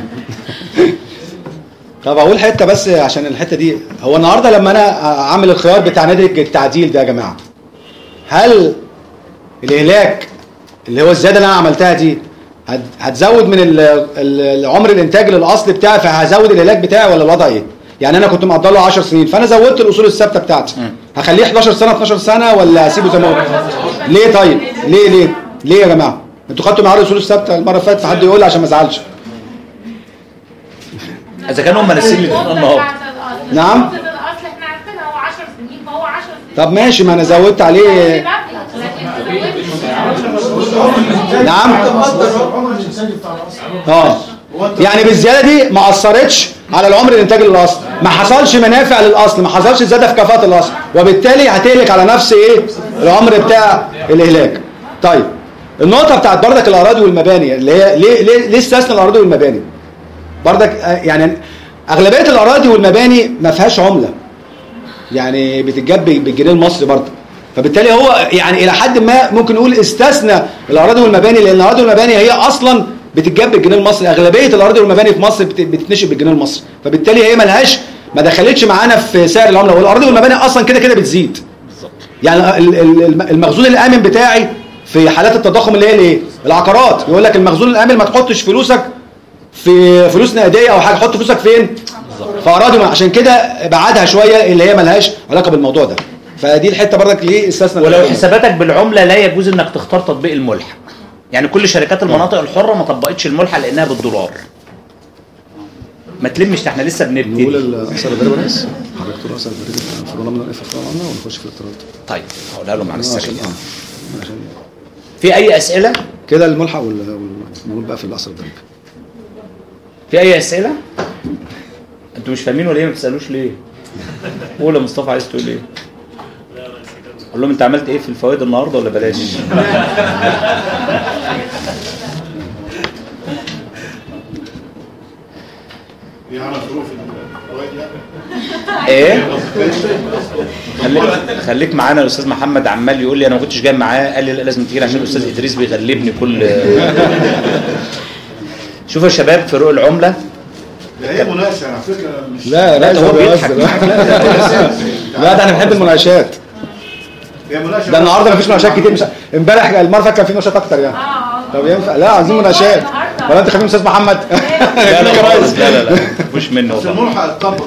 [SPEAKER 2] طب اقول حته بس عشان الحته دي، هو النهارده لما انا اعمل الخيار بتاع نادي التعديل ده يا جماعه، هل الاهلاك اللي هو الزياده اللي انا عملتها دي هتزود من العمر الانتاج للاصل بتاعي فهزود الاهلاك بتاعي ولا الوضع ايه؟ يعني انا كنت مقدر له عشر سنين فانا زودت الاصول الثابته بتاعتي، هخليه احداشر سنه اتناشر سنه ولا اسيبه زي ما هو؟ ليه طيب؟ ليه ليه؟ ليه يا جماعه؟ انتوا خدتوا معايا الاصول الثابته المره اللي فاتت، حد يقول لي عشان ما ازعلش.
[SPEAKER 5] اذا كانوا هم ناسيين اللي بيقولوا النهارده.
[SPEAKER 2] نعم؟
[SPEAKER 9] الاصل احنا عارفينها هو عشر سنين فهو عشر سنين.
[SPEAKER 2] طب ماشي، ما انا زودت عليه. نعم؟ اه يعني بالزياده دي ما اثرتش على العمر الانتاجي للاصل، ما حصلش منافع للاصل، ما حصلش زياده في كفاءه الاصل، وبالتالي هتهلك على نفس ايه؟ العمر بتاع الاهلاك. طيب النقطه بتاعت بردك الاراضي والمباني اللي هي ليه ليه ليه استثنى الاراضي والمباني؟ بردك يعني اغلبيه الاراضي والمباني ما فيهاش عمله، يعني بتتجاب بالجنيه المصري برضه، فبالتالي هو يعني الى حد ما ممكن نقول استثنى الاراضي والمباني، لان الاراضي والمباني هي اصلا بتتجاب بالجنيه المصري، اغلبيه الاراضي والمباني في مصر بتتنشئ بالجنيه المصري، فبالتالي هي ملهاش ما دخلتش معانا في سعر العمله، والاراضي والمباني اصلا كده كده بتزيد. يعني المخزون الامن بتاعي في حالات التضخم اللي هي الايه؟ العقارات، يقول لك المخزون الامن ما تحطش فلوسك في فلوس نقديه او حاجه، حط فلوسك فين؟ في اراضي، عشان كده بعدها شويه اللي هي ملهاش علاقه بالموضوع ده. فدي الحته برضك ليه استثنى.
[SPEAKER 5] ولو حساباتك بالعمله لا يجوز انك تختار تطبيق الملحق. يعني كل شركات المناطق الحره ما طبقتش الملحق لانها بالدولار. ما تلمش، احنا لسه بنبتدي.
[SPEAKER 2] نقول الاثر الضريبه بس حضرتك تقول اثر الضريبه فرونا من الاف فرونا ونخش في الاضطراد.
[SPEAKER 5] طيب هقولها لهم على السريع. في اي اسئله؟
[SPEAKER 2] كده الملحق والموجود بقى في الاثر الضريبه.
[SPEAKER 5] في اي اسئله؟ انتوا مش فاهمين ولا ايه؟ ما بتسالوش ليه؟ قول يا مصطفى عايز تقول ايه؟ قول لهم انت عملت ايه في الفوائد النهارده ولا بلاش؟ ايه؟ خليك خليك معانا. الاستاذ محمد عمال يقول لي انا ما كنتش جاي معاه، قال لي لا لازم تيجي عشان الاستاذ ادريس بيغلبني كل. شوفوا يا شباب، فروق العمله
[SPEAKER 8] ده هي مناقشه على فكره مش
[SPEAKER 2] لا لا هو بيضحك. لا ده احنا بنحب المناقشات.
[SPEAKER 8] هي مناقشه
[SPEAKER 2] ده النهارده مفيش مناقشات كتير، مش امبارح المره اللي كان في مناقشات اكتر يعني. طب ينفع؟ لا عايزين مناقشات. ولا انت خليهم استاذ محمد؟
[SPEAKER 5] لا لا خالص، لا لا لا مش منه.
[SPEAKER 8] بس الملحق اتطبق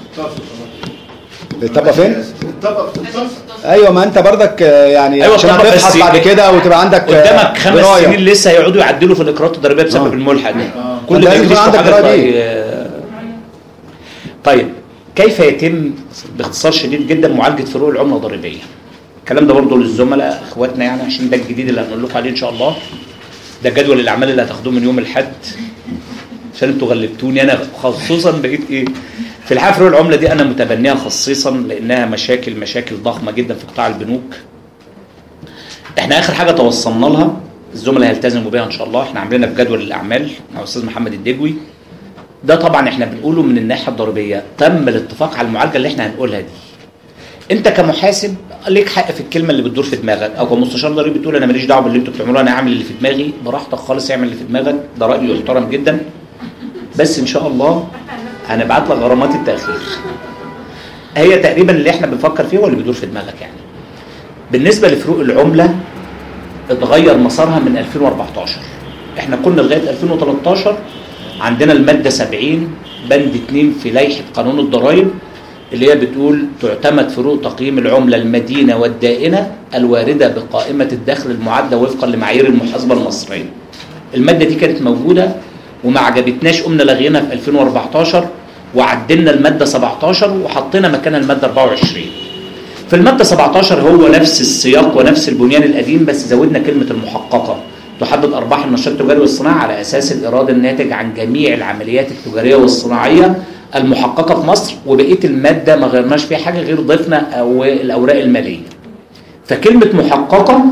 [SPEAKER 8] في
[SPEAKER 2] اتطبق فين؟
[SPEAKER 8] اتطبق في التصل.
[SPEAKER 2] ايوه ما انت بردك يعني
[SPEAKER 5] أيوة
[SPEAKER 2] عشان هتبحث بعد كده وتبقى عندك
[SPEAKER 5] قدامك خمس دراية. سنين لسه هيقعدوا يعدلوا في الاقرارات الضريبيه بسبب آه. الملحق ده. آه. كل ما يجي عندك حاجه. طيب كيف يتم باختصار شديد جدا معالجه فروق العمله الضريبيه؟ الكلام ده برضه للزملاء اخواتنا يعني، عشان ده الجديد اللي هنقول لكم عليه ان شاء الله. ده جدول الاعمال اللي هتاخدوه من يوم الاحد، عشان انتوا غلبتوني انا خصوصا. بقيت ايه في الحقيقه فروق العمله دي انا متبنيها خصيصا لانها مشاكل مشاكل ضخمه جدا في قطاع البنوك. احنا اخر حاجه توصلنا لها، الزملاء هيلتزموا بيها ان شاء الله، احنا عاملينها في جدول الاعمال مع الاستاذ محمد الدجوي. ده طبعا احنا بنقوله من الناحيه الضريبيه، تم الاتفاق على المعالجه اللي احنا هنقولها دي. انت كمحاسب ليك حق في الكلمه اللي بتدور في دماغك، او كمستشار ضريبي بتقول انا ماليش دعوه باللي انتوا بتعملوه، انا هعمل اللي في دماغي. براحتك خالص، اعمل اللي في دماغك، ده راي يحترم جدا. بس ان شاء الله هنبعت لك غرامات التاخير. هي تقريبا اللي احنا بنفكر فيه واللي بيدور في دماغك يعني. بالنسبه لفروق العمله اتغير مسارها من ألفين وأربعتاشر. احنا كنا لغايه ألفين وتلتاشر عندنا الماده سبعين بند اتنين في لائحه قانون الضرائب اللي هي بتقول تعتمد فروق تقييم العمله المدينه والدائنه الوارده بقائمه الدخل المعده وفقا لمعايير المحاسبه المصريه. الماده دي كانت موجوده وما عجبتناش، قمنا لغينا في ألفين وأربعتاشر وعدلنا الماده سبعتاشر وحطينا مكانها الماده أربعة وعشرين. في الماده سبعتاشر هو نفس السياق ونفس البنيان القديم، بس زودنا كلمه المحققه. تحدد ارباح النشاط التجاري والصناعي على اساس الايراد الناتج عن جميع العمليات التجاريه والصناعيه المحققه في مصر، وبقيه الماده ما غيرناش فيها حاجه غير ضفنا او الاوراق الماليه. فكلمه محققه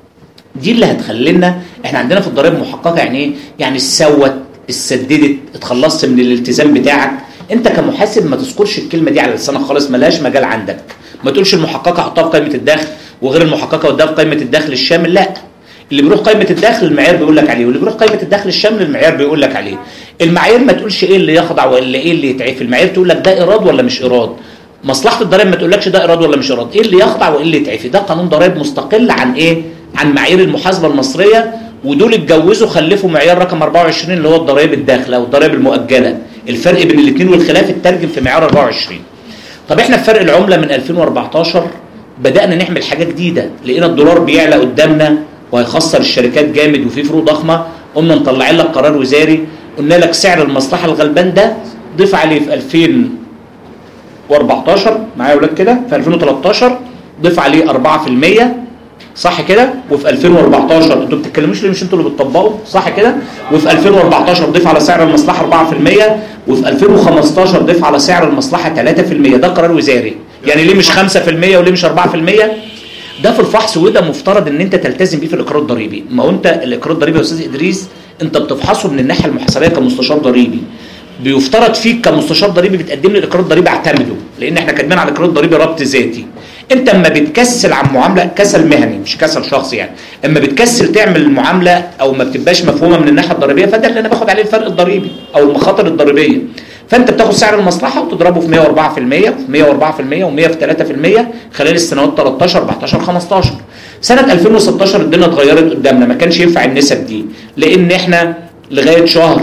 [SPEAKER 5] دي اللي هتخلينا احنا عندنا في الضرائب محققه يعني ايه؟ يعني سوت، اتسددت، اتخلصت من الالتزام بتاعك. انت كمحاسب ما تذكرش الكلمه دي على لسانك خالص، ملهاش مجال عندك. ما تقولش المحققه حطها في قائمه الدخل وغير المحققه وديها في قائمه الدخل الشامل، لا. اللي بيروح قائمه الدخل المعيار بيقول لك عليه، واللي بيروح قائمه الدخل الشامل المعيار بيقول لك عليه. المعايير ما تقولش ايه اللي يخضع ولا ايه اللي يتعفي، المعايير تقول لك ده ايراد ولا مش ايراد. مصلحه الضرائب ما تقولكش ده ايراد ولا مش ايراد، ايه اللي يخضع وايه اللي يتعفي. ده قانون ضرائب مستقل عن ايه؟ عن معايير المحاسبه المصريه، ودول اتجوزوا خلفوا معيار رقم أربعة وعشرين اللي هو الضرائب الداخله والضرائب المؤجله. الفرق بين الاثنين والخلاف اترجم في معيار أربعة وعشرين. طب احنا في فرق العمله من ألفين وأربعتاشر بدانا نعمل حاجه جديده، لقينا الدولار بيعلى قدامنا وهيخسر الشركات جامد وفي فروق ضخمه. قمنا مطلعين لك قرار وزاري قلنا لك سعر المصلحه الغلبان ده ضيف عليه في ألفين وأربعتاشر معايا يا اولاد كده، في ألفين وتلتاشر ضيف عليه أربعة في المية صح كده، وفي ألفين وأربعتاشر انتوا بتتكلموش ليه؟ مش انتوا اللي بتطبقوا صح كده؟ وفي ألفين وأربعتاشر ضيف على سعر المصلحه أربعة في المية، وفي ألفين وخمستاشر ضيف على سعر المصلحه ثلاثة في المية. ده قرار وزاري. يعني ليه مش خمسة في المية وليه مش أربعة في المية؟ ده في الفحص، وده مفترض ان انت تلتزم بيه في الاقرار الضريبي. ما هو انت الاقرار الضريبي يا استاذ ادريس انت بتفحصه من الناحيه المحاسبيه كمستشار ضريبي. بيفترض فيك كمستشار ضريبي بتقدم لي الاقرار الضريبي اعتمده، لان احنا كاتبين على الاقرار الضريبي ربط ذاتي. انت اما بتكسل عن معامله، كسل مهني مش كسل شخصي يعني، اما بتكسل تعمل المعامله او ما بتبقاش مفهومه من الناحيه الضريبيه، فده اللي انا باخد عليه الفرق الضريبي او المخاطر الضريبيه. فانت بتاخد سعر المصلحه وتضربه في مية وأربعة في المية وفي مية وأربعة في المية ومية في ثلاثة في المية خلال السنوات تلتاشر أربعتاشر خمستاشر. سنه ألفين وستاشر الدنيا اتغيرت قدامنا، ما كانش ينفع النسب دي، لان احنا لغايه شهر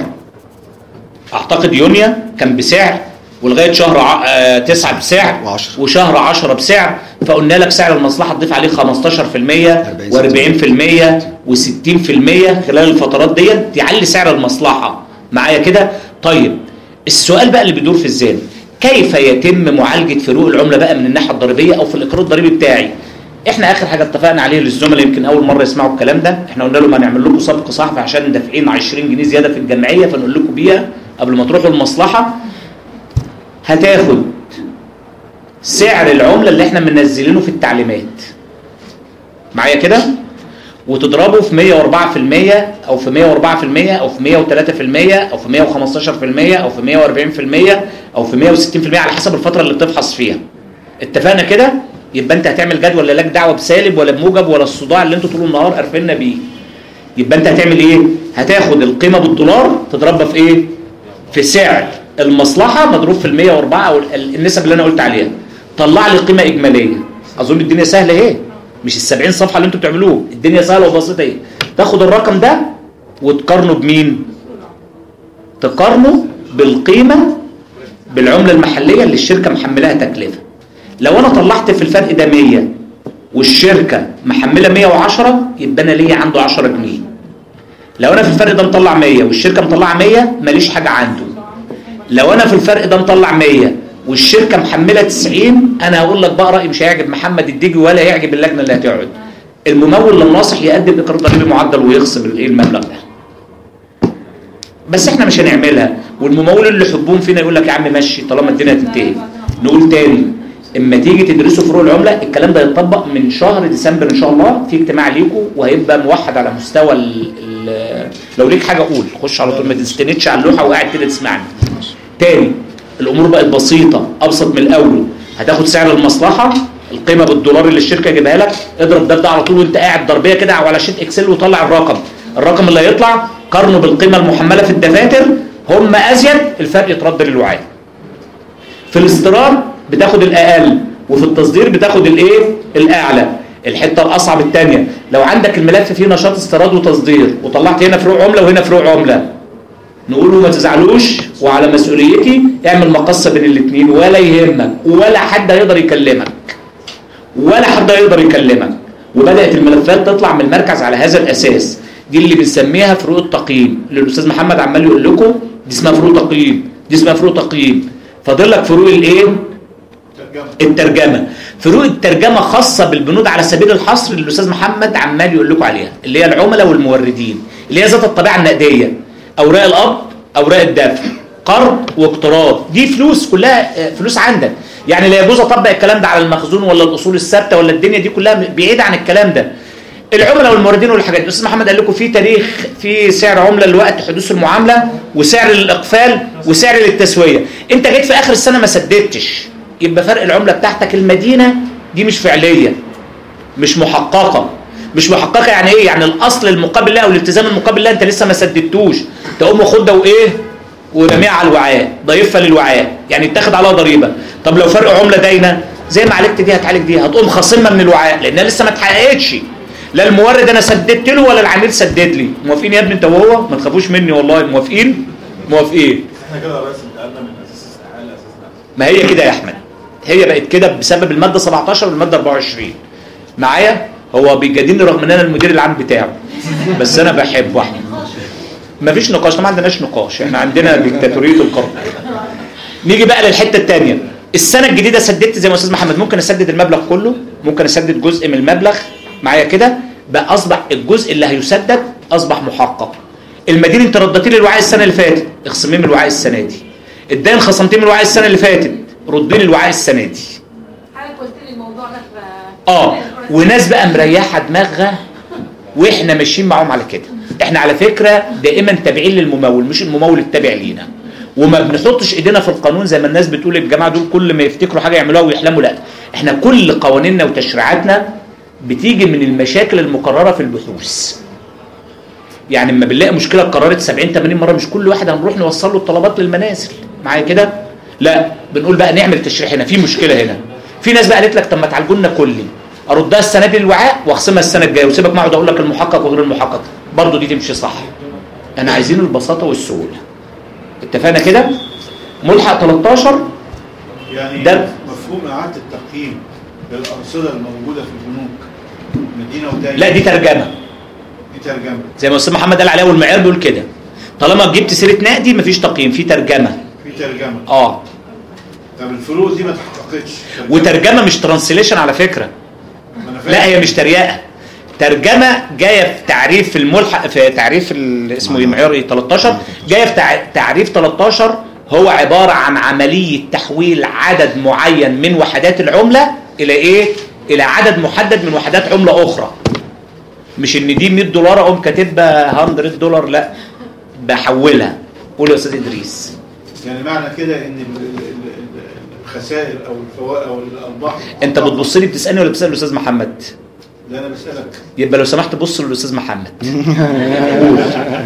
[SPEAKER 5] اعتقد يونيو كان بسعر، ولغايه شهر تسعة بسعر، وشهر عشرة بسعر. فقلنا لك سعر المصلحه تضيف عليه خمستاشر في المية وأربعين في المية وستين في المية خلال الفترات ديت تعلي سعر المصلحه معايا كده. طيب السؤال بقى اللي بيدور في الذهن، كيف يتم معالجه فروق العمله بقى من الناحيه الضريبيه او في الاقرار الضريبي بتاعي؟ احنا اخر حاجه اتفقنا عليه للزملاء، يمكن اول مره يسمعوا الكلام ده، احنا قلنا لهم هنعمل لكم سابق صحفي عشان دافعين عشرين جنيه زياده في الجمعيه، فنقول لكم بيها قبل ما تروحوا المصلحه هتاخد سعر العمله اللي احنا منزلينه في التعليمات معايا كده، وتضربه في مية وأربعة في المية او في مية وأربعة في المية او في مية وثلاثة في المية او في مية وخمستاشر في المية او في مية وأربعين في المية او في مية وستين في المية على حسب الفتره اللي بتفحص فيها. اتفقنا كده؟ يبقى انت هتعمل جدول، لا لك دعوه بسالب ولا بموجب ولا الصداع اللي انتوا طول النهار قرفنا بيه. يبقى انت هتعمل ايه؟ هتاخد القيمه بالدولار تضربها في ايه؟ في سعر المصلحه مضروب في ال مية وأربعة او النسب اللي انا قلت عليها. طلع لي قيمه اجماليه. اظن الدنيا سهله اهي، مش ال سبعين صفحه اللي انتوا بتعملوه، الدنيا سهله وبسيطه اهي. تاخد الرقم ده وتقارنه بمين؟ تقارنه بالقيمه بالعمله المحليه اللي الشركه محملها تكلفه. لو انا طلعت في الفرق ده مية والشركه محمله مية وعشرة يبقى انا ليا عنده عشرة جنيه. لو انا في الفرق ده مطلع مية والشركه مطلعه مية ماليش حاجه عنده. لو انا في الفرق ده مطلع مية والشركه محمله تسعين، انا هقول لك بقى رايي مش هيعجب محمد الديجي ولا يعجب اللجنه اللي هتقعد. الممول لما ناصح يقدم اقرار ضريبي معدل ويخصم الايه المبلغ ده. بس احنا مش هنعملها، والممول اللي يحبون فينا يقول لك يا عم مشي طالما الدنيا تنتهي. نقول تاني، اما تيجي تدرسوا فروق العمله الكلام ده يتطبق من شهر ديسمبر ان شاء الله في اجتماع ليكم، وهيبقى موحد على مستوى ال ال لو ليك حاجه قول، خش على طول ما تستندش على اللوحه وقاعد كده تسمعني. تاني الامور بقت بسيطه ابسط من الاول. هتاخد سعر المصلحه القيمه بالدولار اللي الشركه جايبها لك، اضرب ده بده على طول وانت قاعد ضربيه كده على شيت اكسل وطلع الرقم. الرقم اللي هيطلع قارنه بالقيمه المحمله في الدفاتر، هم ازيد الفرق يترد للوعاء. في الاستيراد بتاخد الاقل، وفي التصدير بتاخد الايه الاعلى. الحته الاصعب الثانيه، لو عندك الملف فيه نشاط استيراد وتصدير وطلعت هنا فروق عمله وهنا فروق عمله، نقول له ما تزعلوش وعلى مسؤوليتي اعمل مقصه بين الاثنين ولا يهمك ولا حد هيقدر يكلمك ولا حد هيقدر يكلمك. وبدات الملفات تطلع من المركز على هذا الاساس. دي اللي بنسميها فروق التقييم اللي الاستاذ محمد عمال يقول لكم دي اسمها فروق تقييم، دي اسمها فروق تقييم. فاضل لك فروق الايه؟ الترجمه. فروق الترجمه خاصه بالبنود على سبيل الحصر اللي الاستاذ محمد عمال يقول لكم عليها، اللي هي العملاء والموردين، اللي هي ذات الطبيعه النقديه، اوراق القبض، اوراق الدفع، قرض واقتراض. دي فلوس كلها فلوس عندك، يعني لا يجوز اطبق الكلام ده على المخزون ولا الاصول الثابته ولا الدنيا دي كلها بعيده عن الكلام ده. العملاء والموردين والحاجات دي الاستاذ محمد قال لكم في تاريخ، في سعر عمله لوقت حدوث المعامله، وسعر للاقفال، وسعر للتسويه. انت جيت في اخر السنه ما سددتش، يبقى فرق العمله بتاعتك المدينه دي مش فعليه، مش محققه. مش محققه يعني ايه؟ يعني الاصل المقابل لها او الالتزام المقابل لها انت لسه ما سددتوش، تقوم خدها وايه ورميها على الوعاء، ضيفها للوعاء، يعني يتاخد عليها ضريبه. طب لو فرق عمله داينه زي ما عالجت دي هتعالج دي، هتقوم خاصمها من الوعاء لانها لسه ما اتحققتش. لا المورد انا سددت له ولا العميل سدد لي. موافقين يا ابني انت وهو؟ ما تخافوش مني والله. موافقين؟ موافقين.
[SPEAKER 6] احنا كده يا ريس انتقلنا من اساس استحاله لاساس نقل.
[SPEAKER 5] ما هي كده يا احمد، هي بقت كده بسبب الماده سبعتاشر والماده اربعة وعشرين. معايا؟ هو بيجادلني رغم ان انا المدير العام بتاعه، بس انا بحبه احمد. ما فيش نقاش، ما عندناش نقاش، احنا عندنا ديكتاتوريه القرن. نيجي بقى للحته الثانيه. السنه الجديده سددت زي ما استاذ محمد، ممكن اسدد المبلغ كله، ممكن اسدد جزء من المبلغ. معايا كده؟ بقى اصبح الجزء اللي هيسدد اصبح محقق. المدين انت رديتي لي الوعاء السنه اللي فاتت، اخصميه من الوعاء السنه دي. الدين خصمتيه من الوعاء السنه اللي فاتت، ردي لي الوعاء السنه دي.
[SPEAKER 9] حضرتك قلت لي الموضوع ده في
[SPEAKER 5] اه وناس بقى مريحه دماغها واحنا ماشيين معاهم على كده. احنا على فكره دائما تابعين للممول، مش الممول التابع لينا. وما بنحطش ايدينا في القانون زي ما الناس بتقول الجماعه دول كل ما يفتكروا حاجه يعملوها ويحلموا. لا، احنا كل قوانيننا وتشريعاتنا بتيجي من المشاكل المقرره في البحوث. يعني لما بنلاقي مشكله اتكررت سبعين ثمانين مره، مش كل واحد هنروح نوصل له الطلبات للمنازل. معايا كده؟ لا، بنقول بقى نعمل تشريح هنا، في مشكله هنا. في ناس بقى قالت لك طب ما تعالجوا لنا كلي، اردها السنه دي للوعاء واخصمها السنه الجايه وسيبك ما اقعد اقول لك المحقق وغير المحقق. برضه دي تمشي صح. انا عايزين البساطه والسهوله. اتفقنا كده؟ ملحق تلتاشر
[SPEAKER 8] يعني
[SPEAKER 5] ده
[SPEAKER 8] مفهوم اعاده التقييم للارصده الموجوده في البنوك مدينه ودايره.
[SPEAKER 5] لا، دي ترجمه.
[SPEAKER 8] دي ترجمه
[SPEAKER 5] زي ما استاذ محمد قال عليها، والمعيار بيقول كده. طالما جبت سيره نقدي مفيش تقييم، في ترجمه.
[SPEAKER 8] في ترجمه.
[SPEAKER 5] اه
[SPEAKER 8] طب الفروق دي ما اتحققتش.
[SPEAKER 5] وترجمه مش ترانسليشن على فكره. لا، هي مش تريقه. ترجمه جايه في تعريف الملحق، في تعريف اسمه ايه معيار ايه تلتاشر، جايه في تعريف تلتاشر هو عباره عن عمليه تحويل عدد معين من وحدات العمله الى ايه؟ الى عدد محدد من وحدات عمله اخرى. مش ان دي مية دولار اقوم كاتبها مية دولار، لا، بحولها. قول يا استاذ ادريس.
[SPEAKER 8] يعني معنى كده ان الخسائر او الفوائد او الارباح.
[SPEAKER 5] انت بتبص لي بتسالني ولا بتسال الاستاذ محمد؟
[SPEAKER 8] لا انا بسالك.
[SPEAKER 5] يبقى لو سمحت بص للاستاذ محمد. قول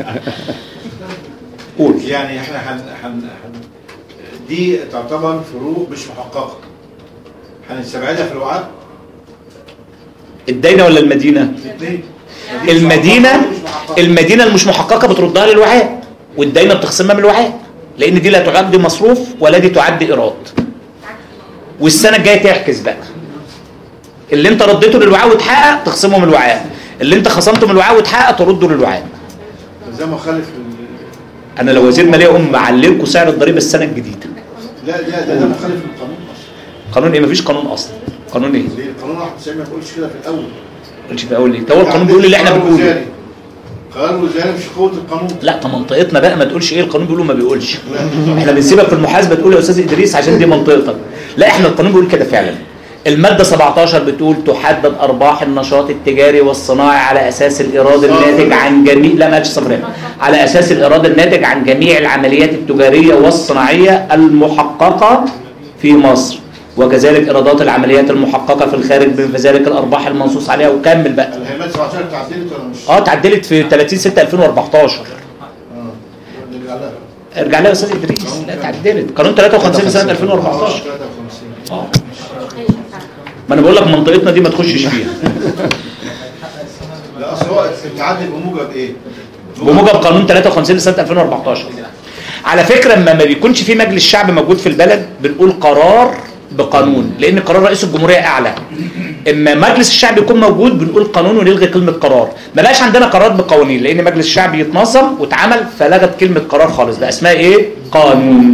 [SPEAKER 5] قول.
[SPEAKER 8] يعني احنا حن حن دي تعتبر فروق مش محققه، هنستبعدها في الوعاء.
[SPEAKER 5] الدينه ولا المدينه؟
[SPEAKER 8] الاثنين.
[SPEAKER 5] المدينه المدينه المش محققه بتردها للوعاء، والدينه بتخصمها من الوعاء، لان دي لا تعد مصروف ولا دي تعد ايراد. والسنه الجايه تعكس بقى، اللي انت رديته للوعاء وتحقق تخصمه من الوعاء، اللي انت خصمته من الوعاء وتحقق ترده للوعاء.
[SPEAKER 8] زي ما خالف
[SPEAKER 5] انا لو وزير ماليه اقوم معلمكم سعر الضريبه السنه الجديده.
[SPEAKER 8] لا لا ده ده مخالف للقانون اصلا.
[SPEAKER 5] قانون ايه؟ مفيش قانون اصلا. قانون ايه؟
[SPEAKER 8] ليه القانون واحد وتسعين ما بيقولش كده في الاول؟
[SPEAKER 5] ما قلتش في الاول ليه؟ هو القانون بيقول اللي احنا بنقوله.
[SPEAKER 8] قرار وزاري مش قوه القانون.
[SPEAKER 5] لا، ده منطقتنا بقى، ما تقولش ايه القانون بيقول وما بيقولش. احنا بنسيبك في المحاسبه تقول يا استاذ ادريس عشان دي منطقتك. لا، احنا القانون بيقول كده فعلا. الماده سبعتاشر بتقول تحدد ارباح النشاط التجاري والصناعي على اساس الايراد الناتج عن جميع، لا ما قالش صفر، على اساس الايراد الناتج عن جميع العمليات التجاريه والصناعيه المحققه في مصر، وكذلك ايرادات العمليات المحققه في الخارج بما في ذلك الارباح المنصوص عليها. وكمل بقى.
[SPEAKER 8] الهيئات سبعتاشر اتعدلت ولا مش؟
[SPEAKER 5] اه اتعدلت في ثلاثين ستة ألفين وأربعتاشر.
[SPEAKER 8] اه نرجع لها.
[SPEAKER 5] ارجع لها يا استاذ ادريس. لا اتعدلت قانون تلاتة وخمسين سنه ألفين وأربعتاشر. اه ما انا بقول لك منطقتنا دي ما تخشش فيها.
[SPEAKER 8] لا اصل هو التعدل بموجب ايه؟
[SPEAKER 5] بموجب قانون ثلاثة وخمسين لسنه ألفين وأربعتاشر. على فكره اما ما بيكونش في مجلس شعب موجود في البلد بنقول قرار بقانون، لان قرار رئيس الجمهوريه اعلى. اما مجلس الشعب يكون موجود بنقول قانون ونلغي كلمه قرار. ما بقاش عندنا قرار بقوانين، لان مجلس الشعب يتنظم واتعمل فلغت كلمه قرار خالص، بقى اسمها ايه؟ قانون.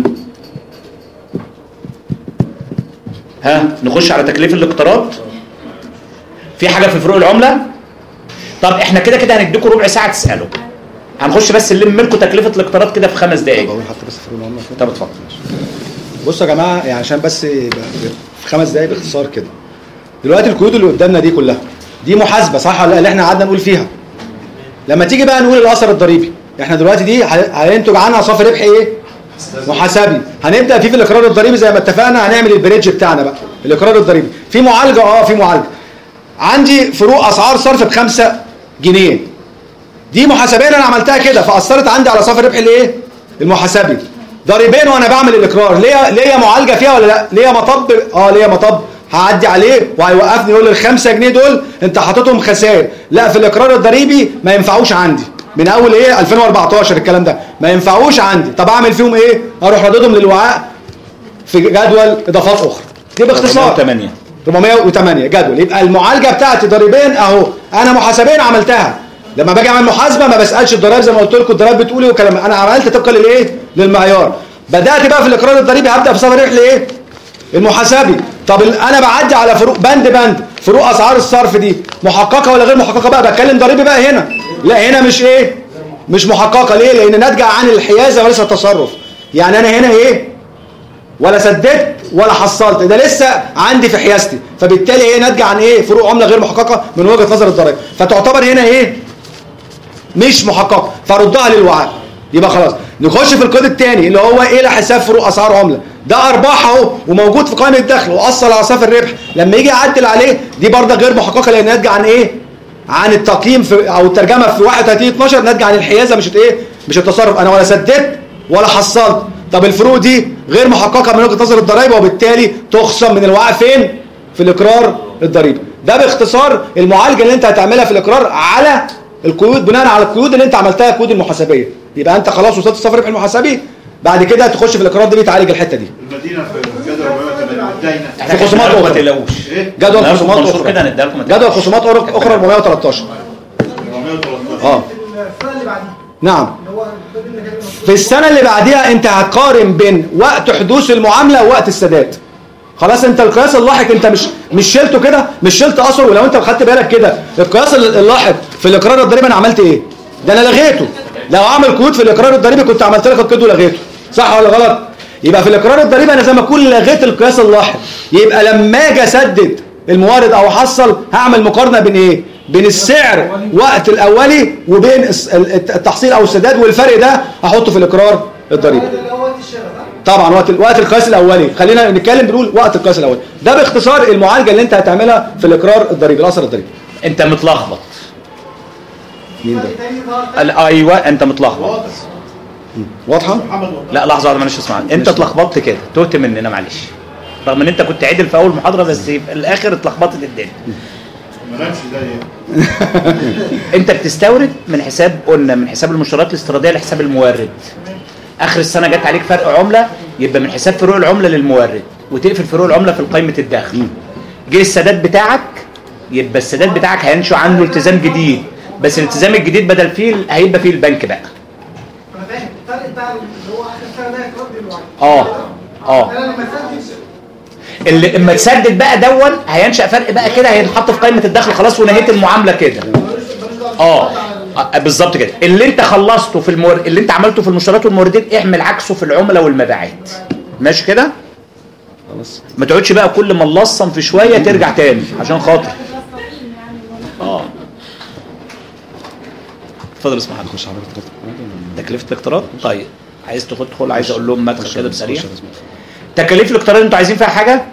[SPEAKER 5] ها نخش على تكليف الاقتراض. في حاجه في فروق العمله؟ طب احنا كده كده هنديكم ربع ساعه تسالوا. هنخش بس نلم لكم تكلفه الاقتراض كده في خمس دقائق.
[SPEAKER 2] حتى بس فروق العمله.
[SPEAKER 5] طب اتفضل.
[SPEAKER 2] بصوا يا جماعه، يعني عشان بس في خمس دقائق باختصار كده. دلوقتي القيود اللي قدامنا دي كلها دي محاسبه صح ولا لا اللي احنا قعدنا نقول فيها؟ لما تيجي بقى نقول الاثر الضريبي، احنا دلوقتي دي هينتج عنها صافي ربح ايه؟ محاسبي. هنبدا فيه في الاقرار الضريبي زي ما اتفقنا، هنعمل البريدج بتاعنا بقى الاقرار الضريبي. في معالجه اه في معالجه. عندي فروق اسعار صرف بخمسة جنيه. دي محاسبيه انا عملتها كده فاثرت عندي على صافي ربح الايه؟ المحاسبي. ضريبين وانا بعمل الاقرار، ليا ليا معالجه فيها ولا لا؟ ليا مطب؟ اه ليا مطب. هعدي عليه وهيوقفني يقول لي الخمسة جنيه دول انت حاططهم خسائر. لا في الاقرار الضريبي ما ينفعوش عندي. من اول ايه؟ ألفين وأربعتاشر الكلام ده ما ينفعوش عندي. طب اعمل فيهم ايه؟ اروح رددهم للوعاء في جدول اضافات اخرى. دي باختصار
[SPEAKER 5] أربعمية
[SPEAKER 2] وثمانية جدول. يبقى المعالجه بتاعتي ضريبين اهو، انا محاسبين عملتها. لما باجي اعمل محاسبه ما بسالش الضرايب زي ما قلت لكم الضرايب بتقولي وكلام، انا عملت طبقا للايه؟ للمعيار. بدات بقى في الاقرار الضريبي هبدا في صافي ربح لايه؟ المحاسبي. طب انا بعدي على فروق بند بند، فروق اسعار الصرف دي محققه ولا غير محققه؟ بقى بتكلم ضريبي بقى هنا. لا هنا مش ايه؟ مش محققه. ليه؟ لان ناتجه عن الحيازه وليس التصرف. يعني انا هنا ايه؟ ولا سددت ولا حصلت، ده لسه عندي في حيازتي، فبالتالي ايه؟ ناتجه عن ايه؟ فروق عمله غير محققه من وجهه نظر الضرائب، فتعتبر هنا ايه؟ مش محققه، فردها للوعاء. يبقى خلاص نخش في القيد الثاني اللي هو ايه؟ لحساب فروق اسعار عمله. ده ارباح اهو وموجود في قائمه الدخل واثر على صافي الربح. لما يجي يعدل عليه دي برضه غير محققه لان ناتجه عن ايه؟ عن التقييم في او الترجمه في واحد وثلاثين اتناشر ناتجه عن الحيازه مش ايه؟ مش التصرف. انا ولا سددت ولا حصلت. طب الفروق دي غير محققه من وجهه نظر الضرائب وبالتالي تخصم من الوعاء فين؟ في الاقرار الضريبي. ده باختصار المعالجه اللي انت هتعملها في الاقرار على القيود، بناء على القيود اللي انت عملتها القيود المحاسبيه. يبقى انت خلاص وصلت الصافي الربح المحاسبي، بعد كده تخش في الاقرار ده تعالج الحته دي.
[SPEAKER 8] المدينه في جدول
[SPEAKER 2] في خصومات اخرى.
[SPEAKER 5] ما تقلقوش.
[SPEAKER 2] جدول خصومات اخرى
[SPEAKER 5] كده هنديها لكم.
[SPEAKER 2] جدول خصومات اخرى أربعمية وتلتاشر. اه
[SPEAKER 10] السنه اللي بعديها.
[SPEAKER 2] نعم. في السنه اللي بعديها انت هتقارن بين وقت حدوث المعامله ووقت السداد. خلاص انت القياس اللاحق انت مش مش شلته كده، مش شلت اثر. ولو انت خدت بالك كده القياس اللاحق في الاقرار الضريبي انا عملت ايه؟ ده انا لغيته. لو عامل قيود في الاقرار الضريبي كنت عملت لك القيد ولغيته، صح ولا غلط؟ يبقى في الاقرار الضريبي انا زي ما اكون لغيت القياس اللاحق. يبقى لما اجي اسدد الموارد او احصل هعمل مقارنه بين ايه؟ بين السعر وقت الاولي وبين التحصيل او السداد، والفرق ده هحطه في الاقرار الضريبي. طبعا وقت وقت القياس الاولي. خلينا نتكلم بنقول وقت القياس الاولي. ده باختصار المعالجه اللي انت هتعملها في الاقرار الضريبي الاثر الضريبي.
[SPEAKER 5] انت متلخبط.
[SPEAKER 2] مين ده؟
[SPEAKER 5] ايوه انت متلخبط.
[SPEAKER 2] واضحه؟
[SPEAKER 5] لا لحظه واحده معلش اسمعني. انت اتلخبطت كده، تهت مننا معلش. رغم ان انت كنت عادل في اول محاضره بس في الاخر اتلخبطت الدنيا.
[SPEAKER 8] مالكش زي
[SPEAKER 5] انت بتستورد من حساب، قلنا من حساب المشتريات الاستيراديه لحساب المورد. اخر السنه جت عليك فرق عمله، يبقى من حساب فروق العمله للمورد وتقفل فروق العمله في قائمه الدخل. جه السداد بتاعك، يبقى السداد بتاعك هينشأ عنه التزام جديد، بس الالتزام الجديد بدل فيه هيبقى فيه البنك بقى.
[SPEAKER 10] انا فاهم الفرق بتاع اللي هو اخر سنه ده يقرب للوعي.
[SPEAKER 5] اه اه
[SPEAKER 10] انا لما اسدد
[SPEAKER 5] اللي لما تسدد بقى دون هينشأ فرق بقى كده، هيتحط في قائمه الدخل خلاص ونهيت المعامله كده. اه بالظبط كده. اللي انت خلصته في المور... اللي انت عملته في المشتريات والموردين اعمل عكسه في العملاء والمبيعات. ماشي كده؟ خلاص ما تقعدش بقى كل ما نلصم في شويه ترجع تاني عشان خاطر. اه اتفضل اسمع حضرتك.
[SPEAKER 2] خش حضرتك
[SPEAKER 5] تكلفه الاقتراض. طيب عايز تدخل، عايز اقول لهم مدخل كده بسريع. تكاليف الاقتراض انتوا عايزين فيها حاجه؟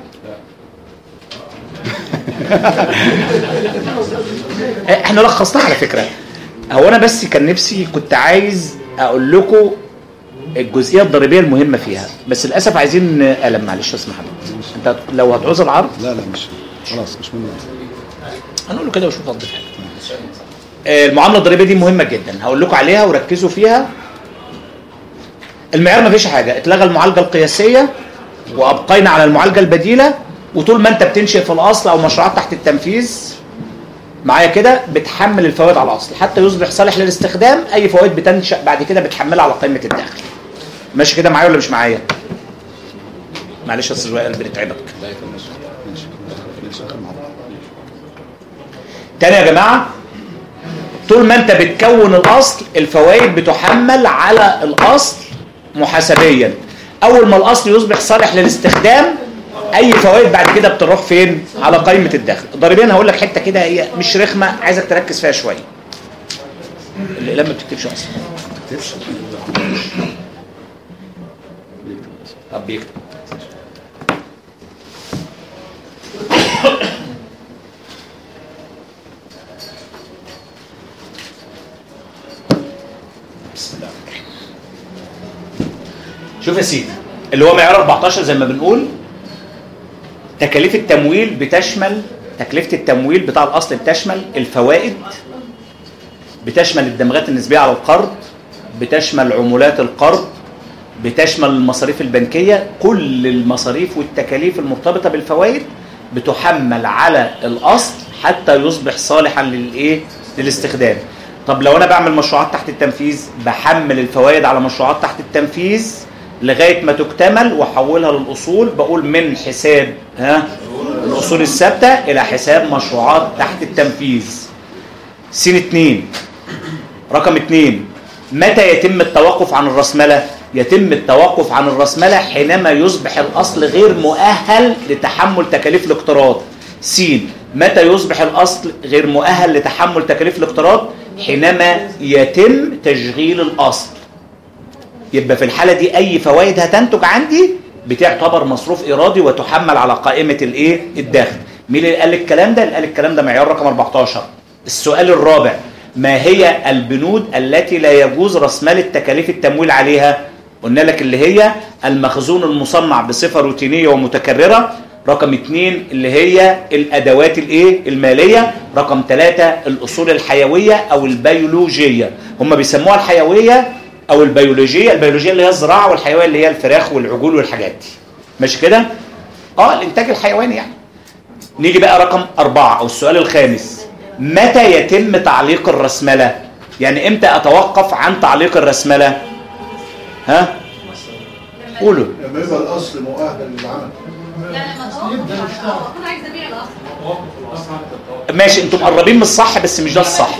[SPEAKER 5] احنا لخصناها على فكره. هو انا بس كان نفسي كنت عايز اقول لكم الجزئيه الضريبيه المهمه فيها، بس للاسف عايزين قلم. معلش اسمح لي انت لو هتعوز العرض.
[SPEAKER 2] لا لا مش خلاص مش مهم.
[SPEAKER 5] هنقول له كده وشوف رد فعل. المعامله الضريبيه دي مهمه جدا، هقول لكم عليها وركزوا فيها. المعيار ما فيش حاجه، اتلغى المعالجه القياسيه وابقينا على المعالجه البديله، وطول ما انت بتنشئ في الاصل او مشروعات تحت التنفيذ معايا كده بتحمل الفوائد على الاصل حتى يصبح صالح للاستخدام. اي فوائد بتنشا بعد كده بتحملها على قائمه الدخل. ماشي كده معايا ولا مش معايا؟ معلش يا استاذ وائل بنتعبك. تاني يا جماعه، طول ما انت بتكون الاصل الفوائد بتحمل على الاصل محاسبيا. اول ما الاصل يصبح صالح للاستخدام اي فوائد بعد كده بتروح فين؟ على قائمه الدخل. ضريبيا هقول لك حته كده هي مش رخمه، عايزك تركز فيها شويه. الاقلام ما بتكتبش اصلا. ما بتكتبش. طب بيكتب. بسم الله. شوف يا سيدي، اللي هو معيار أربعتاشر زي ما بنقول تكاليف التمويل بتشمل تكلفة التمويل بتاع الأصل بتشمل الفوائد، بتشمل الدمغات النسبية على القرض، بتشمل عمولات القرض، بتشمل المصاريف البنكية. كل المصاريف والتكاليف المرتبطة بالفوائد بتحمل على الأصل حتى يصبح صالحا للإيه؟ للاستخدام. طب لو أنا بعمل مشروعات تحت التنفيذ بحمل الفوائد على مشروعات تحت التنفيذ لغاية ما تكتمل وحولها للأصول. بقول من حساب ها الأصول الثابتة إلى حساب مشروعات تحت التنفيذ. سين اتنين رقم اتنين، متى يتم التوقف عن الرأسمالة؟ يتم التوقف عن الرأسمالة حينما يصبح الأصل غير مؤهل لتحمل تكاليف الاقتراض. سين، متى يصبح الأصل غير مؤهل لتحمل تكاليف الاقتراض؟ حينما يتم تشغيل الأصل. يبقى في الحالة دي أي فوائد هتنتج عندي بتعتبر مصروف إيرادي وتحمل على قائمة الإيه؟ الدخل. مين اللي قال الكلام ده؟ اللي قال الكلام ده معيار رقم أربعتاشر. السؤال الرابع، ما هي البنود التي لا يجوز رأسمالة تكاليف التمويل عليها؟ قلنا لك اللي هي المخزون المصنع بصفة روتينية ومتكررة. رقم اتنين اللي هي الأدوات الإيه؟ المالية. رقم ثلاثة الأصول الحيوية أو البيولوجية. هم بيسموها الحيوية أو البيولوجية. البيولوجية اللي هي الزراعة، والحيوية اللي هي الفراخ والعجول والحاجات دي. ماشي كده؟ اه الإنتاج الحيواني يعني. نيجي بقى رقم أربعة أو السؤال الخامس، متى يتم تعليق الرأسمالة؟ يعني إمتى أتوقف عن تعليق الرأسمالة؟ ها؟ قولوا.
[SPEAKER 8] لما يبقى الأصل مؤهل للعمل.
[SPEAKER 11] يعني لما توقف اكون عايز ابيع الاصل.
[SPEAKER 5] ماشي، انتم مقربين من الصح بس مش ده الصح.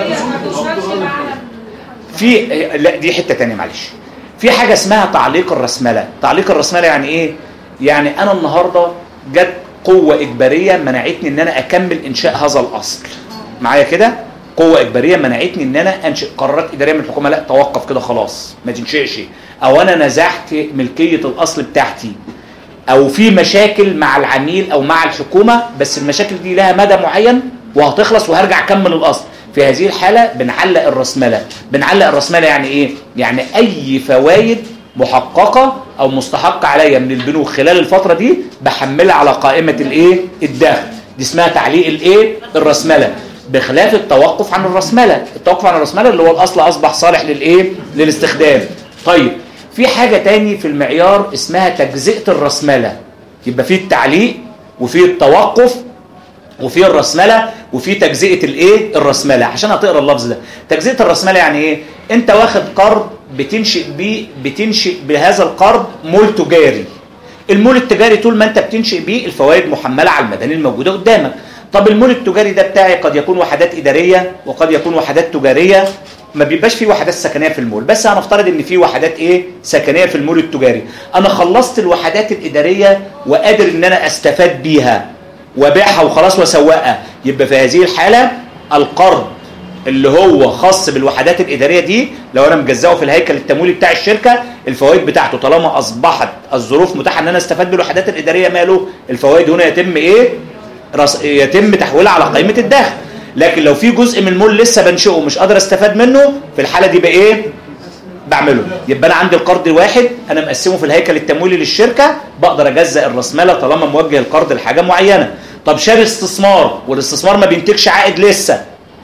[SPEAKER 5] في لا دي حته ثانيه معلش. في حاجه اسمها تعليق الرأسمالة. تعليق الرأسمالة يعني ايه؟ يعني انا النهارده جت قوه اجباريه منعتني ان انا اكمل انشاء هذا الاصل. معايا كده؟ قوه اجباريه منعتني ان انا انشئ. قرارات اداريه من الحكومه لا توقف كده خلاص ما تنشئش، او انا نزعت ملكيه الاصل بتاعتي، او في مشاكل مع العميل او مع الحكومه بس المشاكل دي لها مدى معين وهتخلص وهرجع اكمل الاصل. في هذه الحاله بنعلق الرأسمالة. بنعلق الرأسمالة يعني ايه؟ يعني اي فوائد محققه او مستحقه عليا من البنوك خلال الفتره دي بحملها على قائمه الايه؟ الدخل. دي اسمها تعليق الايه؟ الرأسمالة. بخلاف التوقف عن الرأسمالة. التوقف عن الرأسمالة اللي هو الاصل اصبح صالح للايه؟ للاستخدام. طيب في حاجه تاني في المعيار اسمها تجزئه الرأسمالة. يبقى في التعليق وفي التوقف وفي الرأسمالة وفي تجزئه الايه؟ الرأسمالة. عشان هتقرا اللفظ ده، تجزئه الرأسمالة يعني ايه؟ انت واخد قرض بتنشئ بيه بتنشئ بهذا القرض مول تجاري. المول التجاري طول ما انت بتنشئ بيه الفوائد محمله على المباني الموجوده قدامك. طب المول التجاري ده بتاعي قد يكون وحدات اداريه وقد يكون وحدات تجاريه. ما بيبقاش فيه وحدات سكنيه في المول، بس هنفترض ان في وحدات ايه؟ سكنيه في المول التجاري. انا خلصت الوحدات الاداريه وقادر ان انا استفاد بيها وابيعها وخلاص واسوقها. يبقى في هذه الحاله القرض اللي هو خاص بالوحدات الاداريه دي لو انا مجزاه في الهيكل التمويلي بتاع الشركه الفوائد بتاعته طالما اصبحت الظروف متاحه ان انا استفاد بالوحدات الاداريه ماله؟ الفوائد هنا يتم ايه؟ رص... يتم تحويلها على قائمه الدخل. لكن لو في جزء من المول لسه بنشئه ومش قادر استفاد منه في الحاله دي بايه؟ بعمله. يبقى انا عندي القرض الواحد انا مقسمه في الهيكل التمويلي للشركه بقدر اجزأ الرأسمالة طالما موجه القرض لحاجه معينه. طب شاري استثمار والاستثمار ما بينتجش عائد لسه،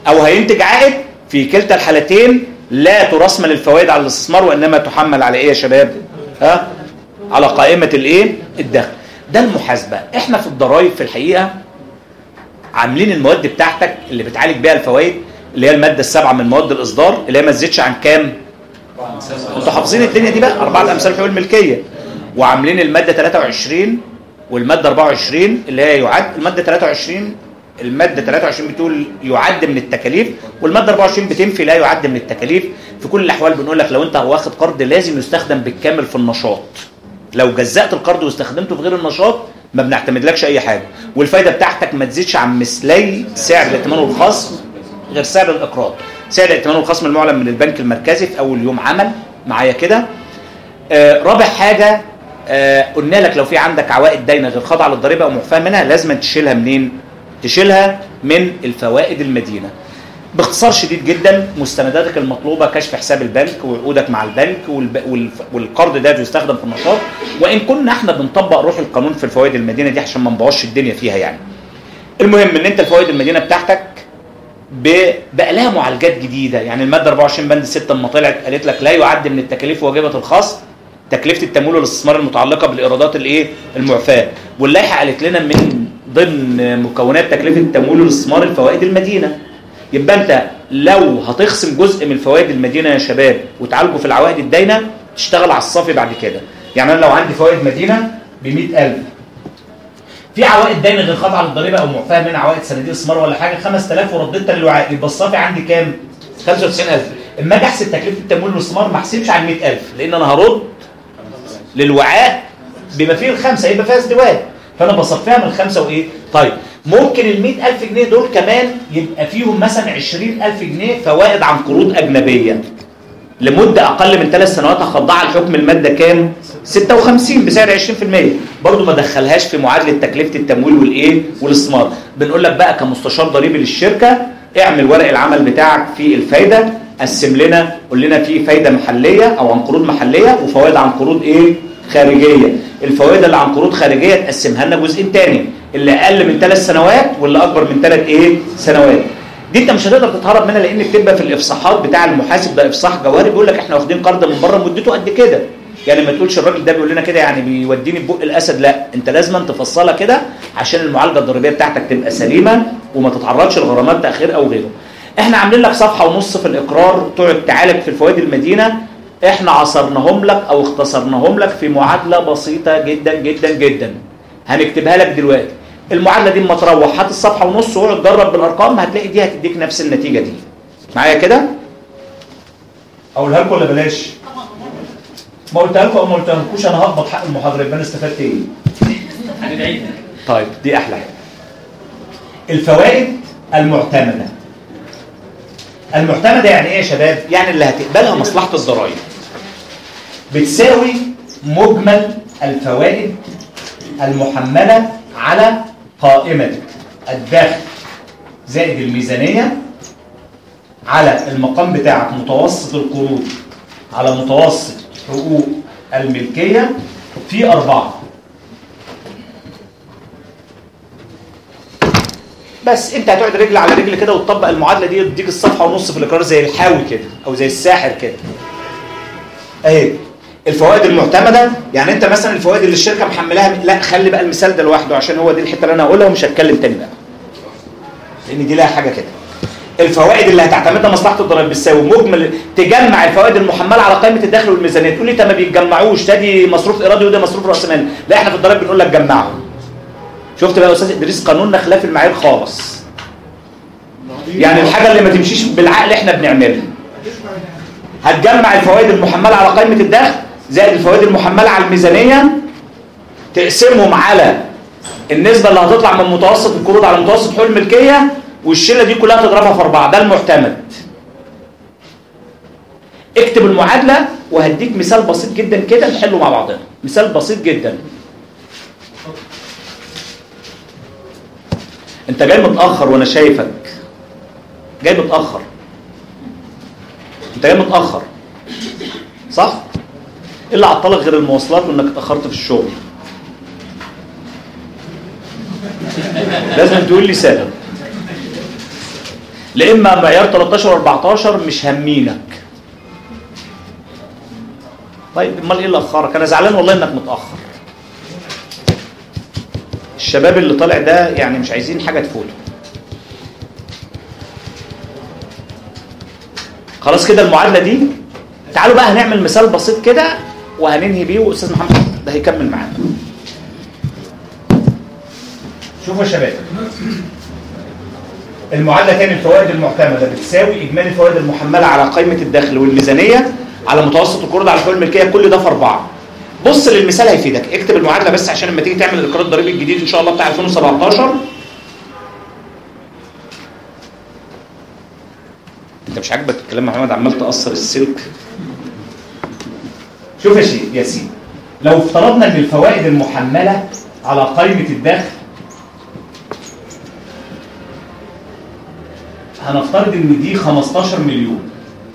[SPEAKER 5] او هينتج عائد، في كلتا الحالتين لا ترسمل الفوائد على الاستثمار وانما تحمل على ايه يا شباب؟ ها؟ على قائمه الايه؟ الدخل. ده المحاسبه. احنا في الضرائب في الحقيقه عاملين المواد بتاعتك اللي بتعالج بيها الفوائد اللي هي الماده السابعه من مواد الاصدار اللي هي ما تزيدش عن كام؟ انتوا حافظين الدنيا دي بقى، اربعه امثال حقوق الملكيه. وعاملين الماده ثلاثة وعشرين والماده اربعة وعشرين اللي هي يعد. الماده ثلاثة وعشرين الماده ثلاثة وعشرين بتقول يعد من التكاليف، والماده اربعة وعشرين بتنفي لا يعد من التكاليف. في كل الاحوال بنقول لك لو انت واخد قرض لازم يستخدم بالكامل في النشاط. لو جزأت القرض واستخدمته في غير النشاط ما بنعتمدلكش اي حاجه، والفايده بتاعتك ما تزيدش عن مثلي سعر الائتمان والخصم غير سعر الاقراض. سعر الائتمان والخصم المعلن من البنك المركزي في اول يوم عمل معايا كده. آه رابع حاجه آه قلنا لك لو في عندك عوائد داينه غير خاضعه للضريبه او معفاه منها لازم تشيلها منين؟ تشيلها من الفوائد المدينه. باختصار شديد جدا مستنداتك المطلوبه كشف حساب البنك وعقودك مع البنك والقرض ده يستخدم في النشاط، وان كنا احنا بنطبق روح القانون في الفوائد المدينه دي عشان ما نبوظش الدنيا فيها يعني. المهم ان انت الفوائد المدينه بتاعتك بقى لها معالجات جديده. يعني الماده اربعة وعشرين بند ستة لما طلعت قالت لك لا يعد من التكاليف واجبه الخصم تكلفه التمويل والاستثمار المتعلقه بالايرادات الايه؟ المعفاه. واللائحه قالت لنا من ضمن مكونات تكلفه التمويل والاستثمار الفوائد المدينه. يبقى انت لو هتخصم جزء من فوائد المدينه يا شباب وتعالجه في العوائد الداينه تشتغل على الصافي بعد كده. يعني انا لو عندي فوائد مدينه ب مئة ألف، في عوائد داينه غير خاضعه للضريبه او معفاه من عوائد صناديق استثمار ولا حاجه خمسة آلاف ورددت للوعاء، يبقى الصافي عندي كام؟ خمسة وتسعين ألف. اما اجي احسب تكلفه التمويل والاستثمار ما احسبش على مئة ألف لان انا هرد للوعاء بما فيه الخمسه يبقى فيها ازدواج، فانا بصفيها من الخمسه وايه؟ طيب ممكن ال مئة ألف جنيه دول كمان يبقى فيهم مثلا عشرين ألف جنيه فوائد عن قروض اجنبيه لمده اقل من ثلاث سنوات هخضعها لحكم الماده كام؟ ستة وخمسين بسعر عشرين بالمئة. برضه ما دخلهاش في معادله تكلفه التمويل والايه؟ والاستثمار. بنقول لك بقى كمستشار ضريبي للشركه اعمل ورق العمل بتاعك في الفايده، قسم لنا قول لنا في فايده محليه او عن قروض محليه وفوائد عن قروض ايه؟ خارجيه. الفوائد اللي عن قروض خارجيه تقسمها لنا جزئين تاني، اللي اقل من ثلاث سنوات واللي اكبر من ثلاث ايه؟ سنوات. دي انت مش هتقدر تتهرب منها لان بتبقى في الافصاحات بتاع المحاسب ده افصاح جوهري بيقول لك احنا واخدين قرض من بره مدته قد كده. يعني ما تقولش الراجل ده بيقول لنا كده يعني بيوديني ببق الاسد، لا انت لازم تفصلها كده عشان المعالجه الضريبيه بتاعتك تبقى سليمه وما تتعرضش لغرامات تاخير او غيره. احنا عاملين لك صفحه ونص في الاقرار تقعد تعالج في الفوائد المدينه، احنا عصرناهم لك او اختصرناهم لك في معادله بسيطه جدا جدا جدا هنكتبها لك دلوقتي. المعادله دي اما تروح هات الصفحه ونص واقعد جرب بالارقام هتلاقي دي هتديك نفس النتيجه دي. معايا كده؟ اقولها لكم ولا بلاش؟ ما قلتها لكم او ما قلتهالكوش انا هقبض حق المحاضره يبقى انا استفدت ايه؟ هندعيها. طيب دي احلى حاجه. الفوائد المعتمده. المعتمده يعني ايه يا شباب؟ يعني اللي هتقبلها مصلحه الضرائب. بتساوي مجمل الفوائد المحمله على قائمه الدخل زائد الميزانيه على المقام بتاعك متوسط القروض على متوسط حقوق الملكيه في أربعة. بس انت هتقعد رجل على رجل كده وتطبق المعادله دي تديك الصفحه ونص في الاقرار زي الحاوي كده او زي الساحر كده. اهي الفوائد المعتمده، يعني انت مثلا الفوائد اللي الشركه محملاها، لا خلي بقى المثال ده لوحده عشان هو دي الحته اللي انا هقولها ومش هتكلم تاني بقى لان دي لها حاجه كده. الفوائد اللي هتعتمدها مصلحه الضرائب بتساوي مجمل، تجمع الفوائد المحمله على قائمه الدخل والميزانيه. تقول لي انت ما بيتجمعوش، ده دي مصروف ارادي وده مصروف راس مال. لا احنا في الضرائب بنقول لك جمعهم. شفت بقى يا استاذ ادريس قانوننا خلاف المعايير خالص. يعني الحاجه اللي ما تمشيش بالعقل احنا بنعملها. هتجمع الفوائد المحمله على قائمه الدخل زائد الفوائد المحمله على الميزانيه، تقسمهم على النسبه اللي هتطلع من متوسط القروض على متوسط حقوق الملكيه، والشله دي كلها تضربها في أربعة. ده المعتمد. اكتب المعادله وهديك مثال بسيط جدا كده نحله مع بعضنا. مثال بسيط جدا. انت جاي متاخر وانا شايفك جاي متاخر. انت جاي متاخر صح؟ ايه اللي عطلك غير المواصلات وانك اتاخرت في الشغل؟ لازم تقول لي سبب. لا اما معيار تلتاشر واربعتاشر مش هامينك. طيب امال ايه اللي اخرك؟ انا زعلان والله انك متاخر. الشباب اللي طالع ده يعني مش عايزين حاجه تفوته. خلاص كده المعادله دي. تعالوا بقى هنعمل مثال بسيط كده وهننهي بيه، واستاذ محمد ده هيكمل معانا. شوفوا يا شباب، المعادله تاني الفوائد المعتمده بتساوي اجمالي الفوائد المحمله على قائمه الدخل والميزانيه على متوسط القروض على حقوق الملكيه، كل ده في اربعه. بص للمثال هيفيدك، اكتب المعادله بس عشان لما تيجي تعمل الاقرار الضريبي الجديد ان شاء الله بتاع ألفين وسبعتاشر. انت مش عاجبك الكلام يا محمد؟ عمال تقصر السلك. شوف يا شيخ يا سيدي، لو افترضنا ان الفوائد المحمله على قائمه الدخل، هنفترض ان دي خمستاشر مليون،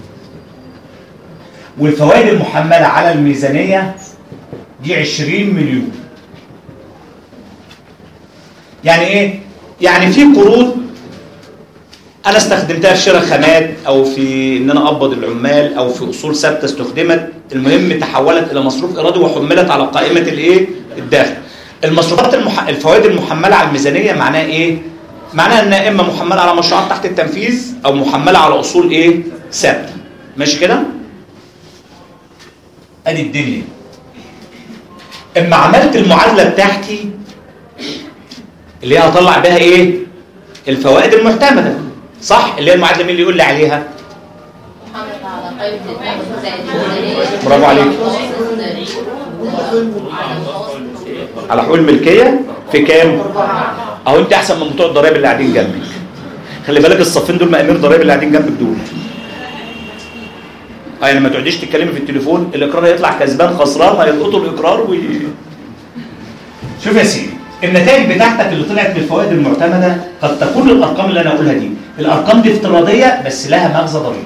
[SPEAKER 5] والفوائد المحمله على الميزانيه دي عشرين مليون. يعني ايه؟ يعني في قروض انا استخدمتها في شراء خامات او في ان انا اقبض العمال او في اصول ثابته استخدمت، المهم تحولت الى مصروف ارادي وحملت على قائمه الايه؟ الدخل. المصروفات المح... الفوائد المحمله على الميزانيه معناها ايه؟ معناها انها اما محمله على مشروعات تحت التنفيذ او محمله على اصول ايه؟ ثابته. ماشي كده؟ ادي الدنيا. اما عملت المعادله بتاعتي اللي هي هطلع بها ايه؟ الفوائد المعتمده، صح؟ اللي هي المعادله مين اللي يقول لي عليها؟ برافو عليك. على حقوق الملكيه في كام؟ اهو انت احسن من بتوع الضرايب اللي قاعدين جنبك. خلي بالك الصفين دول مأمير ضرايب اللي قاعدين جنبك دول. اه يعني ما تقعديش تتكلمي في التليفون، الاقرار هيطلع كسبان خسران، هيلقطوا الاقرار وي... شوف يا سيدي، النتائج بتاعتك اللي طلعت بالفوائد المعتمده قد تكون الارقام اللي انا اقولها دي، الارقام دي افتراضيه بس لها مغزى ضريبي.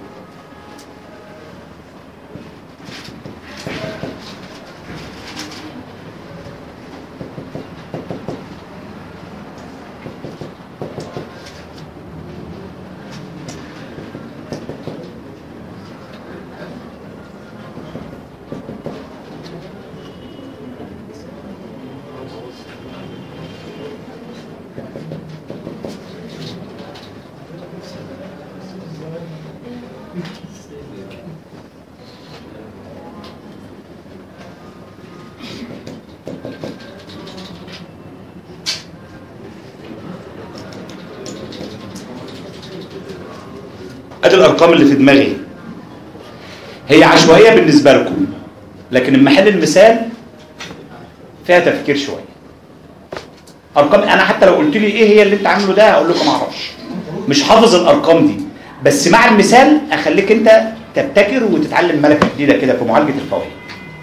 [SPEAKER 5] ادي الارقام اللي في دماغي، هي عشوائيه بالنسبه لكم، لكن المحل المثال فيها تفكير شويه. ارقام انا حتى لو قلت لي ايه هي اللي انت عامله ده هقول لكم ما اعرفش، مش حافظ الارقام دي، بس مع المثال اخليك انت تبتكر وتتعلم ملكه جديده كده في معالجه الفوائد.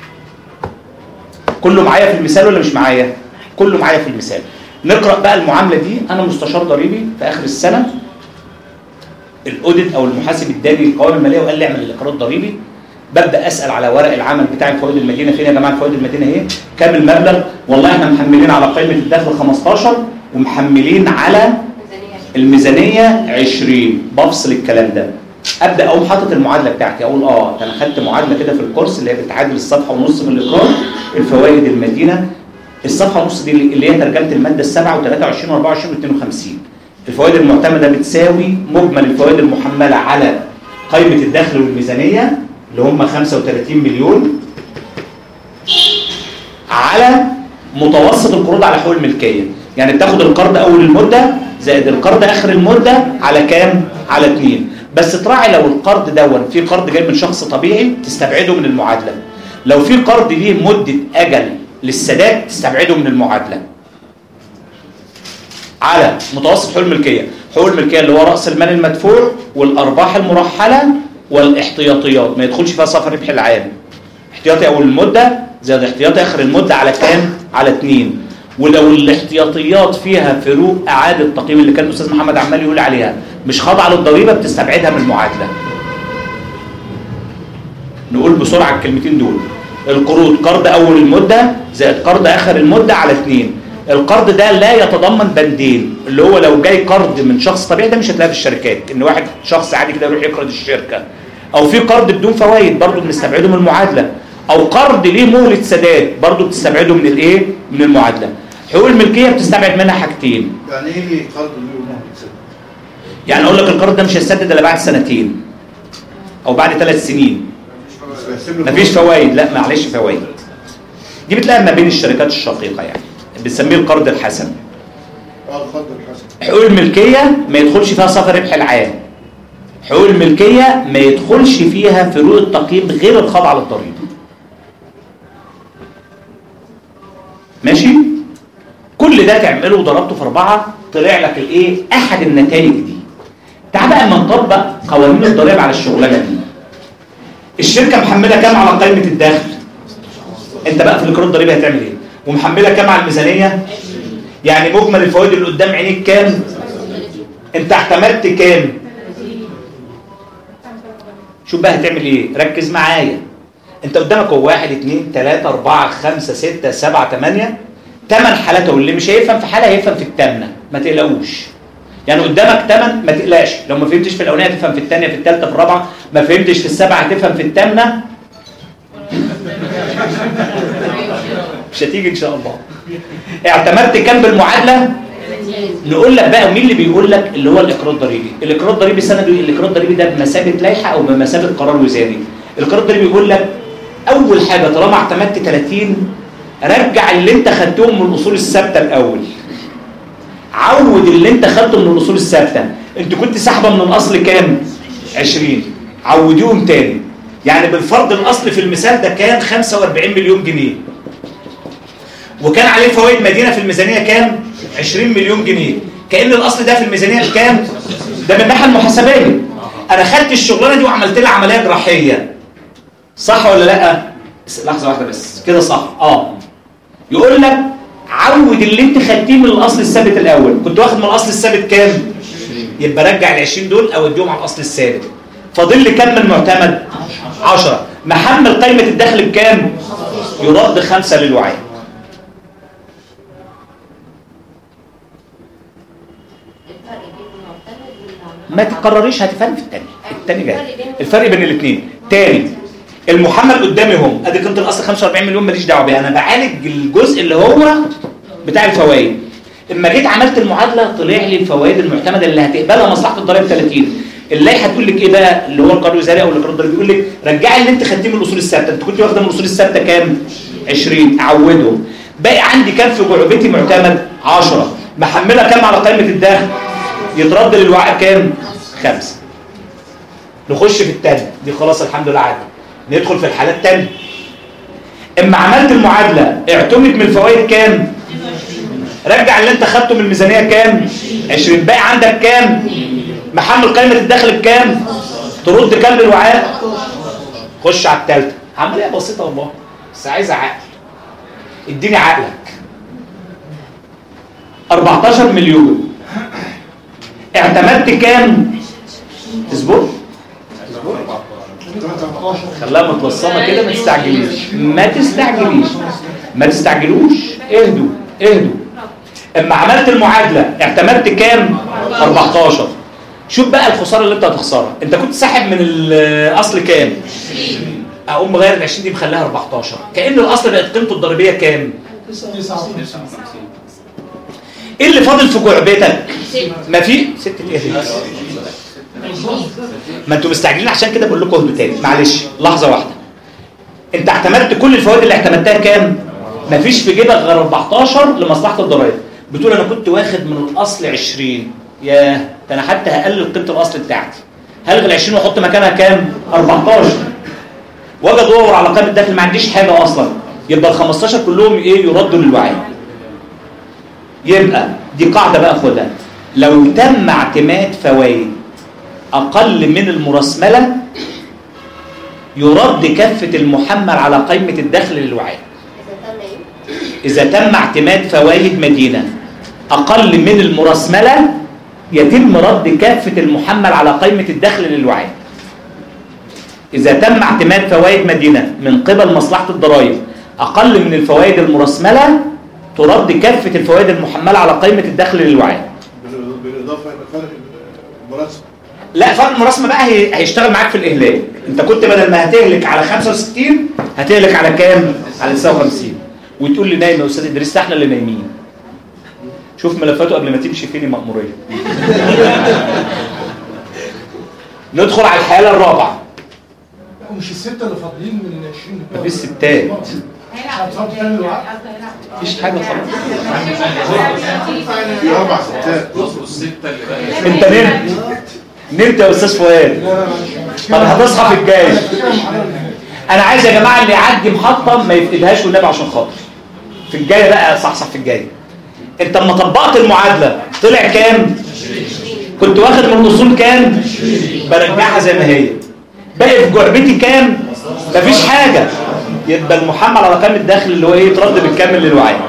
[SPEAKER 5] كله معايا في المثال ولا مش معايا؟ كله معايا في المثال. نقرا بقى المعامله دي. انا مستشار ضريبي في اخر السنه، الاوديت او المحاسب اداني القوائم الماليه وقال لي اعمل الاقرار الضريبي. ببدا اسال على ورق العمل بتاع الفوائد المدينه، فين يا جماعه الفوائد المدينه اهي؟ كام المبلغ؟ والله احنا محملين على قائمه الدخل خمستاشر ومحملين على الميزانيه عشرين. بفصل الكلام ده، ابدا اقوم حاطط المعادله بتاعتي، اقول اه انا خدت معادله كده في الكورس اللي هي بتعادل الصفحه ونص من الاقرار. الفوائد المدينه الصفحه ونص دي اللي هي ترجمه الماده السابعه وثلاثة وعشرين واربعة وعشرين واثنين وخمسين. الفوائد المعتمده بتساوي مجمل الفوائد المحمله على قائمه الدخل والميزانيه اللي هم خمسة وثلاثين مليون على متوسط القروض على حقوق الملكيه. يعني بتاخد القرض اول المده زائد القرض اخر المده على كام؟ على اتنين. بس تراعي لو القرض دون في قرض جاي من شخص طبيعي تستبعده من المعادله. لو في قرض ليه مده اجل للسداد تستبعده من المعادله. على متوسط حقوق الملكيه، حقوق الملكيه اللي هو راس المال المدفوع والارباح المرحله والاحتياطيات، ما يدخلش فيها صافي الربح العام. احتياطي اول المده زائد احتياطي اخر المده على كام؟ على اتنين. ولو الاحتياطيات فيها فروق اعاده تقييم اللي كان الاستاذ محمد عمال يقول عليها مش خاضعه للضريبه بتستبعدها من المعادله. نقول بسرعه الكلمتين دول. القروض قرض اول المده زائد قرض اخر المده على اتنين. القرض ده لا يتضمن بندين، اللي هو لو جاي قرض من شخص طبيعي ده مش هتلاقيه في الشركات، ان واحد شخص عادي كده يروح يقرض الشركه، او في قرض بدون فوائد برضه بنستبعده من المعادله، او قرض ليه مهله سداد برضه بتستبعده من الايه؟ من المعادله. حقوق الملكيه بتستبعد منها حاجتين.
[SPEAKER 8] يعني ايه قرض ليه مهله سداد؟
[SPEAKER 5] يعني اقول لك القرض ده مش هيسدد الا بعد سنتين او بعد ثلاث سنين. مفيش فوائد، لا معلش فوائد. دي بتلاقيها ما بين الشركات الشقيقه يعني. بنسميه القرض الحسن.
[SPEAKER 8] اه القرض الحسن.
[SPEAKER 5] حقوق الملكيه ما يدخلش فيها صافي ربح العام. حقوق الملكيه ما يدخلش فيها فروق التقييم غير الخاضعه للضريبه. ماشي؟ كل ده تعمله وضربته في أربعة طلع لك الايه؟ احد النتائج دي. تعال بقى اما نطبق قوانين الضرائب على الشغلانه دي. الشركه محمله كام على قائمه الدخل؟ انت بقى في الاقرار الضريبي هتعمل ايه؟ ومحمله كام على الميزانيه؟ يعني مجمل الفوائد اللي قدام عينيك كام؟ انت اعتمدت كام؟ شوف بقى هتعمل ايه؟ ركز معايا. انت قدامك هو واحد اثنين ثلاثة أربعة خمسة ستة سبعة ثمانية ثمان حالات، واللي مش هيفهم في حالة هيفهم في الثامنة، ما تقلقوش. يعني قدامك ثمان ما تقلقش، لو ما فهمتش في الأولانية هتفهم في الثانية في الثالثة في الرابعة، ما فهمتش في السبعة هتفهم في الثامنة. مش هتيجي إن شاء الله. اعتمدت كام بالمعادلة؟ نقول لك بقى مين اللي بيقول لك اللي هو الإقرار الضريبي. الإقرار الضريبي سنده ايه؟ الإقرار الضريبي ده بمثابة لائحة أو بمثابة قرار وزاري. القرار الضريبي بيقول لك أول حاجة طالما اعتمدت ثلاثين رجع اللي انت خدتهم من الاصول الثابته الاول. عود اللي انت خدته من الاصول الثابته، انت كنت ساحبه من الاصل كام؟ عشرين، عوديهم تاني. يعني بالفرض الاصل في المثال ده كان خمسة وأربعين مليون جنيه، وكان عليه فوائد مدينه في الميزانيه كام؟ عشرين مليون جنيه. كأن الاصل ده في الميزانيه بكام؟ ده من الناحيه المحاسبيه. انا خدت الشغلانه دي وعملت لها عمليه جراحيه، صح ولا لا؟ لحظه واحده بس كده، صح؟ اه. يقول لك عود اللي انت خدتيه من الاصل الثابت الاول. كنت واخد من الاصل الثابت كام؟ يبقى رجع ال عشرين دول او اديهم على الاصل الثابت. فاضل لي كام من المعتمد؟ عشرة. محمل قيمه الدخل بكام؟ يرد خمسة للوعاء. ما تقرريش، هتفهم في الثاني. الثاني جاي. الفرق بين الاثنين. تاني المحمل قدامي هم ادي قيمه الاصل خمسة وأربعين مليون، ماليش دعوه بيها، انا بعالج الجزء اللي هو بتاع الفوائد. اما جيت عملت المعادله طلع لي الفوائد المعتمده اللي هتقبلها مصلحه الضرائب ثلاثين. اللائحه تقول لك ايه بقى؟ اللي هو القانون الوزاري او الاقرار الضريبي بيقول لك رجعي اللي انت خدتيه من الاصول الثابته. انت كنت واخده من الاصول الثابته كام؟ عشرين، عودهم. باقي عندي كام في جعبتي معتمد؟ عشرة. محمله كام على قائمه الدخل؟ يترد للوعاء كام؟ خمسة. نخش في الثاني دي، خلاص الحمد لله عادي. ندخل في الحالات الثانيه. اما عملت المعادله اعتمد من الفوائد كام؟ رجع اللي انت خدته من الميزانيه كام؟ عشرين. باقي عندك كام؟ محمل قائمه الدخل بكام؟ ترد كام للوعاء؟ خش على الثالثه. عمليه بسيطه والله بس عايزه عقل. اديني عقلك. أربعتاشر مليون. اعتمدت كام؟ اصبر خلاها متلصمه كده، ما تستعجليش ما تستعجليش ما تستعجلوش اهدوا اهدوا. اما عملت المعادله اعتمدت كام؟ أربعتاشر. شوف بقى الخساره اللي انت هتخسرها. انت كنت ساحب من الاصل كام؟ اقوم مغير ال عشرين دي مخليها أربعتاشر. كأن الاصل بقت قيمته الضريبيه كام؟
[SPEAKER 10] تسعة.
[SPEAKER 5] ايه اللي فاضل في جعبتك؟ ما في ست ايه؟ ما انتوا مستعجلين عشان كده بقول لكم اهدوا تاني. معلش لحظه واحده. انت اعتمدت كل الفوائد اللي اعتمدتها كام؟ مفيش في جيبك غير أربعتاشر لمصلحه الضرائب. بتقول انا كنت واخد من الاصل عشرين، ياه ده انا حتى هقلل قيمه الاصل بتاعتي. هلغي ال عشرين واحط مكانها كام؟ أربعتاشر. واجي ادور على قائمه الدخل ما عنديش حاجه اصلا، يبقى ال خمستاشر كلهم ايه؟ يردوا للوعاء. يبقى دي قاعده بقى خدها. لو تم اعتماد فوائد أقل من المرسملة يرد كافة المحمل على قائمة الدخل للوعاء. إذا تم اعتماد فوائد مدينة أقل من المرسملة يتم رد كافة المحمل على قائمة الدخل للوعاء. إذا تم اعتماد فوائد مدينة من قبل مصلحة الضرائب أقل من الفوائد المرسملة ترد كافه الفوائد المحمله على قائمه الدخل للوعاء.
[SPEAKER 8] بالاضافه الى فرق المراسمه.
[SPEAKER 5] لا فرق المراسمه بقى هي... هيشتغل معاك في الاهلاك. انت كنت بدل ما هتهلك على خمسة وستين هتهلك على كام؟ على تسعة وخمسين. وتقول لي نايم يا استاذ ادريس، احنا اللي نايمين. شوف ملفاته قبل ما تمشي فين المأموريه. ندخل على الحاله الرابعه.
[SPEAKER 4] مش السته اللي فاضلين من ال عشرين
[SPEAKER 5] مفيش ستات. مفيش حاجه خالص.
[SPEAKER 8] في اربع ستات.
[SPEAKER 7] السته اللي بقى
[SPEAKER 5] انت نمت نمت يا استاذ فؤاد. طب هتصحى في الجاي. انا عايز يا جماعه اللي يعدي محطه ما يفقدهاش والنبي عشان خاطر. في الجايه بقى صحصح في الجايه. انت لما طبقت المعادله طلع كام؟ كنت واخد من الاصول كام؟ برجعها زي ما هي. باقي في جعبتي كام؟ مفيش حاجه. يبقى المحمل على قائمه الدخل اللي هو ايه؟ يترد بالكامل للوعاء.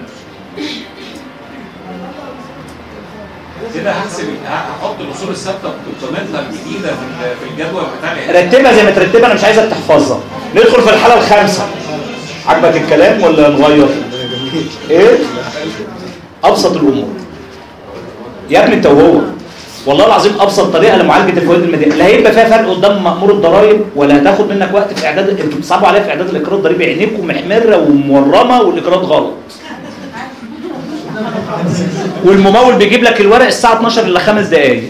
[SPEAKER 7] كده هحسب هحط الاصول الثابته بقيمتها الجديده في الجدول بتاعي.
[SPEAKER 5] رتبها زي ما ترتبها، انا مش عايزك تحفظها. ندخل في الحاله الخامسه. عجبك الكلام ولا نغير؟ ايه؟ ابسط الامور. يا ابني انت وهو والله العظيم ابسط طريقه لمعالجه الفوائد الماديه، لا هيبقى فيها فرق قدام مأمور الضرائب ولا هتاخد منك وقت في اعداد. انتوا بتصعبوا عليا في اعداد الاقرار الضريبي، عينيكم محمره ومورمه والاقرارات غلط. والممول بيجيب لك الورق الساعه اتناشر الا خمس دقائق.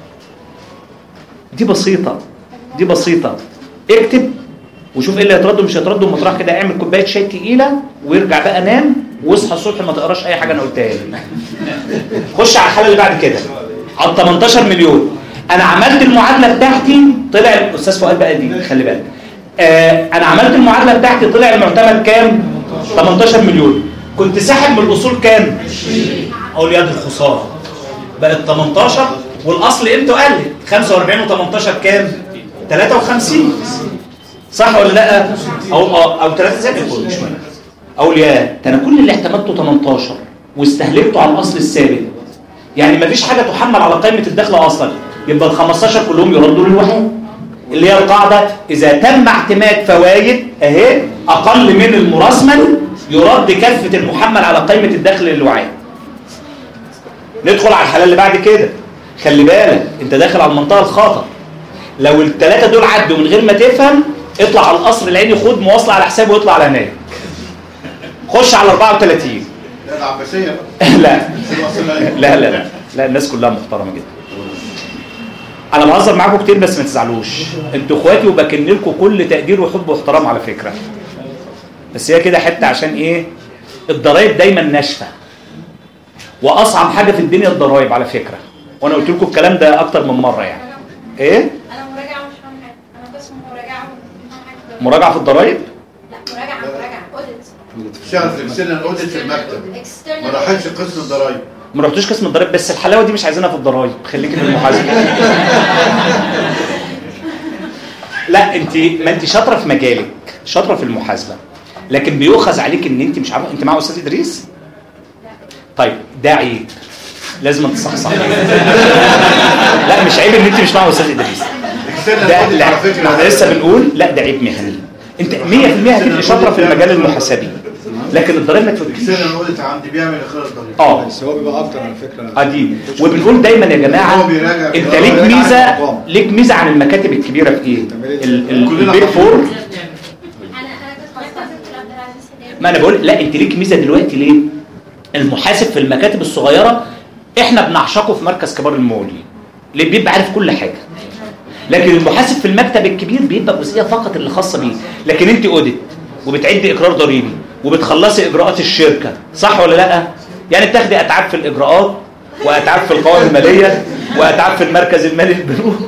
[SPEAKER 5] دي بسيطه دي بسيطه. اكتب وشوف ايه اللي هيترد ومش هيترد، ومطرح كده اعمل كوبايه شاي تقيله وارجع بقى نام واصحى الصبح ما تقراش اي حاجه انا قلتها لك. خش على الحاله اللي بعد كده على تمنتاشر مليون. انا عملت المعادله بتاعتي طلع الاستاذ فؤاد بقى دي خلي بالك. آه انا عملت المعادله بتاعتي طلع المعتمد كام؟ تمنتاشر مليون. كنت ساحب من الاصول كام؟ اقول يا دي الخساره. بقت تمنتاشر والاصل قيمته قلت خمسة واربعين وتمنتاشر كام؟ تلاتة وخمسين. صح ولا لا؟ او او, أو تلاتة زي ما يقول مش مهم. اقول يا ده انا كل اللي اعتمدته تمنتاشر واستهلكته على الاصل الثابت. يعني مفيش حاجه تحمل على قائمه الدخل اصلا، يبقى ال خمستاشر كلهم يردوا للوحده. اللي هي القاعده اذا تم اعتماد فوائد اهي اقل من المراسمه يرد كافه المحمل على قائمه الدخل للوعاء. ندخل على الحاله اللي بعد كده. خلي بالك انت داخل على المنطقه الخطر. لو الثلاثه دول عدوا من غير ما تفهم اطلع على القصر العيني خد مواصله على حسابه واطلع على هناك. خش على اربعة وتلاتين.
[SPEAKER 8] لا العباسيه
[SPEAKER 5] لا لا لا لا لا الناس كلها محترمه جدا. انا بهزر معاكم كتير بس ما تزعلوش، انتوا اخواتي وبكن لكم كل تقدير وحب واحترام على فكره. بس هي كده حته عشان ايه؟ الضرايب دايما ناشفه. واصعب حاجه في الدنيا الضرايب على فكره. وانا قلت لكم الكلام ده اكتر من مره يعني. ايه؟
[SPEAKER 9] انا مراجعه ومش فاهم حاجه. انا قسم مراجعه ومش فاهم حاجه.
[SPEAKER 5] مراجعه في الضرايب؟
[SPEAKER 9] لا مراجعه مراجعه اوديت.
[SPEAKER 8] بتشتغل في اكسترنال اوديت في المكتب. ما راحتش قسم الضرايب.
[SPEAKER 5] ما رحتوش قسم الضرايب بس الحلاوه دي مش عايزينها في الضرايب، خليكي في المحاسبه. لا انت ما انت شاطره في مجالك، شاطره في المحاسبه، لكن بيؤخذ عليك ان انت مش عارفه. انت مع استاذ ادريس؟ طيب ده عيب لازم تصحصح. لا مش عيب ان انت مش مع استاذ ادريس. ده لا احنا لسه بنقول لا ده عيب مهني. انت مية في المية هتبقى شاطره في المجال المحاسبي، لكن الضرايب ما تفوتكيش.
[SPEAKER 8] الاكسترنال اوديت عندي بيعمل اخراج ضريبي.
[SPEAKER 5] اه
[SPEAKER 2] بس هو بيبقى اكتر على فكره.
[SPEAKER 5] اه دي وبنقول دايما يا جماعه انت ليك ميزه ليك ميزه عن المكاتب الكبيره في ايه؟ البيج فور. ما انا بقول لا انت ليك ميزه دلوقتي ليه؟ المحاسب في المكاتب الصغيره احنا بنعشقه في مركز كبار الموالين اللي بيبقى عارف كل حاجه، لكن المحاسب في المكتب الكبير بيبقى جزئيه فقط اللي خاصه بيه. لكن انت اوديت وبتعدي اقرار ضريبي وبتخلصي اجراءات الشركه، صح ولا لا؟ يعني بتاخدي اتعاب في الاجراءات واتعاب في القوائم الماليه واتعاب في المركز المالي للبنوك.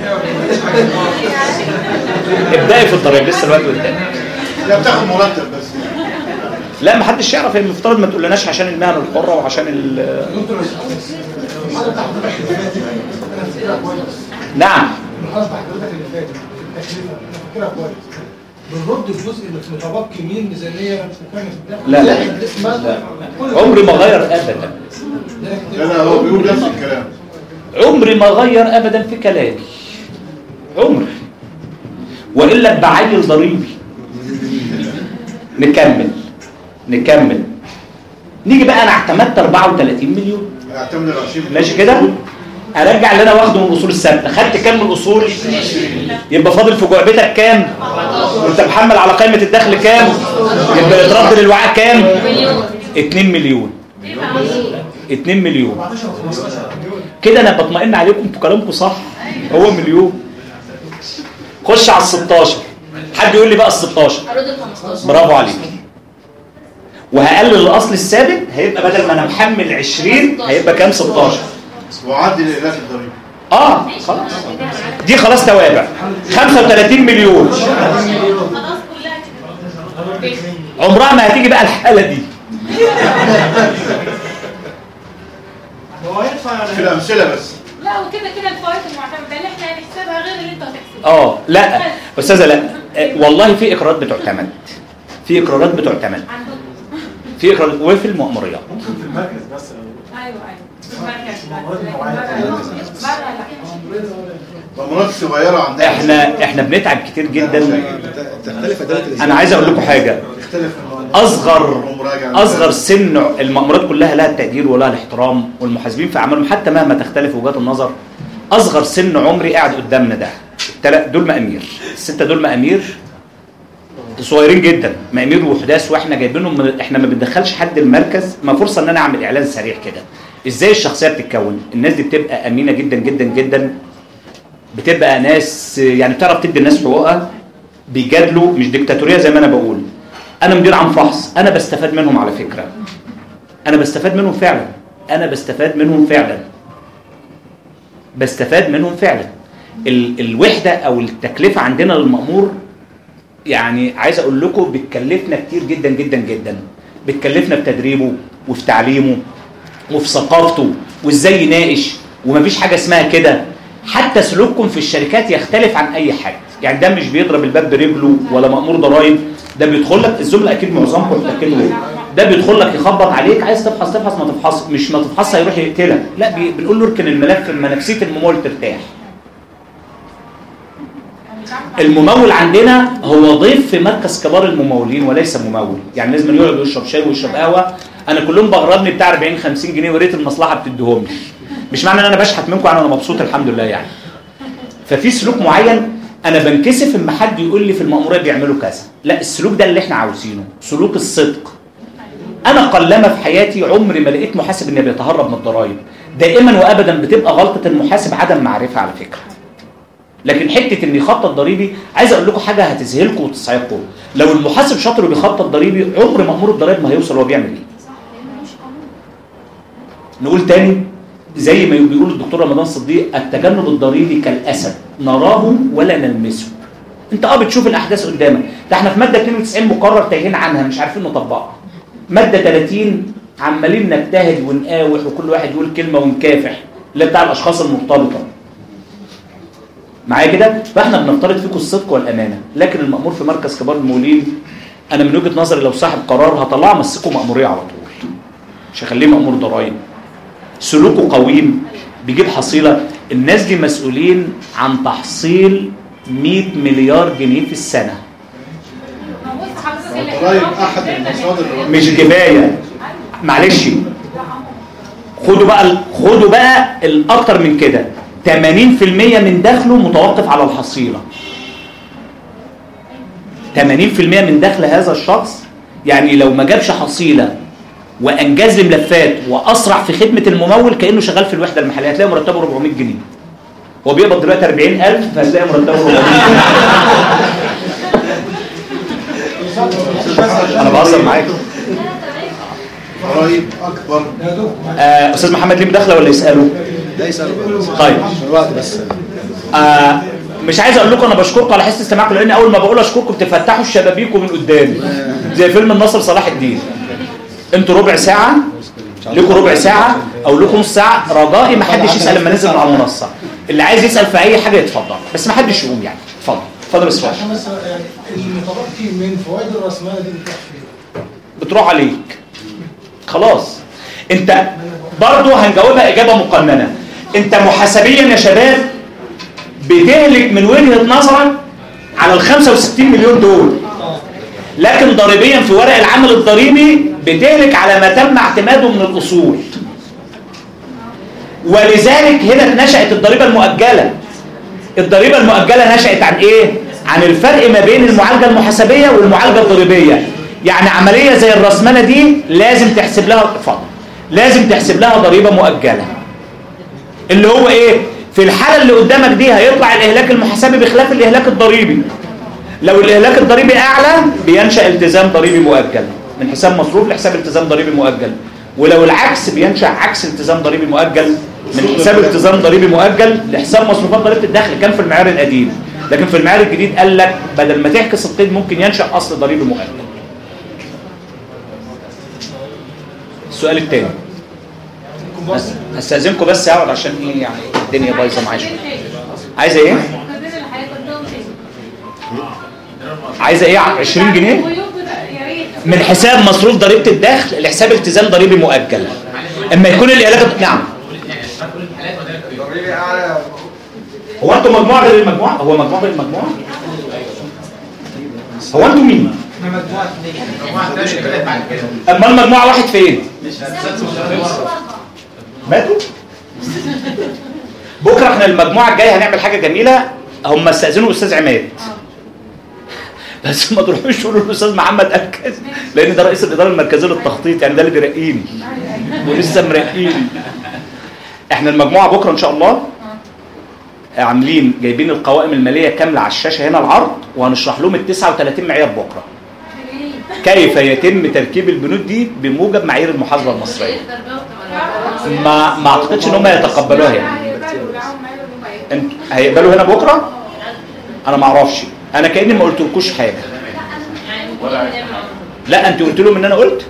[SPEAKER 5] ابداي في الضرائب لسه الوقت قدامك.
[SPEAKER 8] لا بتاخد مرتب بس.
[SPEAKER 5] لا ما حدش يعرف، المفترض ما تقولناش عشان المهنه الحره وعشان ال نعم
[SPEAKER 4] المحاسبه حضرتك اللي فاتت التكلفه انا فاكرها كويس. بنرد الجزء اللي متبقي من ميزانيه وكان الدخل.
[SPEAKER 5] لا لا عمري ما غير ابدا.
[SPEAKER 8] لا لا هو بيقول نفس الكلام.
[SPEAKER 5] عمري ما غير ابدا في كلامي. عمري. والا بعيل ضريبي. نكمل نكمل نيجي بقى انا اعتمدت اربعة وثلاثين مليون،
[SPEAKER 8] اعتمد ال عشرين
[SPEAKER 5] ماشي كده؟ ارجع اللي انا واخده من الاصول الثابته، خدت كام من الاصول؟ يبقى فاضل في جعبتك كام؟ وانت محمل على قائمه الدخل كام؟ يبقى يترد للوعاء كام؟ اتنين مليون. اتنين مليون كده انا بطمئن عليكم، انتوا كلامكم صح، هو مليون. خش على ال ستاشر، حد يقول لي بقى ال ستاشر. برافو عليك. وهقلل الاصل الثابت، هيبقى بدل ما انا محمل عشرين هيبقى كام؟ ستاشر.
[SPEAKER 8] وعدل الاهلاك الضريبي.
[SPEAKER 5] اه خلاص دي خلاص توابع. خمسة وثلاثين مليون عمرها ما هتيجي بقى الحاله دي.
[SPEAKER 4] هو هيدفع
[SPEAKER 8] في الامثله بس.
[SPEAKER 9] لا وكده كده الفوائد المعتمده اللي احنا هنحسبها غير اللي انت هتحسبها.
[SPEAKER 5] اه لا استاذه لا آه، والله في اقرارات بتعتمد، في اقرارات بتعتمد في اقرارات وفي المأموريات.
[SPEAKER 4] ممكن في المركز بس.
[SPEAKER 9] ايوه ايوه في المركز.
[SPEAKER 8] مأمورات صغيره عندنا.
[SPEAKER 5] احنا احنا بنتعب كتير جدا.
[SPEAKER 2] تختلف ادوات.
[SPEAKER 5] انا عايز اقول لكم حاجه، اصغر اصغر سن المأمورات كلها لها التقدير ولها الاحترام، والمحاسبين في اعمالهم حتى مهما تختلف وجهات النظر، اصغر سن عمري قاعد قدامنا ده التلا دول مأمير، السته دول مأمير صغيرين جدا، مأمير وحداث، واحنا جايبينهم من... احنا ما بندخلش حد المركز. ما فرصه ان انا اعمل اعلان سريع كده ازاي الشخصيه بتتكون. الناس دي بتبقى امينه جدا جدا جدا، بتبقى ناس يعني بتعرف تدي الناس حقوقها، بيجادلوا، مش ديكتاتوريه زي ما انا بقول. انا مدير عام فحص، انا بستفاد منهم على فكره، انا بستفاد منهم فعلا، انا بستفاد منهم فعلا بستفاد منهم فعلا. ال... الوحده او التكلفه عندنا للمأمور يعني عايز اقول لكم بتكلفنا كتير جدا جدا جدا، بتكلفنا في تدريبه وفي تعليمه وفي ثقافته وازاي يناقش، ومفيش حاجه اسمها كده. حتى سلوككم في الشركات يختلف عن اي حد، يعني ده مش بيضرب الباب برجله ولا مأمور ضرايب، ده بيدخل لك الزملاء اكيد معظمكم متاكدين، ده بيدخل لك يخبط عليك، عايز تفحص تفحص ما تفحص، مش ما تفحص هيروح يقتلك، لا بنقول له اركن الملف لما نفسيه الممول ترتاح. الممول عندنا هو ضيف في مركز كبار الممولين وليس ممول، يعني لازم يقعد يشرب شاي ويشرب قهوه. انا كلهم بغربني بتاع اربعين خمسين جنيه وريت المصلحه بتديهم لي، مش معنى ان انا بشحت منكم انا مبسوط الحمد لله يعني. ففي سلوك معين انا بنكسف اما حد يقول لي في المأموريه بيعملوا كذا، لا السلوك ده اللي احنا عاوزينه، سلوك الصدق. انا قلما في حياتي عمري ما لقيت محاسب انه بيتهرب من الضرائب، دائما وابدا بتبقى غلطه المحاسب عدم معرفه على فكره. لكن حته ان يخطط ضريبي، عايز اقول لكم حاجه هتذهلكم وتصعبكم، لو المحاسب شاطر وبيخطط ضريبي عمر مأمور الضرائب ما هيوصل هو بيعمل ايه. نقول تاني زي ما بيقول الدكتور رمضان صديق، التجنب الضريبي كالاسد نراه ولا نلمسه. انت اه بتشوف الاحداث قدامك، ده احنا في ماده اتنين وتسعين مقرر تايهين عنها مش عارفين نطبقها، ماده ثلاثين عمالين نجتهد ونقاوح وكل واحد يقول كلمه ونكافح، اللي بتاع الاشخاص المرتبطه معايا كده. فاحنا بنفترض فيكم الصدق والامانه، لكن المأمور في مركز كبار الممولين انا من وجهه نظري لو صاحب قرار هطلعه امسكه مأموريه على طول، مش هخليه مأمور ضرايب. سلوكه قويم بيجيب حصيله. الناس دي مسؤولين عن تحصيل مئة مليار جنيه في السنه.
[SPEAKER 8] الضرايب احد المصادر
[SPEAKER 5] مش كفايه معلش، خدوا بقى خدوا بقى الاكتر من كده، ثمانين في المية من دخله متوقف على الحصيله. ثمانين في المية من دخل هذا الشخص، يعني لو ما جابش حصيله وانجز لي ملفات واسرع في خدمه الممول كانه شغال في الوحده المحليه، هتلاقي مرتبه اربعمية جنيه. هو بيقبض دلوقتي اربعين الف فهتلاقي مرتبه اربعمية جنيه. انا بهزر معاك.
[SPEAKER 8] ضرايب اكبر.
[SPEAKER 5] آه استاذ محمد ليه مداخله ولا يساله؟
[SPEAKER 2] لا يساله.
[SPEAKER 5] طيب
[SPEAKER 2] الوقت بس.
[SPEAKER 5] آه مش عايز اقول لكم انا بشكركم على حس استماعكم، لان اول ما بقول اشكركم بتفتحوا الشبابيك من قدامي زي فيلم الناصر صلاح الدين. انتوا ربع ساعه لكم ربع ساعه او لكم نص ساعه، رجائي ما حدش يسال لما ننزل من على المنصه. اللي عايز يسال في اي حاجه يتفضل، بس ما حدش يقوم يعني. اتفضل اتفضل بس
[SPEAKER 4] عشان بس يعني المتبقي من فوائد الراسماليه دي بتروح فين؟
[SPEAKER 5] بتروح عليك خلاص. انت برضه هنجاوبها اجابه مقننه. انت محاسبيا يا شباب بتهلك من وجهه نظرك على ال خمسة وستين مليون دول، لكن ضريبيا في ورق العمل الضريبي بتهلك على ما تم اعتماده من الاصول. ولذلك هنا نشأت الضريبه المؤجله. الضريبه المؤجله نشأت عن ايه؟ عن الفرق ما بين المعالجه المحاسبيه والمعالجه الضريبيه. يعني عمليه زي الرأسمالة دي لازم تحسب لها اتفضل لازم تحسب لها ضريبه مؤجله. اللي هو ايه؟ في الحاله اللي قدامك دي هيطلع الاهلاك المحاسبي بخلاف الاهلاك الضريبي. لو الاهلاك الضريبي اعلى بينشأ التزام ضريبي مؤجل من حساب مصروف لحساب التزام ضريبي مؤجل، ولو العكس بينشأ عكس التزام ضريبي مؤجل من حساب التزام ضريبي مؤجل لحساب مصروفات ضريبه الدخل. كان في المعيار القديم، لكن في المعيار الجديد قال لك بدل ما تحكس القيد ممكن ينشأ اصل ضريبي مؤجل. السؤال الثاني هستأذنكم بس اقعد عشان ايه يعني الدنيا بايظه معايا شويه. عايزه ايه؟ عايزه ايه؟ عشرين جنيه من حساب مصروف ضريبه الدخل لحساب التزام ضريبي مؤجل. اما يكون الاهلاك نعم. هو انتوا مجموعه غير المجموعه؟ هو مجموعه غير المجموعه؟ هو انتوا مين؟ اما المجموعه واحد فين؟ ماتوا؟ بكره احنا المجموعه الجايه هنعمل حاجه جميله. هم استاذنوا الاستاذ عماد بس ما تروحوش تقولوا للاستاذ محمد قال كذا، لان ده رئيس الاداره المركزيه للتخطيط، يعني ده اللي بيرقيني ولسه مرقيني. احنا المجموعه بكره ان شاء الله عاملين جايبين القوائم الماليه كامله على الشاشه هنا العرض، وهنشرح لهم ال تسعة وثلاثين معيار بكره كيف يتم تركيب البنود دي بموجب معايير المحاسبه المصريه. ما ما اعتقدش ان هم يتقبلوها يعني. انت هيقبلوا هنا بكره؟ انا ما اعرفش، انا كاني ما قلتلكوش حاجه. لا انت قلت لهم ان انا قلت.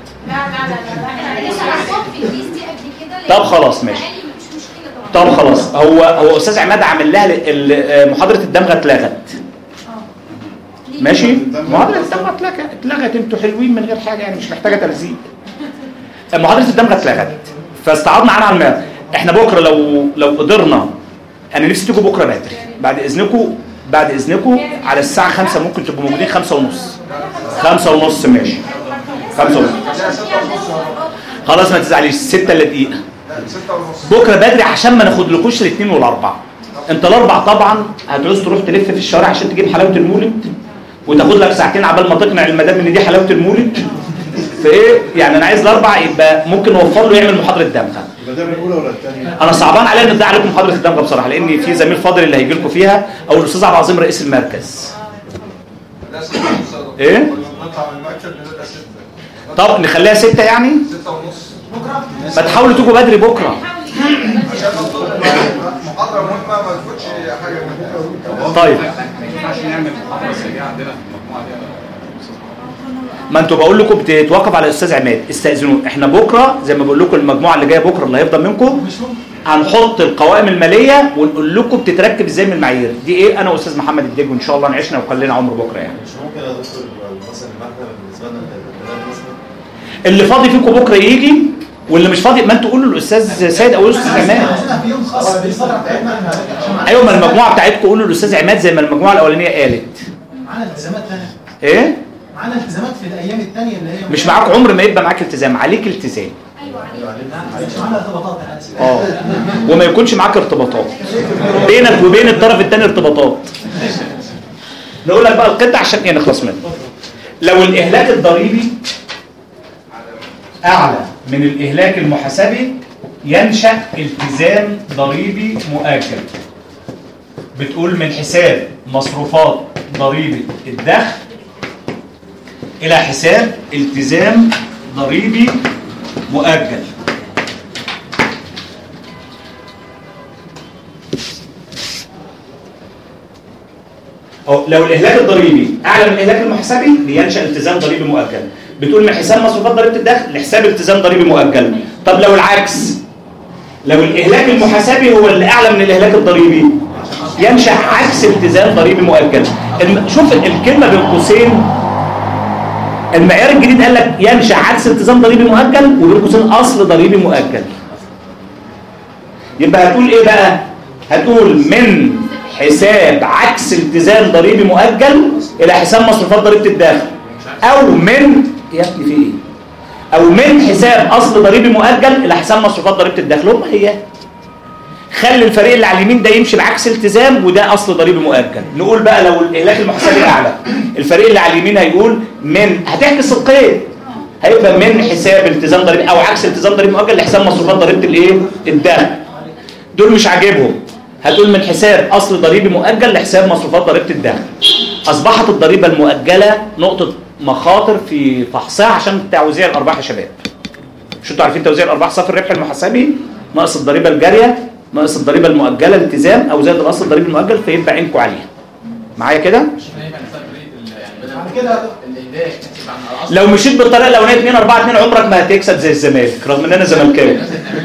[SPEAKER 5] طب خلاص ماشي. طب خلاص هو هو استاذ عماد عامل لها محاضره الدمغه اتلغت. ماشي؟ محاضره الدمغه اتلغت اتلغت انتوا حلوين من غير حاجه يعني مش محتاجه تلزيق. محاضره الدمغه اتلغت فاستعرضنا عنها على المعيار. احنا بكره لو لو قدرنا انا نفسي تيجوا بكره بدري بعد اذنكم بعد اذنكم على الساعه خمسة ممكن تبقوا موجودين خمسة ونص. خمسة ونص ماشي. خمسة ونص خلاص ما تزعليش. ستة الا دقيقه بكره بدري عشان ما ناخدلكوش الاثنين والاربعاء. انت الاربع طبعا هتعوز تروح تلف في الشوارع عشان تجيب حلاوه المولد وتاخد لك ساعتين عبال ما تقنع المدام ان دي حلاوه المولد. فايه يعني انا عايز الاربع يبقى ممكن نوفر له يعمل محاضره دمغه.
[SPEAKER 8] المدام الاولى ولا الثانيه؟
[SPEAKER 5] انا صعبان عليا ان ادعي عليكم محاضره الدمغه بصراحه، لان في زميل فاضل اللي هيجي لكم فيها او الاستاذ عبد العظيم رئيس المركز. ايه؟
[SPEAKER 6] نطلع من المكتب نبدا ستة.
[SPEAKER 5] طب نخليها ستة يعني؟
[SPEAKER 6] ستة ونص.
[SPEAKER 5] ما تحاولوا تيجوا بدري بكره.
[SPEAKER 6] عشان محاضره مهمه ما تفوتش حاجه منها.
[SPEAKER 5] طيب
[SPEAKER 7] عشان نعمل محاضره سريعه عندنا في المجموعه دي.
[SPEAKER 5] ما انتوا بقول لكم بتتوقف على الاستاذ عماد. استاذنوا احنا بكره زي ما بقول لكم المجموعه اللي جايه بكره اللي هيفضل منكم هنحط القوائم الماليه ونقول لكم بتتركب ازاي من المعايير دي. ايه انا واستاذ محمد الدجو ان شاء الله نعيشنا وخلينا عمر بكره يعني.
[SPEAKER 12] مش ممكن يا دكتور مثلا المكتب بالنسبه لنا مثلا
[SPEAKER 5] اللي فاضي فيكم بكره يجي واللي مش فاضي ما انتوا قولوا للاستاذ سيد او الاستاذ عماد.
[SPEAKER 10] في يوم خاص بالفتره بتاعتنا احنا.
[SPEAKER 5] ايوه ما المجموعه بتاعتكم قولوا للاستاذ عماد زي ما المجموعه الاولانيه قالت.
[SPEAKER 10] معانا التزامات ثانيه.
[SPEAKER 5] ايه؟
[SPEAKER 10] معانا التزامات في الايام الثانيه اللي هي
[SPEAKER 5] مش معاك عمر ما يبقى معاك التزام، عليك التزام.
[SPEAKER 10] مش معانا ارتباطات انا اسف.
[SPEAKER 5] اه وما يكونش معاك ارتباطات بينك وبين الطرف الثاني ارتباطات. نقول لك بقى القطع عشان ايه نخلص منه. لو الاهلاك الضريبي اعلى من الاهلاك المحاسبي ينشأ التزام ضريبي مؤجل. بتقول من حساب مصروفات ضريبة الدخل الى حساب التزام ضريبي مؤجل. أو لو الاهلاك الضريبي اعلى من الاهلاك المحاسبي بينشأ التزام ضريبي مؤجل. بتقول من حساب مصروفات ضريبه الدخل لحساب التزام ضريبي مؤجل. طب لو العكس لو الاهلاك المحاسبي هو اللي اعلى من الاهلاك الضريبي ينشأ عكس التزام ضريبي مؤجل. شوف الكلمه بين قوسين المعيار الجديد قال لك ينشأ عكس التزام ضريبي مؤجل وبين قوسين اصل ضريبي مؤجل. يبقى هتقول ايه بقى؟ هتقول من حساب عكس التزام ضريبي مؤجل الى حساب مصروفات ضريبه الدخل او من يا ابني في ايه؟ او من حساب اصل ضريبي مؤجل الى حساب مصروفات ضريبه الدخل. هم هي خلي الفريق اللي على اليمين ده يمشي بعكس التزام وده اصل ضريبي مؤجل. نقول بقى لو الاهلاك المحاسبي اعلى، الفريق اللي على اليمين هيقول من هتعكس القيد، هيبقى من حساب التزام ضريبي او عكس التزام ضريبي مؤجل لحساب مصروفات ضريبه الايه؟ الدخل. دول مش عاجبهم، هتقول من حساب اصل ضريبي مؤجل لحساب مصروفات ضريبه الدخل. اصبحت الضريبه المؤجله نقطه مخاطر في فحصها عشان توزيع الارباح يا شباب. مش انتوا عارفين توزيع الارباح صافي الربح المحاسبي ناقص الضريبه الجاريه ناقص الضريبه المؤجله الالتزام او زائد الاصل الضريبي المؤجل، فيبقى عينكم عليها. معايا كده؟ لو مشيت بالطريقه الاولانيه اتنين اربعة اتنين عمرك ما هتكسب زي الزمالك رغم ان انا زملكاوي.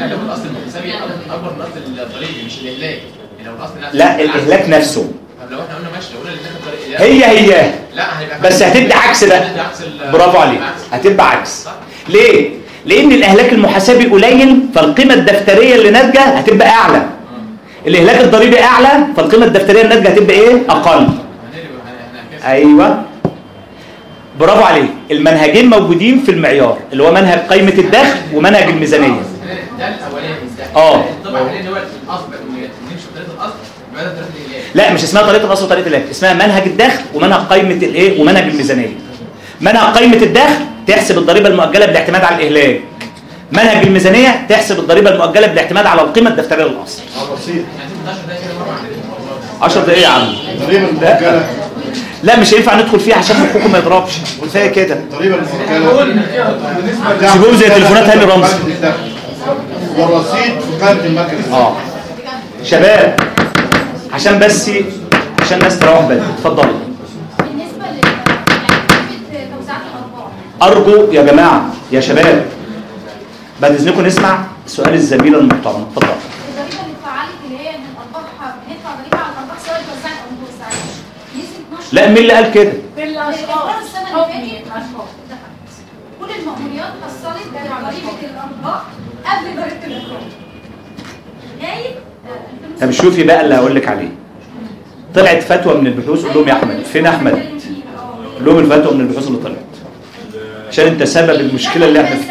[SPEAKER 5] لا الاهلاك نفسه
[SPEAKER 7] لو احنا قلنا ماشي لو قلنا الاهلاك
[SPEAKER 5] هي هي
[SPEAKER 7] لا هيبقى
[SPEAKER 5] بس هتدي عكس ده. برافو عليك، هتبقى عكس. ليه؟ لان الاهلاك المحاسبي قليل فالقيمه الدفتريه اللي ناتجه هتبقى اعلى. الاهلاك الضريبي اعلى فالقيمه الدفتريه اللي ناتجه هتبقى ايه؟ اقل. ايوه برافو عليك. المنهجين موجودين في المعيار اللي هو منهج قيمه الدخل ومنهج الميزانيه.
[SPEAKER 7] ده الاولاني
[SPEAKER 5] اه
[SPEAKER 7] طبعا اللي هو الاصل نمشي بطريقه الاصل بدل طريقه الاهلاك.
[SPEAKER 5] لا مش اسمها طريقه الاصل وطريقه الاهلاك، اسمها منهج الدخل ومنهج قيمه الايه ومنهج الميزانيه. منهج قيمه الدخل تحسب الضريبه المؤجله بالاعتماد على الاهلاك. منهج الميزانيه تحسب الضريبه المؤجله بالاعتماد على القيمه الدفتريه للاصل. عشر دقايق يا عم.
[SPEAKER 8] الضريبه المؤجله
[SPEAKER 5] لا مش هينفع ندخل فيها عشان مخكم ما يضربش. كفايه كده.
[SPEAKER 8] الضريبه المؤجله
[SPEAKER 5] سيبوهم زي تليفونات هاني رمزي.
[SPEAKER 8] والرصيد في قائمه المكنه.
[SPEAKER 5] اه شباب عشان بس عشان الناس تروح بدري. اتفضلوا.
[SPEAKER 11] بالنسبه لتوزيعات الارباح
[SPEAKER 5] ارجو يا جماعه يا شباب بعد اذنكم نسمع سؤال الزميله المحترمه. اتفضل.
[SPEAKER 11] الضريبه اللي اتفعلت اللي هي ان الارباح بندفع ضريبه على الارباح سواء اتوزعت او ما اتوزعتش نسبه اتناشر.
[SPEAKER 5] لا مين اللي قال كده؟
[SPEAKER 11] في الاشخاص السنه اللي فاتت كل المأموريات حصلت ضريبه الارباح قبل ضريبه الاخراج لغايه
[SPEAKER 5] طب شوفي بقى اللي هقول لك عليه. طلعت فتوى من البحوث. قول لهم يا احمد فين احمد؟ قول لهم الفتوى من البحوث اللي طلعت عشان انت سبب المشكله اللي احنا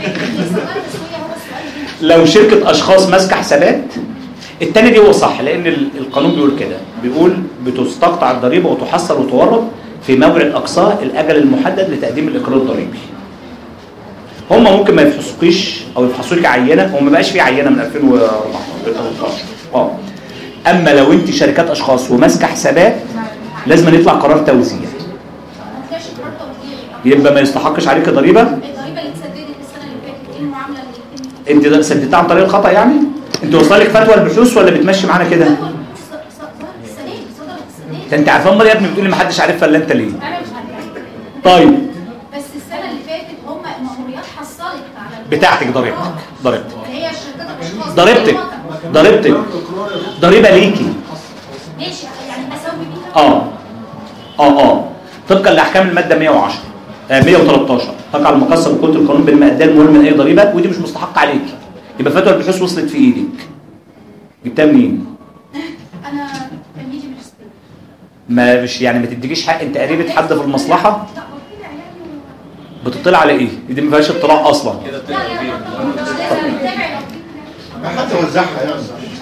[SPEAKER 5] لو شركه اشخاص ماسكه حسابات التاني دي هو صح لان القانون بيقول كده، بيقول بتستقطع الضريبه وتحصل وتورد في موعد اقصاه الاجل المحدد لتقديم الاقرار الضريبي. هم ممكن ما يفحصوكيش او يفحصوا لك عينه، هو ما بقاش في عينه من ألفين وأربعتاشر. اه اما لو انت شركات اشخاص وماسكه حسابات لازم يطلع قرار توزيع. يبقى ما يستحقش عليك ضريبه.
[SPEAKER 11] الضريبه اللي اتسددت السنه اللي فاتت ايه المعامله اللي
[SPEAKER 5] انت سددتها عن طريق الخطا يعني؟ انت واصله لك فتوى البحوث ولا بتمشي معانا كده؟ ده انت عارفه امال يا ابني بتقولي ما حدش عارفها الا انت ليه؟
[SPEAKER 11] انا مش عارفه.
[SPEAKER 5] طيب
[SPEAKER 11] بس السنه اللي فاتت هم المأموريات حصلت على
[SPEAKER 5] بتاعتك ضريبتك ضريبتك
[SPEAKER 11] اللي هي شركات الاشخاص
[SPEAKER 5] ضريبتك ضريبتك ضريبه ليكي.
[SPEAKER 11] ماشي يعني اسوي بيها
[SPEAKER 5] اه اه اه طبقا لاحكام الماده مية وعشرة آه مية وتلتاشر تقع المقصه بقوه القانون بالمقدار المهم من اي ضريبه ودي مش مستحقه عليك. يبقى فتوى البحوث وصلت في ايدك. جبتها منين؟
[SPEAKER 11] انا كان يجي ماجستير.
[SPEAKER 5] ما مش يعني ما تديكيش حق انت قريبه حد في المصلحه؟ بتطلع على ايه؟ دي ما فيهاش اطلاع اصلا.
[SPEAKER 8] ما حد وزعها يعني.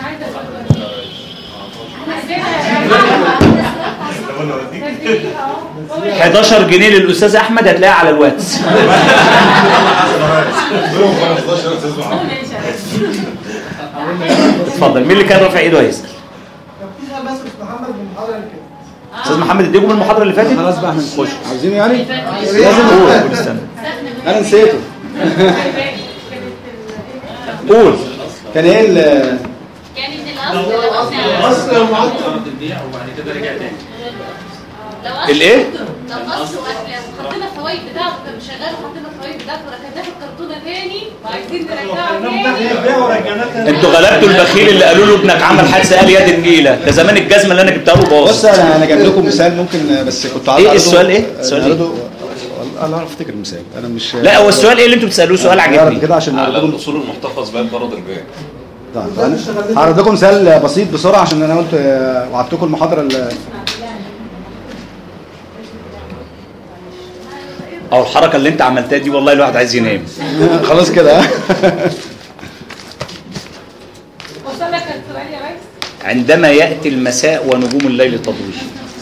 [SPEAKER 5] حداشر جنيه للاستاذ احمد هتلاقيها على الواتس. اتفضل. مين اللي كان رافع ايده هيسال؟ استاذ محمد اديكم المحاضره اللي فاتت.
[SPEAKER 2] خلاص بقى احنا نخش. عاوزين يعني لازم نقول. استنى انا نسيته.
[SPEAKER 5] قول.
[SPEAKER 2] كان ايه ال
[SPEAKER 9] كان ان الاصل
[SPEAKER 4] اصل المعطل
[SPEAKER 7] وبعد كده رجع تاني.
[SPEAKER 5] الايه؟
[SPEAKER 9] لو اصل حطينا الفوائد بتاعته شغال وحطينا الفوائد بتاعته وركناه في الكرتونه تاني وعايزين نرجعه تاني.
[SPEAKER 5] انتوا غلبتوا البخيل اللي قالوا له ابنك عمل حادثه قال يد النيله، ده زمان الجزمه اللي انا جبتها له باظت.
[SPEAKER 2] بص انا انا جايب لكم مثال ممكن بس كنت عايز
[SPEAKER 5] ايه السؤال ايه؟ السؤال ايه؟
[SPEAKER 2] انا اعرف افتكر المثال انا مش
[SPEAKER 5] لا هو السؤال ايه اللي انتوا بتسالوه؟ سؤال عجبني
[SPEAKER 2] كده عشان
[SPEAKER 12] على الاصول المحتفظ بها بغرض البيع.
[SPEAKER 2] طيب انا هعرض لكم مثال بسيط بسرعه عشان انا قلت وعدتكم المحاضره اللي
[SPEAKER 5] او الحركه اللي انت عملتها دي والله الواحد عايز ينام.
[SPEAKER 2] خلاص كده.
[SPEAKER 9] وصل لك السؤال يا ريس؟
[SPEAKER 5] عندما ياتي المساء ونجوم الليل تضوي.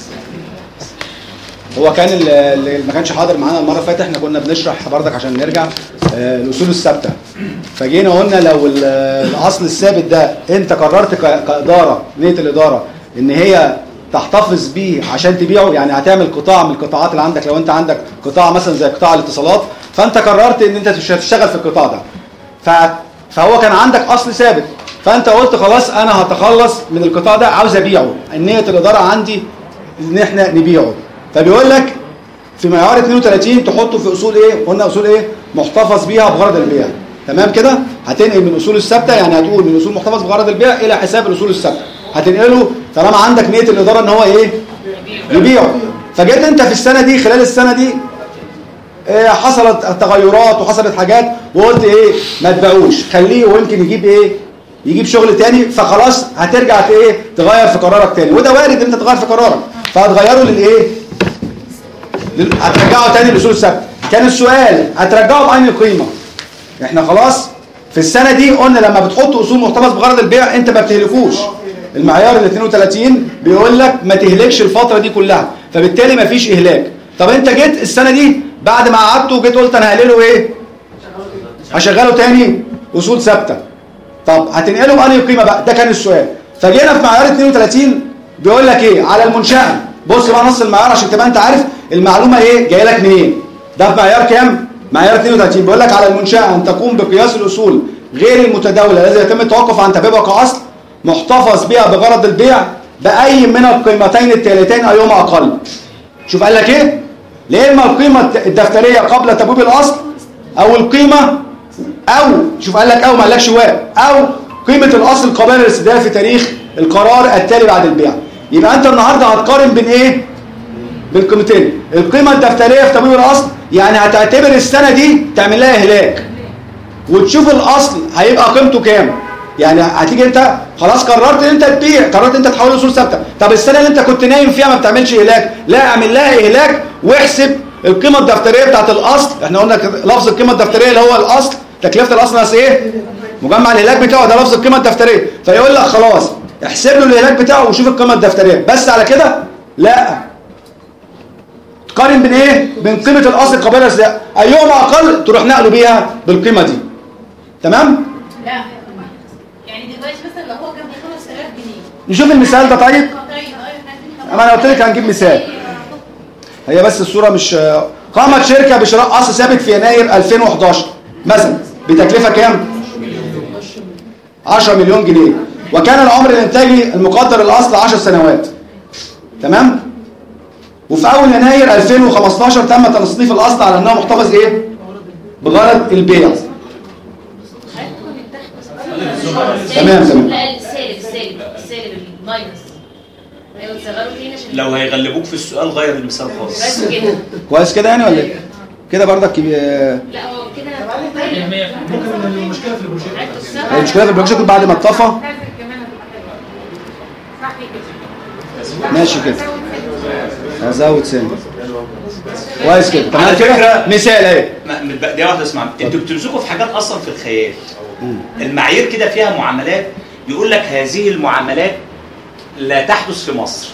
[SPEAKER 2] هو كان اللي ما كانش حاضر معانا المره اللي فاتت احنا كنا بنشرح برضك عشان نرجع آه الاصول الثابته. فجينا قلنا لو الاصل الثابت ده انت قررت كاداره، نيه الاداره ان هي تحتفظ بيه عشان تبيعه، يعني هتعمل قطاع من القطاعات اللي عندك. لو انت عندك قطاع مثلا زي قطاع الاتصالات فانت قررت ان انت مش هتشتغل في القطاع ده، فهو كان عندك اصل ثابت، فانت قلت خلاص انا هتخلص من القطاع ده، عاوز ابيعه، نيه الاداره عندي ان احنا نبيعه. فبيقول لك في معيار اثنين وثلاثين تحطه في اصول ايه؟ قلنا اصول ايه؟ محتفظ بيها بغرض البيع. تمام كده؟ هتنقل من اصول الثابته، يعني هتقول من اصول محتفظ بغرض البيع الى حساب الاصول الثابته، هتنقله طالما عندك نيه الاداره ان هو ايه؟ يبيعه. فجيت انت في السنه دي، خلال السنه دي إيه حصلت تغيرات وحصلت حاجات وقلت ايه؟ ما تبيعوش، خليه ويمكن يجيب ايه؟ يجيب شغل تاني، فخلاص هترجع ايه؟ تغير في قرارك تاني، وده وارد ان انت تغير في قرارك، فهتغيره للايه؟ هترجعه تاني للاصول الثابته. كان السؤال هترجعه بأي قيمه؟ احنا خلاص في السنه دي قلنا لما بتحط اصول محتفظ بغرض البيع انت ما بتهلكوش. المعيار ال اثنين وثلاثين بيقول لك ما تهلكش الفتره دي كلها، فبالتالي ما فيش اهلاك. طب انت جيت السنه دي بعد ما قعدت وجيت قلت انا هقلله ايه؟ هشغله تاني اصول ثابته. طب هتنقله بأي قيمه بقى؟ ده كان السؤال. فجينا في معيار اثنين وثلاثين بيقول لك ايه؟ على المنشأة. بص بقى نص المعيار عشان تبقى انت عارف المعلومه ايه جايه لك منين. ده في معيار كام؟ معيار اثنين وثلاثين بيقول لك على المنشأة ان تقوم بقياس الاصول غير المتداوله الذي يتم التوقف عن تبيعها كاصل محتفظ بها بغرض البيع باي من القيمتين التالتين ايهما اقل. شوف قال لك ايه؟ لا اما القيمه الدفتريه قبل تبويب الاصل او القيمه او شوف قال لك او ما قالكش واو او قيمه الاصل قابله للاستدلال في تاريخ القرار التالي بعد البيع. يبقى انت النهارده هتقارن بين ايه؟ بين قيمتين. القيمه الدفتريه في تبويب الاصل يعني هتعتبر السنه دي تعمل لها اهلاك وتشوف الاصل هيبقى قيمته كام. يعني هتيجي انت خلاص قررت ان انت تبيع، قررت انت تحول اصول ثابته. طب السنه اللي انت كنت نايم فيها ما بتعملش اهلاك، لا اعمل لها اهلاك واحسب القيمه الدفتريه بتاعت الاصل. احنا قلنا لفظ القيمه الدفتريه اللي هو الاصل، تكلفه الاصل ناقص ايه؟ مجمع الاهلاك بتاعه، ده لفظ القيمه الدفتريه. فيقول لك خلاص احسب له الاهلاك بتاعه وشوف القيمه الدفتريه. بس على كده لا، تقارن بين ايه؟ بين قيمه الاصل قابله للاستدلال ايهما اقل تروح نقله بيها بالقيمه دي. تمام؟
[SPEAKER 11] لا يعني دلوقتي مثلا لو هو جاب لي خمس آلاف جنيه
[SPEAKER 2] نشوف المثال ده. طيب اما انا قلت لك هنجيب مثال، هي بس الصوره مش. قامت شركه بشراء اصل ثابت في يناير ألفين وأحد عشر مثلا بتكلفه كام؟ عشرة مليون جنيه، وكان العمر الانتاجي المقدر للاصل عشر سنوات. تمام؟ وفي اول يناير ألفين وخمستاشر تم تصنيف الاصل على انه محتفظ ايه؟ بغرض البيع. تمام تمام.
[SPEAKER 13] لا السالب السالب السالب الماينس ايوه تصغروا فين عشان
[SPEAKER 5] لو هيغلبوك في السؤال غير المثال خالص.
[SPEAKER 13] بس كده
[SPEAKER 2] كويس كده يعني ولا ايه؟ كده برضك
[SPEAKER 13] لا هو كده
[SPEAKER 10] ممكن المشكله في البروجيكت.
[SPEAKER 2] المشكله في البروجكت بعد ما اتطفى. ماشي كده. هزود سنه. كويس كده. تمام كده. مثال اهي.
[SPEAKER 5] دي واحده اسمع، انتوا بتمسكوا في حاجات اصلا في الخيال. المعايير كده فيها معاملات يقول لك هذه المعاملات لا تحدث في مصر.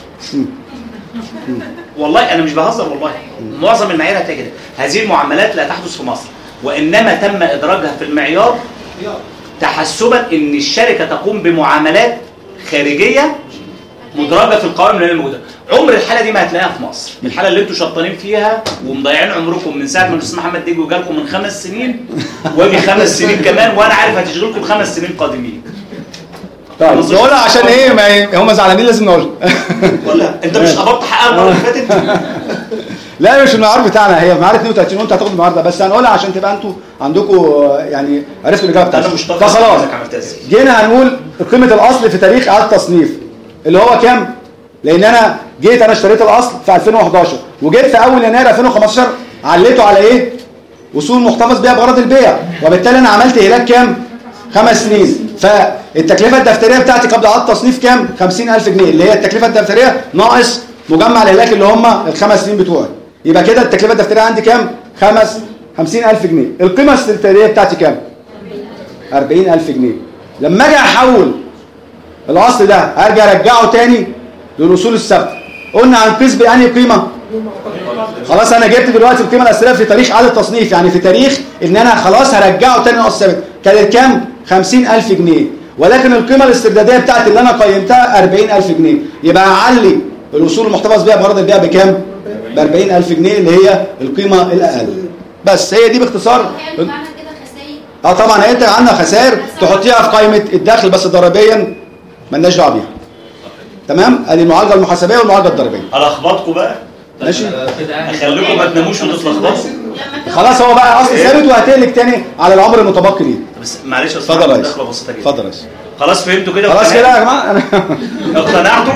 [SPEAKER 5] والله انا مش بهزر، والله معظم المعايير هتلاقي كده هذه المعاملات لا تحدث في مصر، وانما تم ادراجها في المعيار تحسبا ان الشركه تقوم بمعاملات خارجيه مدرجه في القوائم الماليه الموجوده. عمر الحاله دي ما هتلاقيها في مصر. الحاله اللي انتوا شطانين فيها ومضيعين عمركم من ساعه ما الاستاذ محمد ديجو جالكم من خمس سنين واجي خمس سنين كمان وانا عارف هتشغلكم خمس سنين قادمين.
[SPEAKER 2] طيب نقولها عشان ايه؟ ما هم زعلانين لازم نقولها.
[SPEAKER 5] ولا انت مش قبضت حقها المره اللي فاتت؟
[SPEAKER 2] لا مش المعيار بتاعنا، هي معيار اثنين وثلاثين وانت هتاخد المعيار ده، بس هنقولها عشان تبقى انتوا عندكم يعني عرفتوا الاجابه بتاعتها. فخلاص جينا هنقول قيمه الاصل في تاريخ اعاده التصنيف اللي هو كام؟ لان انا جيت انا اشتريت الاصل في ألفين وأحد عشر وجيت في اول يناير ألفين وخمستاشر عليته على ايه؟ اصول محتفظ بيها بغرض البيع، وبالتالي انا عملت اهلاك كام؟ خمس سنين. فالتكلفه الدفتريه بتاعتي قبل اعاده التصنيف كام؟ خمسين ألف جنيه اللي هي التكلفه الدفتريه ناقص مجمع الاهلاك اللي هم الخمس سنين بتوعي. يبقى كده التكلفه الدفتريه عندي كام؟ خمس خمسين ألف جنيه. القيمة الاستردادية بتاعتي كام؟ أربعين ألف جنيه. لما اجي احول الاصل ده ارجع ارجعه تاني للاصول الثابته، قلنا هنقيس بأنهي قيمه؟ خلاص انا جبت دلوقتي القيمه الاصليه في تاريخ اعاده التصنيف، يعني في تاريخ ان انا خلاص هرجعه تاني للاصل الثابت. كانت كام؟ خمسين ألف جنيه، ولكن القيمه الاسترداديه بتاعتي اللي انا قيمتها أربعين ألف جنيه، يبقى اعلي الاصول المحتفظ بيها بغرض البيع بكام؟ ب أربعين ألف جنيه اللي هي القيمه الاقل. بس هي دي باختصار. اه طبعا انت عندنا خسائر تحطيها في قائمه الدخل، بس ضريبيا مالناش دعوه بيها. تمام؟ ادي المعالجه المحاسبيه والمعالجه الضريبيه.
[SPEAKER 5] الخبطكم بقى
[SPEAKER 2] ماشي؟
[SPEAKER 5] اخليكم ما تناموش وتتلخبطوا.
[SPEAKER 2] خلاص هو بقى اصل ثابت وهتقلك تاني على العمر المتبقي ليه.
[SPEAKER 5] بس معلش يا
[SPEAKER 2] اتفضل يا ريس.
[SPEAKER 5] دخله بسيطه جدا.
[SPEAKER 2] اتفضل يا ريس.
[SPEAKER 5] خلاص فهمتوا كده؟
[SPEAKER 2] خلاص كده يا جماعه انا
[SPEAKER 5] اقتنعتوا؟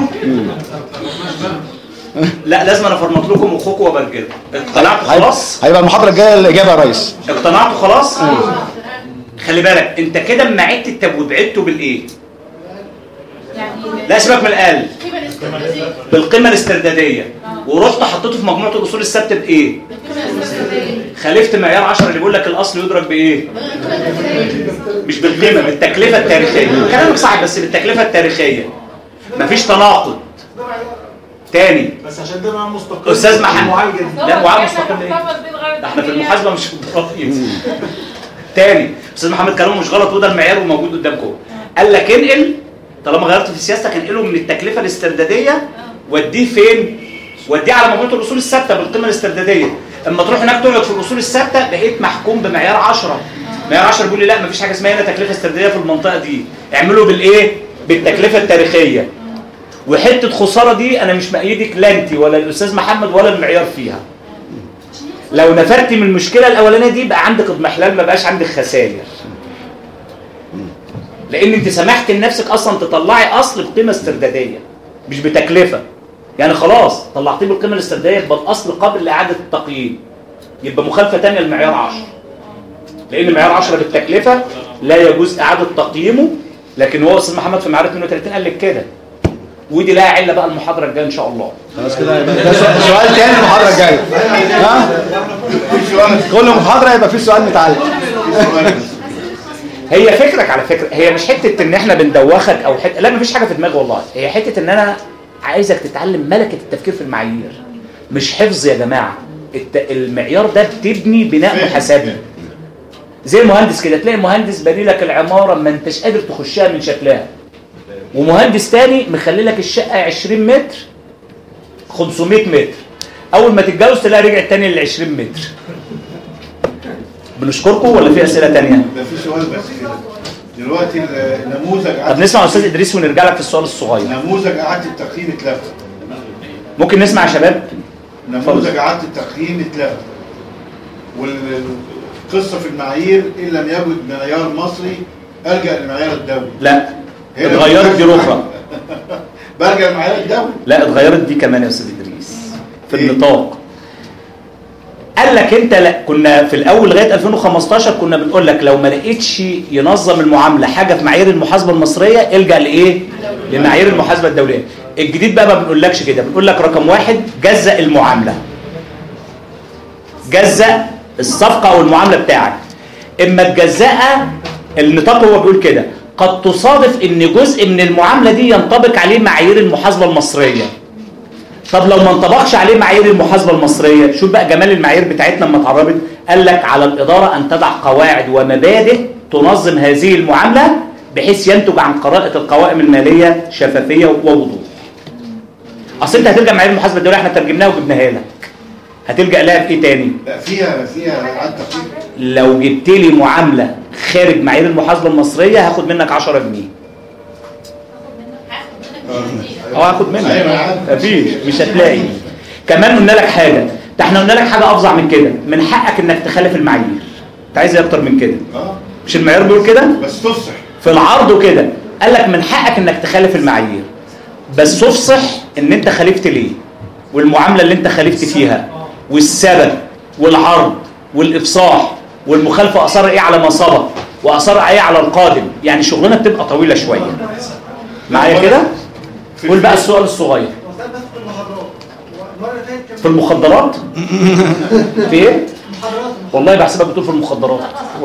[SPEAKER 5] لا لازم انا افرمط لكم مخكم وابرجلكم. اقتنعتوا خلاص؟
[SPEAKER 2] هيبقى المحاضره الجايه الاجابه يا ريس.
[SPEAKER 5] اقتنعتوا خلاص؟ خلي بالك انت كده اما عدت التبويب عدته بالايه؟ لا سيبك من الاقل. بالقيمه الاسترداديه. ورحت حطيته في مجموعه الاصول الثابته بايه؟ خالفت معيار عشرة اللي بيقول لك الاصل يدرك بايه؟ مش بالقيمه، بالتكلفه التاريخيه. كلامك صح بس بالتكلفه التاريخيه. مفيش تناقض. تاني
[SPEAKER 10] بس عشان ده معاه مستقل
[SPEAKER 5] استاذ محمد
[SPEAKER 10] معالجه
[SPEAKER 5] لا معاه مستقل ايه؟ ده احنا في المحاسبه مش في الضرايب. تاني استاذ محمد كلامه مش غلط وده المعيار وموجود قدامكم. قال لك انقل طالما غيرت في سياستك انقله من التكلفه الاسترداديه وديه فين؟ وديه على مجموعه الاصول الثابته بالقيمه الاسترداديه. اما تروح هناك تقعد في الاصول الثابته بقيت محكوم بمعيار عشرة. معيار عشرة بيقول لي لا مفيش حاجه اسمها هنا تكلفه استرداديه في المنطقه دي، اعملوا بالايه؟ بالتكلفه التاريخيه. وحته خساره دي انا مش مأيدك لا انت ولا الاستاذ محمد ولا المعيار فيها. لو نفرتي من المشكله الاولانيه دي بقى عندك اضمحلال، ما بقاش عندك خسائر. لان انت سمحت لنفسك اصلا تطلعي اصل بقيمه استرداديه مش بتكلفه. يعني خلاص طلعتيه بالقيمه الاسترداديه يبقى الاصل قابل لاعاده التقييم. يبقى مخالفه ثانيه لمعيار عشرة. لان معيار عشرة بالتكلفه لا يجوز اعاده تقييمه، لكن هو استاذ محمد في معيار اثنين وثلاثين قال لك كده. ودي لها عله بقى المحاضره الجايه ان شاء الله.
[SPEAKER 2] خلاص كده ده سؤال تاني المحاضره الجايه. ها؟ كل محاضره يبقى في سؤال متعلق.
[SPEAKER 5] هي فكرك على فكره، هي مش حته ان احنا بندوخك او حته، لا مفيش حاجه في دماغي والله. هي حته ان انا عايزك تتعلم ملكه التفكير في المعايير، مش حفظ يا جماعه. المعيار ده بتبني بناء محاسبي. زي المهندس كده، تلاقي مهندس بني لك العماره ما انتش قادر تخشها من شكلها، ومهندس تاني مخلي لك الشقه عشرين متر خمسمائة متر. اول ما تتجوز تلاقي رجع تاني ل عشرين متر. بنشكركم ولا في اسئله تانية؟
[SPEAKER 8] ده في سؤال بس كده. دلوقتي النموذج
[SPEAKER 5] طب نسمع استاذ ادريس ونرجع لك في السؤال الصغير.
[SPEAKER 8] نموذج اعاده التقييم اتلغى.
[SPEAKER 5] ممكن نسمع يا شباب؟
[SPEAKER 8] نموذج اعاده التقييم اتلغى. والقصه في المعايير ان لم يوجد معيار مصري الجا للمعيار الدولي.
[SPEAKER 5] لا اتغيرت دي اخرى.
[SPEAKER 8] برجع للمعيار الدولي.
[SPEAKER 5] لا اتغيرت دي كمان يا استاذ ادريس في إيه؟ النطاق. قال لك انت لا كنا في الاول لغايه ألفين وخمستاشر كنا بنقول لك لو ما لقيتش ينظم المعامله حاجه في معايير المحاسبه المصريه الجا لايه؟ لمعايير المحاسبه الدوليه. الجديد بقى ما بنقولكش كده، بنقول لك رقم واحد جزأ المعامله. جزأ الصفقه او المعامله بتاعك. اما تجزأها النطاق هو بيقول كده قد تصادف ان جزء من المعامله دي ينطبق عليه معايير المحاسبه المصريه. طب لو ما انطبقش عليه معايير المحاسبه المصريه، شوف بقى جمال المعايير بتاعتنا لما اتعربت. قال لك على الاداره ان تضع قواعد ومبادئ تنظم هذه المعامله بحيث ينتج عن قراءه القوائم الماليه شفافيه ووضوح. اصل انت هتلجا معايير المحاسبه الدوليه احنا ترجمناها وجبناها لك. هتلجا لها في ايه تاني؟
[SPEAKER 8] لا فيها فيها اعاده تقييم.
[SPEAKER 5] لو جبت لي معامله خارج معايير المحاسبه المصريه هاخد منك عشرة جنيه. اه هاخد منك. مفيش مش هتلاقي. كمان قلنا لك حاجه، ده احنا قلنا لك حاجه افظع من كده، من حقك انك تخالف المعايير. انت عايز ايه اكتر من كده؟ مش المعيار بيقول كده؟
[SPEAKER 8] بس تفصح
[SPEAKER 5] في العرض وكده. قال لك من حقك انك تخالف المعايير، بس تفصح ان انت خالفت ليه، والمعامله اللي انت خالفت فيها، والسبب، والعرض، والافصاح، والمخالفه اثرها ايه على ما سبق، واثرها ايه على القادم. يعني شغلنا بتبقى طويله شويه. معايا كده؟ قول بقى السؤال الصغير.
[SPEAKER 10] في المخدرات
[SPEAKER 5] في المخدرات؟ في ايه؟ والله بحسبك بتقول في المخدرات.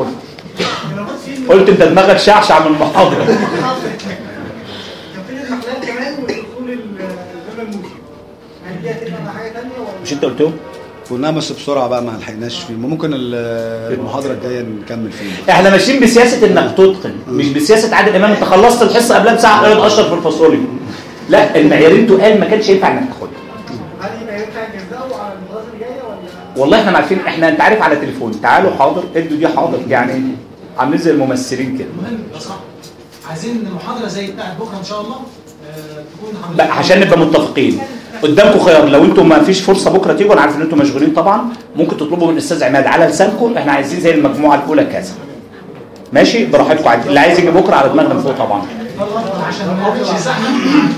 [SPEAKER 5] قلت انت دماغك شعشع من المحاضره.
[SPEAKER 4] كان في المحلات كمان ودخول الزمن الموسي. يعني دي هتبقى حاجه ثانيه ولا
[SPEAKER 5] مش انت قلتهم؟
[SPEAKER 2] قلنا بس بسرعه بقى ما لحقناش فيه، ممكن المحاضره الجايه نكمل فيه.
[SPEAKER 5] احنا ماشيين بسياسه انك تتقن، مش بسياسه عادل امام انت خلصت الحصه قبلها بساعه قاعد اشرف الفاصولي. لا، المعيارين تقال ما كانش ينفع انك تاخدها.
[SPEAKER 4] هل يبقى ينفع نجزئه على المحاضرات الجايه ولا؟
[SPEAKER 5] والله احنا عارفين، احنا انت عارف على تليفون تعالوا حاضر ادوا دي حاضر، يعني عاملين زي الممثلين كده.
[SPEAKER 10] المهم يا صاحبي عايزين محاضره زي بتاعت بكره ان شاء الله آه تكون
[SPEAKER 5] لا عشان نبقى متفقين قدامكم خيار، لو انتم ما فيش فرصه بكره تيجوا، انا عارف ان انتم مشغولين طبعا، ممكن تطلبوا من الاستاذ عماد على لسانكم احنا عايزين زي المجموعه الاولى كذا. ماشي براحتكم، عادي اللي عايز يجي بكره على دماغنا من فوق طبعا.
[SPEAKER 10] عشان ما نقعدش زحمه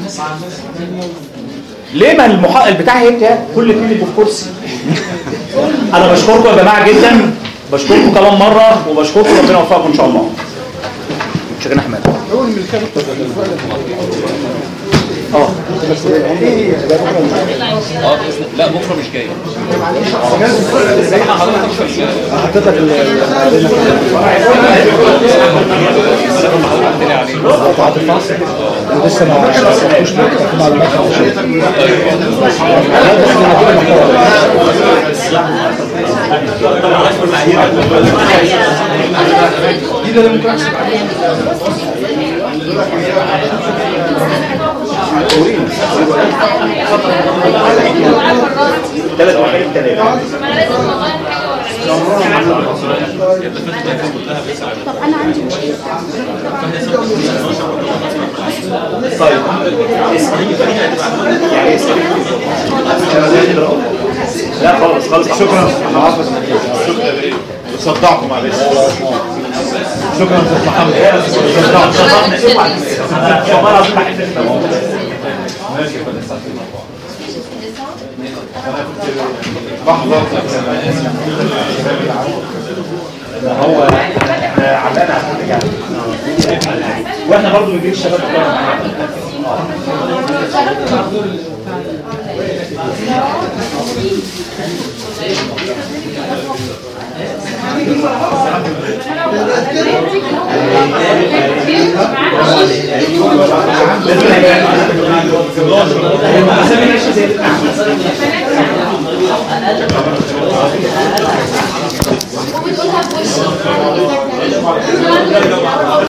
[SPEAKER 5] ليه؟ ما المحا... البتاع هي كل اتنين يبقوا في كرسي. انا بشكركم يا جماعه جدا، بشكركم كمان مره وبشكركم، ربنا يوفقكم ان شاء الله. شكرا احمد. اه
[SPEAKER 7] اه لا بكره مش جاي.
[SPEAKER 2] حطيت لك لسه ما عرفتش معلومات
[SPEAKER 1] دي ده ممكن احسب
[SPEAKER 5] ثلاث واحد ثلاثة.
[SPEAKER 11] طب انا عندي مشكله.
[SPEAKER 5] طيب يعني لا خالص خالص.
[SPEAKER 8] شكرا. صدعكم معلش. شكرا استاذ محمد. ماشي
[SPEAKER 5] لحظة هو عملنا يعني واحنا برضو بنجيب الشباب
[SPEAKER 11] وبتقولها بوش